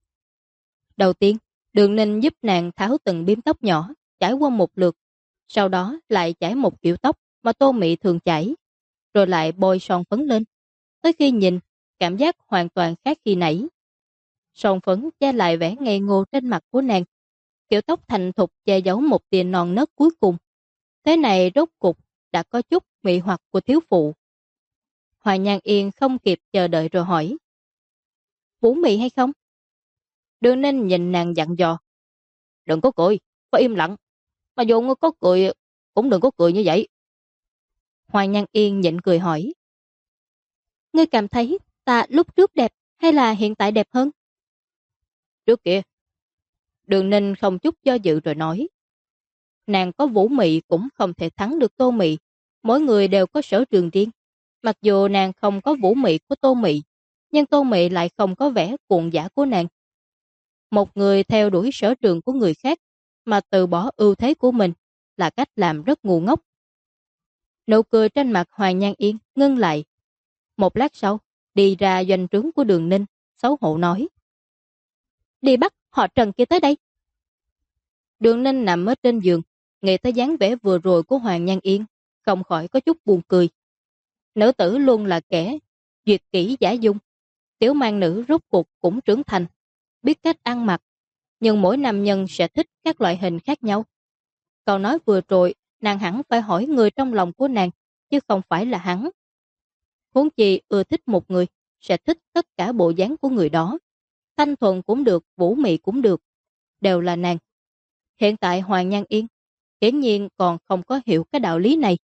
Đầu tiên, Đường Ninh giúp nàng tháo từng bím tóc nhỏ, chải qua một lượt. Sau đó lại chải một kiểu tóc mà Tô Mị thường chải, rồi lại bôi son phấn lên. Tới khi nhìn, cảm giác hoàn toàn khác khi nãy. Son phấn che lại vẻ ngây ngô trên mặt của nàng. Kiểu tóc thành thục che giấu một tia non nớt cuối cùng. Thế này rốt cục đã có chút mị hoặc của thiếu phụ. Hoàng Nhan Yên không kịp chờ đợi rồi hỏi: Vũ Mị hay không? Đường Ninh nhìn nàng dặn dò: Đừng có cười, phải im lặng. Mà dù ngươi có cười, cũng đừng có cười như vậy. Hoàng Nhan Yên nhịn cười hỏi: Ngươi cảm thấy ta lúc trước đẹp hay là hiện tại đẹp hơn? Trước kia. Đường Ninh không chút do dự rồi nói: Nàng có Vũ Mị cũng không thể thắng được Tô Mị. Mỗi người đều có sở trường riêng. Mặc dù nàng không có Vũ Mị của Tô Mị, nhưng Tô Mị lại không có vẻ cuồng dã của nàng. Một người theo đuổi sở trường của người khác mà từ bỏ ưu thế của mình là cách làm rất ngu ngốc. Nụ cười trên mặt Hoàng Nhan Yên ngưng lại. Một lát sau, đi ra doanh trướng của Đường Ninh, xấu hổ nói: Đi bắt họ Trần kia tới đây. Đường Ninh nằm ở trên giường, nghĩ tới dáng vẻ vừa rồi của Hoàng Nhan Yên, không khỏi có chút buồn cười. Nữ tử luôn là kẻ duyệt kỹ giả dung. Tiểu mang nữ rốt cuộc cũng trưởng thành, biết cách ăn mặc, nhưng mỗi nam nhân sẽ thích các loại hình khác nhau. Câu nói vừa rồi, nàng hẳn phải hỏi người trong lòng của nàng, chứ không phải là hắn. Huống chi ưa thích một người, sẽ thích tất cả bộ dáng của người đó. Thanh thuần cũng được, Vũ Mị cũng được, đều là nàng. Hiện tại Hoàng Nhan Yên hiển nhiên còn không có hiểu cái đạo lý này.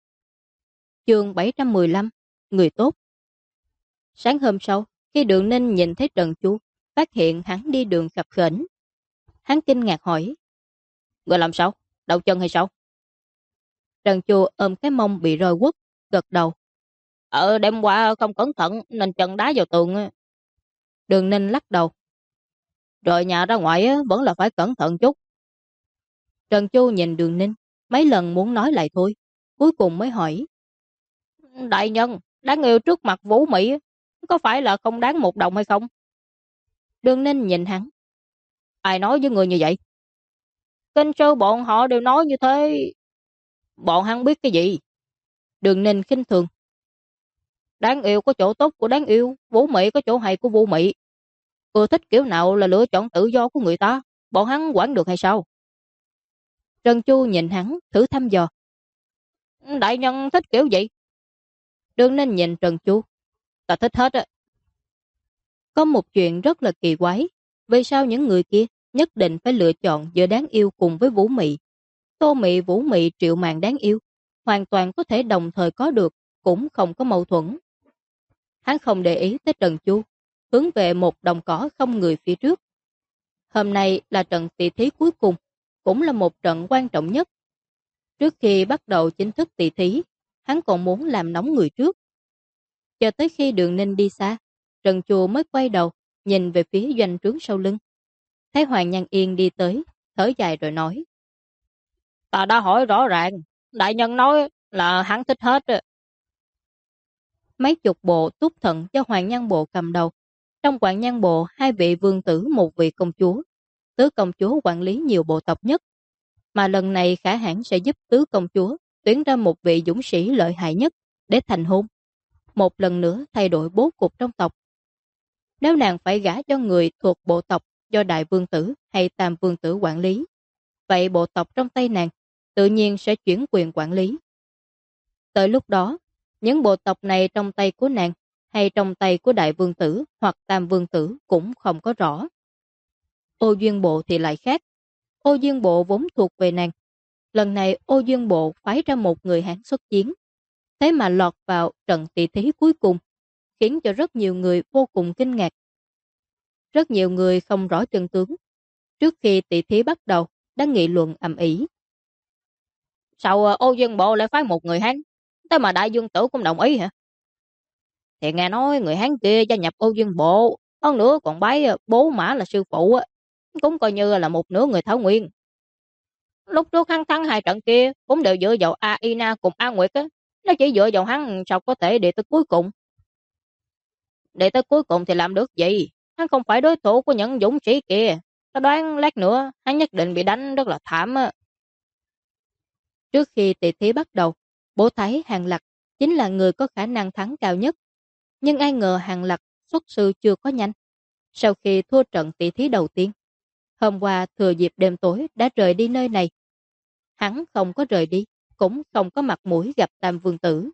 Chương 715, người tốt. Sáng hôm sau, khi Đường Ninh nhìn thấy Trần Chu, phát hiện hắn đi đường khập khểnh. Hắn kinh ngạc hỏi: Người làm sao? Đau chân hay sao? Trần Chu ôm cái mông bị roi quất, gật đầu: Đêm qua không cẩn thận nên chân đá vào tường. Đường Ninh lắc đầu: Rồi nhà ra ngoài vẫn là phải cẩn thận chút. Trần Chu nhìn Đường Ninh, mấy lần muốn nói lại thôi, cuối cùng mới hỏi: Đại nhân, đáng yêu trước mặt Vũ Mị có phải là không đáng một đồng hay không? Đường Ninh nhìn hắn: Ai nói với người như vậy? Kinh sư bọn họ đều nói như thế. Bọn hắn biết cái gì? Đường Ninh khinh thường: Đáng yêu có chỗ tốt của đáng yêu, Vũ Mị có chỗ hay của Vũ Mị. Ưa thích kiểu nào là lựa chọn tự do của người ta, bọn hắn quản được hay sao? Trần Chu nhìn hắn, thử thăm dò. Đại nhân thích kiểu gì? Đường Ninh nhìn Trần Chu. Ta thích hết á. Có một chuyện rất là kỳ quái. Vì sao những người kia nhất định phải lựa chọn giữa đáng yêu cùng với Vũ Mị? Tô Mị, Vũ Mị, Triệu Mạn đáng yêu, hoàn toàn có thể đồng thời có được, cũng không có mâu thuẫn. Hắn không để ý tới Trần Chu, hướng về một đồng cỏ không người phía trước. Hôm nay là trận tỷ thí cuối cùng, cũng là một trận quan trọng nhất. Trước khi bắt đầu chính thức tỷ thí, hắn còn muốn làm nóng người trước. Chờ tới khi Đường Ninh đi xa, Trần Chu mới quay đầu, nhìn về phía doanh trướng sau lưng. Thấy Hoàng Nhan Yên đi tới, thở dài rồi nói. Ta đã hỏi rõ ràng, đại nhân nói là hắn thích hết. Mấy chục bộ túc thận cho Hoàng Nhan Bộ cầm đầu. Trong Hoàng Nhan Bộ, 2 vị vương tử, 1 vị công chúa. Tứ công chúa quản lý nhiều bộ tộc nhất. Mà lần này khả hãn sẽ giúp tứ công chúa tuyển ra một vị dũng sĩ lợi hại nhất để thành hôn. Một lần nữa thay đổi bố cục trong tộc. Nếu nàng phải gả cho người thuộc bộ tộc do đại vương tử hay tam vương tử quản lý, vậy bộ tộc trong tay nàng tự nhiên sẽ chuyển quyền quản lý. Tới lúc đó, những bộ tộc này trong tay của nàng hay trong tay của đại vương tử hoặc tam vương tử cũng không có rõ. Ô Duyên Bộ thì lại khác. Ô Duyên Bộ vốn thuộc về nàng. Lần này Ô Duyên Bộ phái ra một người Hán xuất chiến. Thế mà lọt vào trận tỷ thí cuối cùng, khiến cho rất nhiều người vô cùng kinh ngạc. Rất nhiều người không rõ chân tướng. Trước khi tỷ thí bắt đầu, đã nghị luận ầm ĩ. Sao Ô Dương Bộ lại phái một người Hán? Thế mà đại dương tử cũng đồng ý hả? Thì nghe nói người Hán kia gia nhập Ô Dương Bộ, hơn nữa còn bái bố Mã là sư phụ, cũng coi như là một nửa người Thảo Nguyên. Lúc trước hắn thắng 2 trận kia cũng đều dựa vào Aina cùng A Nguyệt á. Nó chỉ dựa vào hắn sao có thể để tới cuối cùng. Để tới cuối cùng thì làm được gì? Hắn không phải đối thủ của những dũng sĩ kia. Ta đoán lát nữa hắn nhất định bị đánh rất là thảm á. Trước khi tỷ thí bắt đầu, bố thấy Hàng Lập chính là người có khả năng thắng cao nhất. Nhưng ai ngờ Hàng Lập xuất sư chưa có nhanh. Sau khi thua trận tỷ thí đầu tiên, hôm qua thừa dịp đêm tối đã rời đi nơi này. Hắn không có rời đi, cũng không có mặt mũi gặp Tam Vương Tử.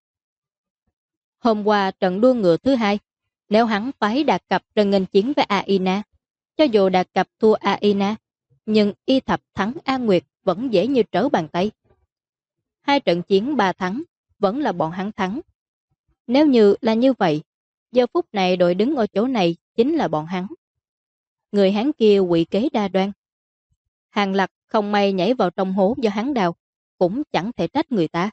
Hôm qua trận đua ngựa thứ 2, nếu hắn phái Đạt Cập ra nghênh chiến với Aina, cho dù Đạt Cập thua Aina, nhưng Y Thập thắng A Nguyệt vẫn dễ như trở bàn tay. 2 trận chiến 3 thắng, vẫn là bọn hắn thắng. Nếu như là như vậy, giờ phút này đội đứng ở chỗ này chính là bọn hắn. Người hắn kia quỷ kế đa đoan. Hàng Lập không may nhảy vào trong hố do hắn đào, cũng chẳng thể trách người ta.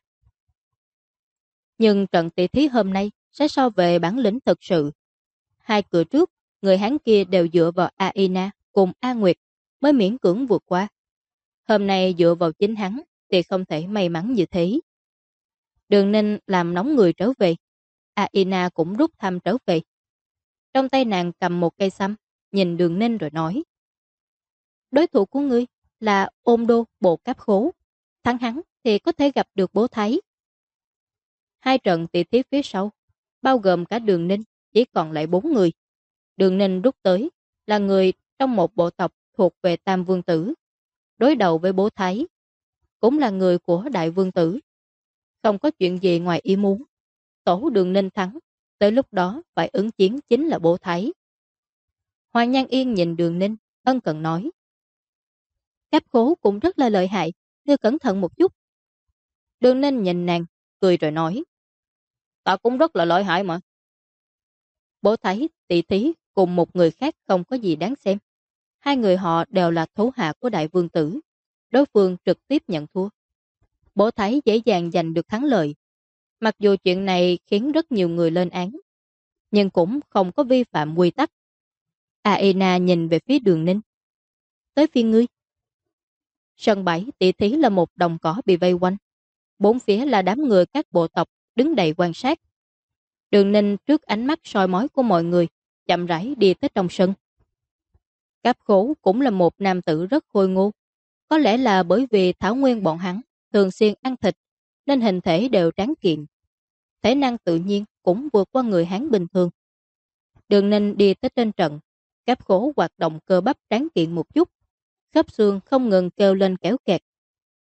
Nhưng trận tỷ thí hôm nay sẽ so về bản lĩnh thực sự. 2 cửa trước, người hắn kia đều dựa vào Aina cùng A Nguyệt mới miễn cưỡng vượt qua. Hôm nay dựa vào chính hắn thì không thể may mắn như thế. Đường Ninh làm nóng người trở về. Aina cũng rút thăm trở về. Trong tay nàng cầm một cây săm, nhìn Đường Ninh rồi nói. Đối thủ của ngươi là Ôn Đô Bộ Cáp Khố. Thắng hắn thì có thể gặp được bố Thái. 2 trận tỷ thí phía sau, bao gồm cả Đường Ninh, chỉ còn lại 4 người. Đường Ninh rút tới là người trong một bộ tộc thuộc về Tam Vương Tử. Đối đầu với bố Thái, cũng là người của Đại Vương Tử. Không có chuyện gì ngoài ý muốn. Tổ Đường Ninh thắng, tới lúc đó phải ứng chiến chính là bố Thái. Hoàng Nhan Yên nhìn Đường Ninh, ân cần nói. Cáp Khố cũng rất là lợi hại, ngươi cẩn thận một chút. Đường Ninh nhìn nàng, cười rồi nói. Ta cũng rất là lợi hại mà. Bố Thái, tỷ thí cùng một người khác không có gì đáng xem. 2 người họ đều là thủ hạ của Đại Vương Tử. Đối phương trực tiếp nhận thua. Bố Thái dễ dàng giành được thắng lợi. Mặc dù chuyện này khiến rất nhiều người lên án, nhưng cũng không có vi phạm quy tắc. Aina nhìn về phía Đường Ninh. Tới phiên ngươi. Sân bãi tỷ thí là một đồng cỏ bị vây quanh. 4 phía là đám người các bộ tộc đứng đầy quan sát. Đường Ninh trước ánh mắt soi mói của mọi người, chậm rãi đi tới trong sân. Cáp Khố cũng là một nam tử rất khôi ngô. Có lẽ là bởi vì Thảo Nguyên bọn hắn thường xuyên ăn thịt, nên hình thể đều tráng kiện. Thể năng tự nhiên cũng vượt qua người Hán bình thường. Đường Ninh đi tới trên trận, Cáp Khố hoạt động cơ bắp tráng kiện một chút. Khớp xương không ngừng kêu lên kéo kẹt,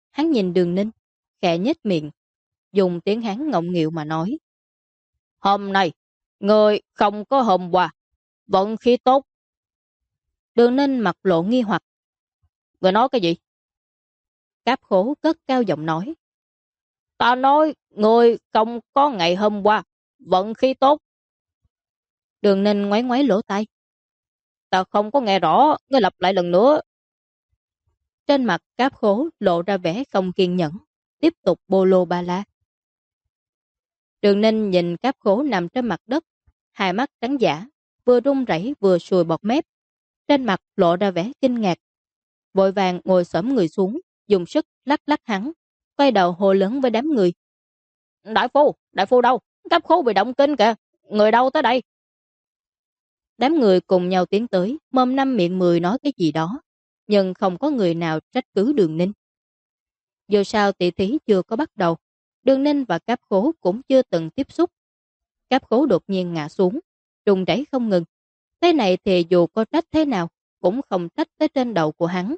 Hắn nhìn Đường Ninh, khẽ nhếch miệng, dùng tiếng Hán ngọng nghịu mà nói. Hôm nay, người không có hôm qua, vận khí tốt. Đường Ninh mặt lộ nghi hoặc. Người nói cái gì? Cáp Khố cất cao giọng nói. Ta nói, người không có ngày hôm qua, vận khí tốt. Đường Ninh ngoáy ngoáy lỗ tai. Ta không có nghe rõ, ngươi lặp lại lần nữa. Trên mặt Cáp Khố lộ ra vẻ không kiên nhẫn, tiếp tục bô lô ba la. Đường Ninh nhìn Cáp Khố nằm trên mặt đất, hai mắt trắng dã, vừa run rẩy vừa sùi bọt mép, trên mặt lộ ra vẻ kinh ngạc. Vội vàng ngồi xổm người xuống, dùng sức lắc lắc hắn, quay đầu hô lớn với đám người. Đại phu đâu? Cáp Khố bị động kinh kìa, người đâu tới đây? Đám người cùng nhau tiến tới, mồm năm miệng mười nói cái gì đó, nhưng không có người nào trách cứ Đường Ninh. Dù sao tỷ thí chưa có bắt đầu, Đường Ninh và Cáp Khố cũng chưa từng tiếp xúc. Cáp Khố đột nhiên ngã xuống, rung rẩy không ngừng. Thế này thì dù có trách thế nào, cũng không trách tới trên đầu của hắn.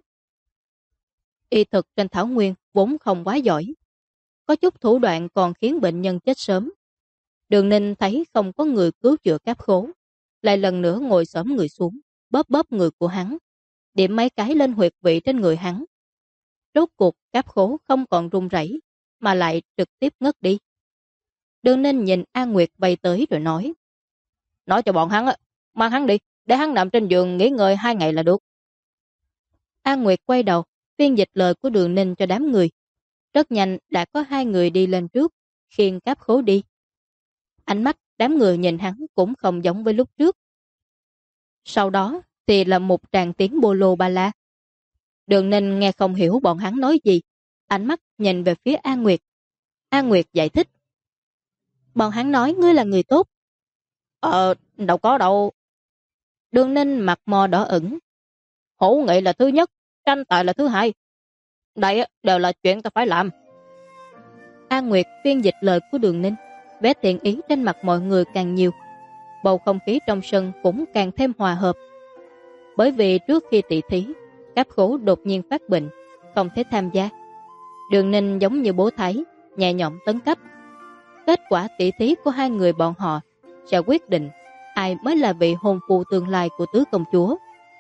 Y thực trên thảo nguyên vốn không quá giỏi. Có chút thủ đoạn còn khiến bệnh nhân chết sớm. Đường Ninh thấy không có người cứu chữa Cáp Khố, lại lần nữa ngồi xổm người xuống, bóp bóp người của hắn, điểm mấy cái lên huyệt vị trên người hắn. Rốt cuộc Cáp Khố không còn run rẩy, mà lại trực tiếp ngất đi. Đường Ninh nhìn An Nguyệt bay tới rồi nói. Nói cho bọn hắn, mang hắn đi, để hắn nằm trên giường nghỉ ngơi 2 ngày là được. An Nguyệt quay đầu, phiên dịch lời của Đường Ninh cho đám người. Rất nhanh đã có 2 người đi lên trước, khiêng Cáp Khố đi. Ánh mắt đám người nhìn hắn cũng không giống với lúc trước. Sau đó thì là một tràng tiếng bô lô ba la. Đường Ninh nghe không hiểu bọn hắn nói gì, ánh mắt nhìn về phía An Nguyệt. An Nguyệt giải thích. Bọn hắn nói ngươi là người tốt. Đâu có đâu. Đường Ninh mặt mò đỏ ửng. Hữu nghị là thứ nhất, tranh tài là thứ hai. Đây đều là chuyện ta phải làm. An Nguyệt phiên dịch lời của Đường Ninh, vẻ thiện ý trên mặt mọi người càng nhiều. Bầu không khí trong sân cũng càng thêm hòa hợp. Bởi vì trước khi tỷ thí, Cáp Khố đột nhiên phát bệnh, không thể tham gia. Đường Ninh giống như bố Thái, nhẹ nhõm tấn cấp. Kết quả tỷ thí của 2 người bọn họ sẽ quyết định ai mới là vị hôn phu tương lai của tứ công chúa.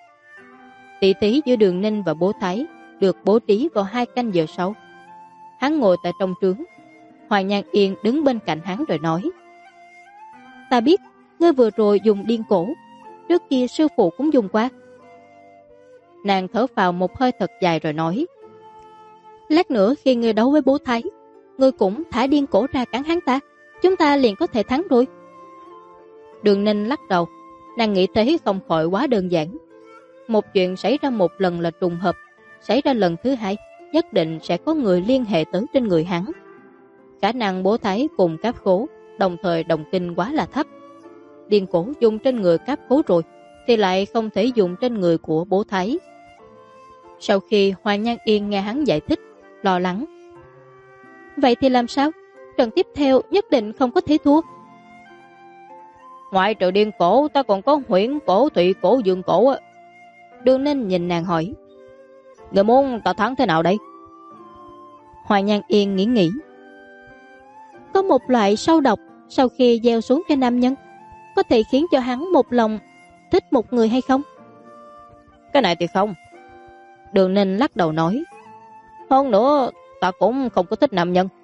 Tỷ thí giữa Đường Ninh và bố Thái được bố trí vào 2 canh giờ sau. Hắn ngồi tại trong trướng, Hoàng Nhan Yên đứng bên cạnh hắn rồi nói. Ta biết, ngươi vừa rồi dùng điên cổ, trước kia sư phụ cũng dùng qua. Nàng thở phào một hơi thật dài rồi nói. Lát nữa khi ngươi đấu với bố Thái, ngươi cũng thả điên cổ ra cắn hắn ta, chúng ta liền có thể thắng rồi. Đường Ninh lắc đầu, nàng nghĩ thế không khỏi quá đơn giản. Một chuyện xảy ra một lần là trùng hợp, xảy ra lần thứ hai, nhất định sẽ có người liên hệ tới trên người hắn. Khả năng bố Thái cùng Cáp Khố đồng thời đồng kinh quá là thấp. Điên cổ dùng trên người Cáp Khố rồi, thì lại không thể dùng trên người của bố Thái. Sau khi Hoàng Nhan Yên nghe hắn giải thích, lo lắng. Vậy thì làm sao? Trận tiếp theo nhất định không có thể thua. Ngoại trừ điên cổ, ta còn có huyễn cổ, thụy cổ, dương cổ. Đường Ninh nhìn nàng hỏi. Người muốn ta thắng thế nào đây? Hoàng Nhan Yên nghĩ. Có một loại sâu độc, sau khi gieo xuống cho nam nhân, có thể khiến cho hắn một lòng thích một người hay không? Cái này thì không. Đường Ninh lắc đầu nói. Hơn nữa, ta cũng không có thích nam nhân.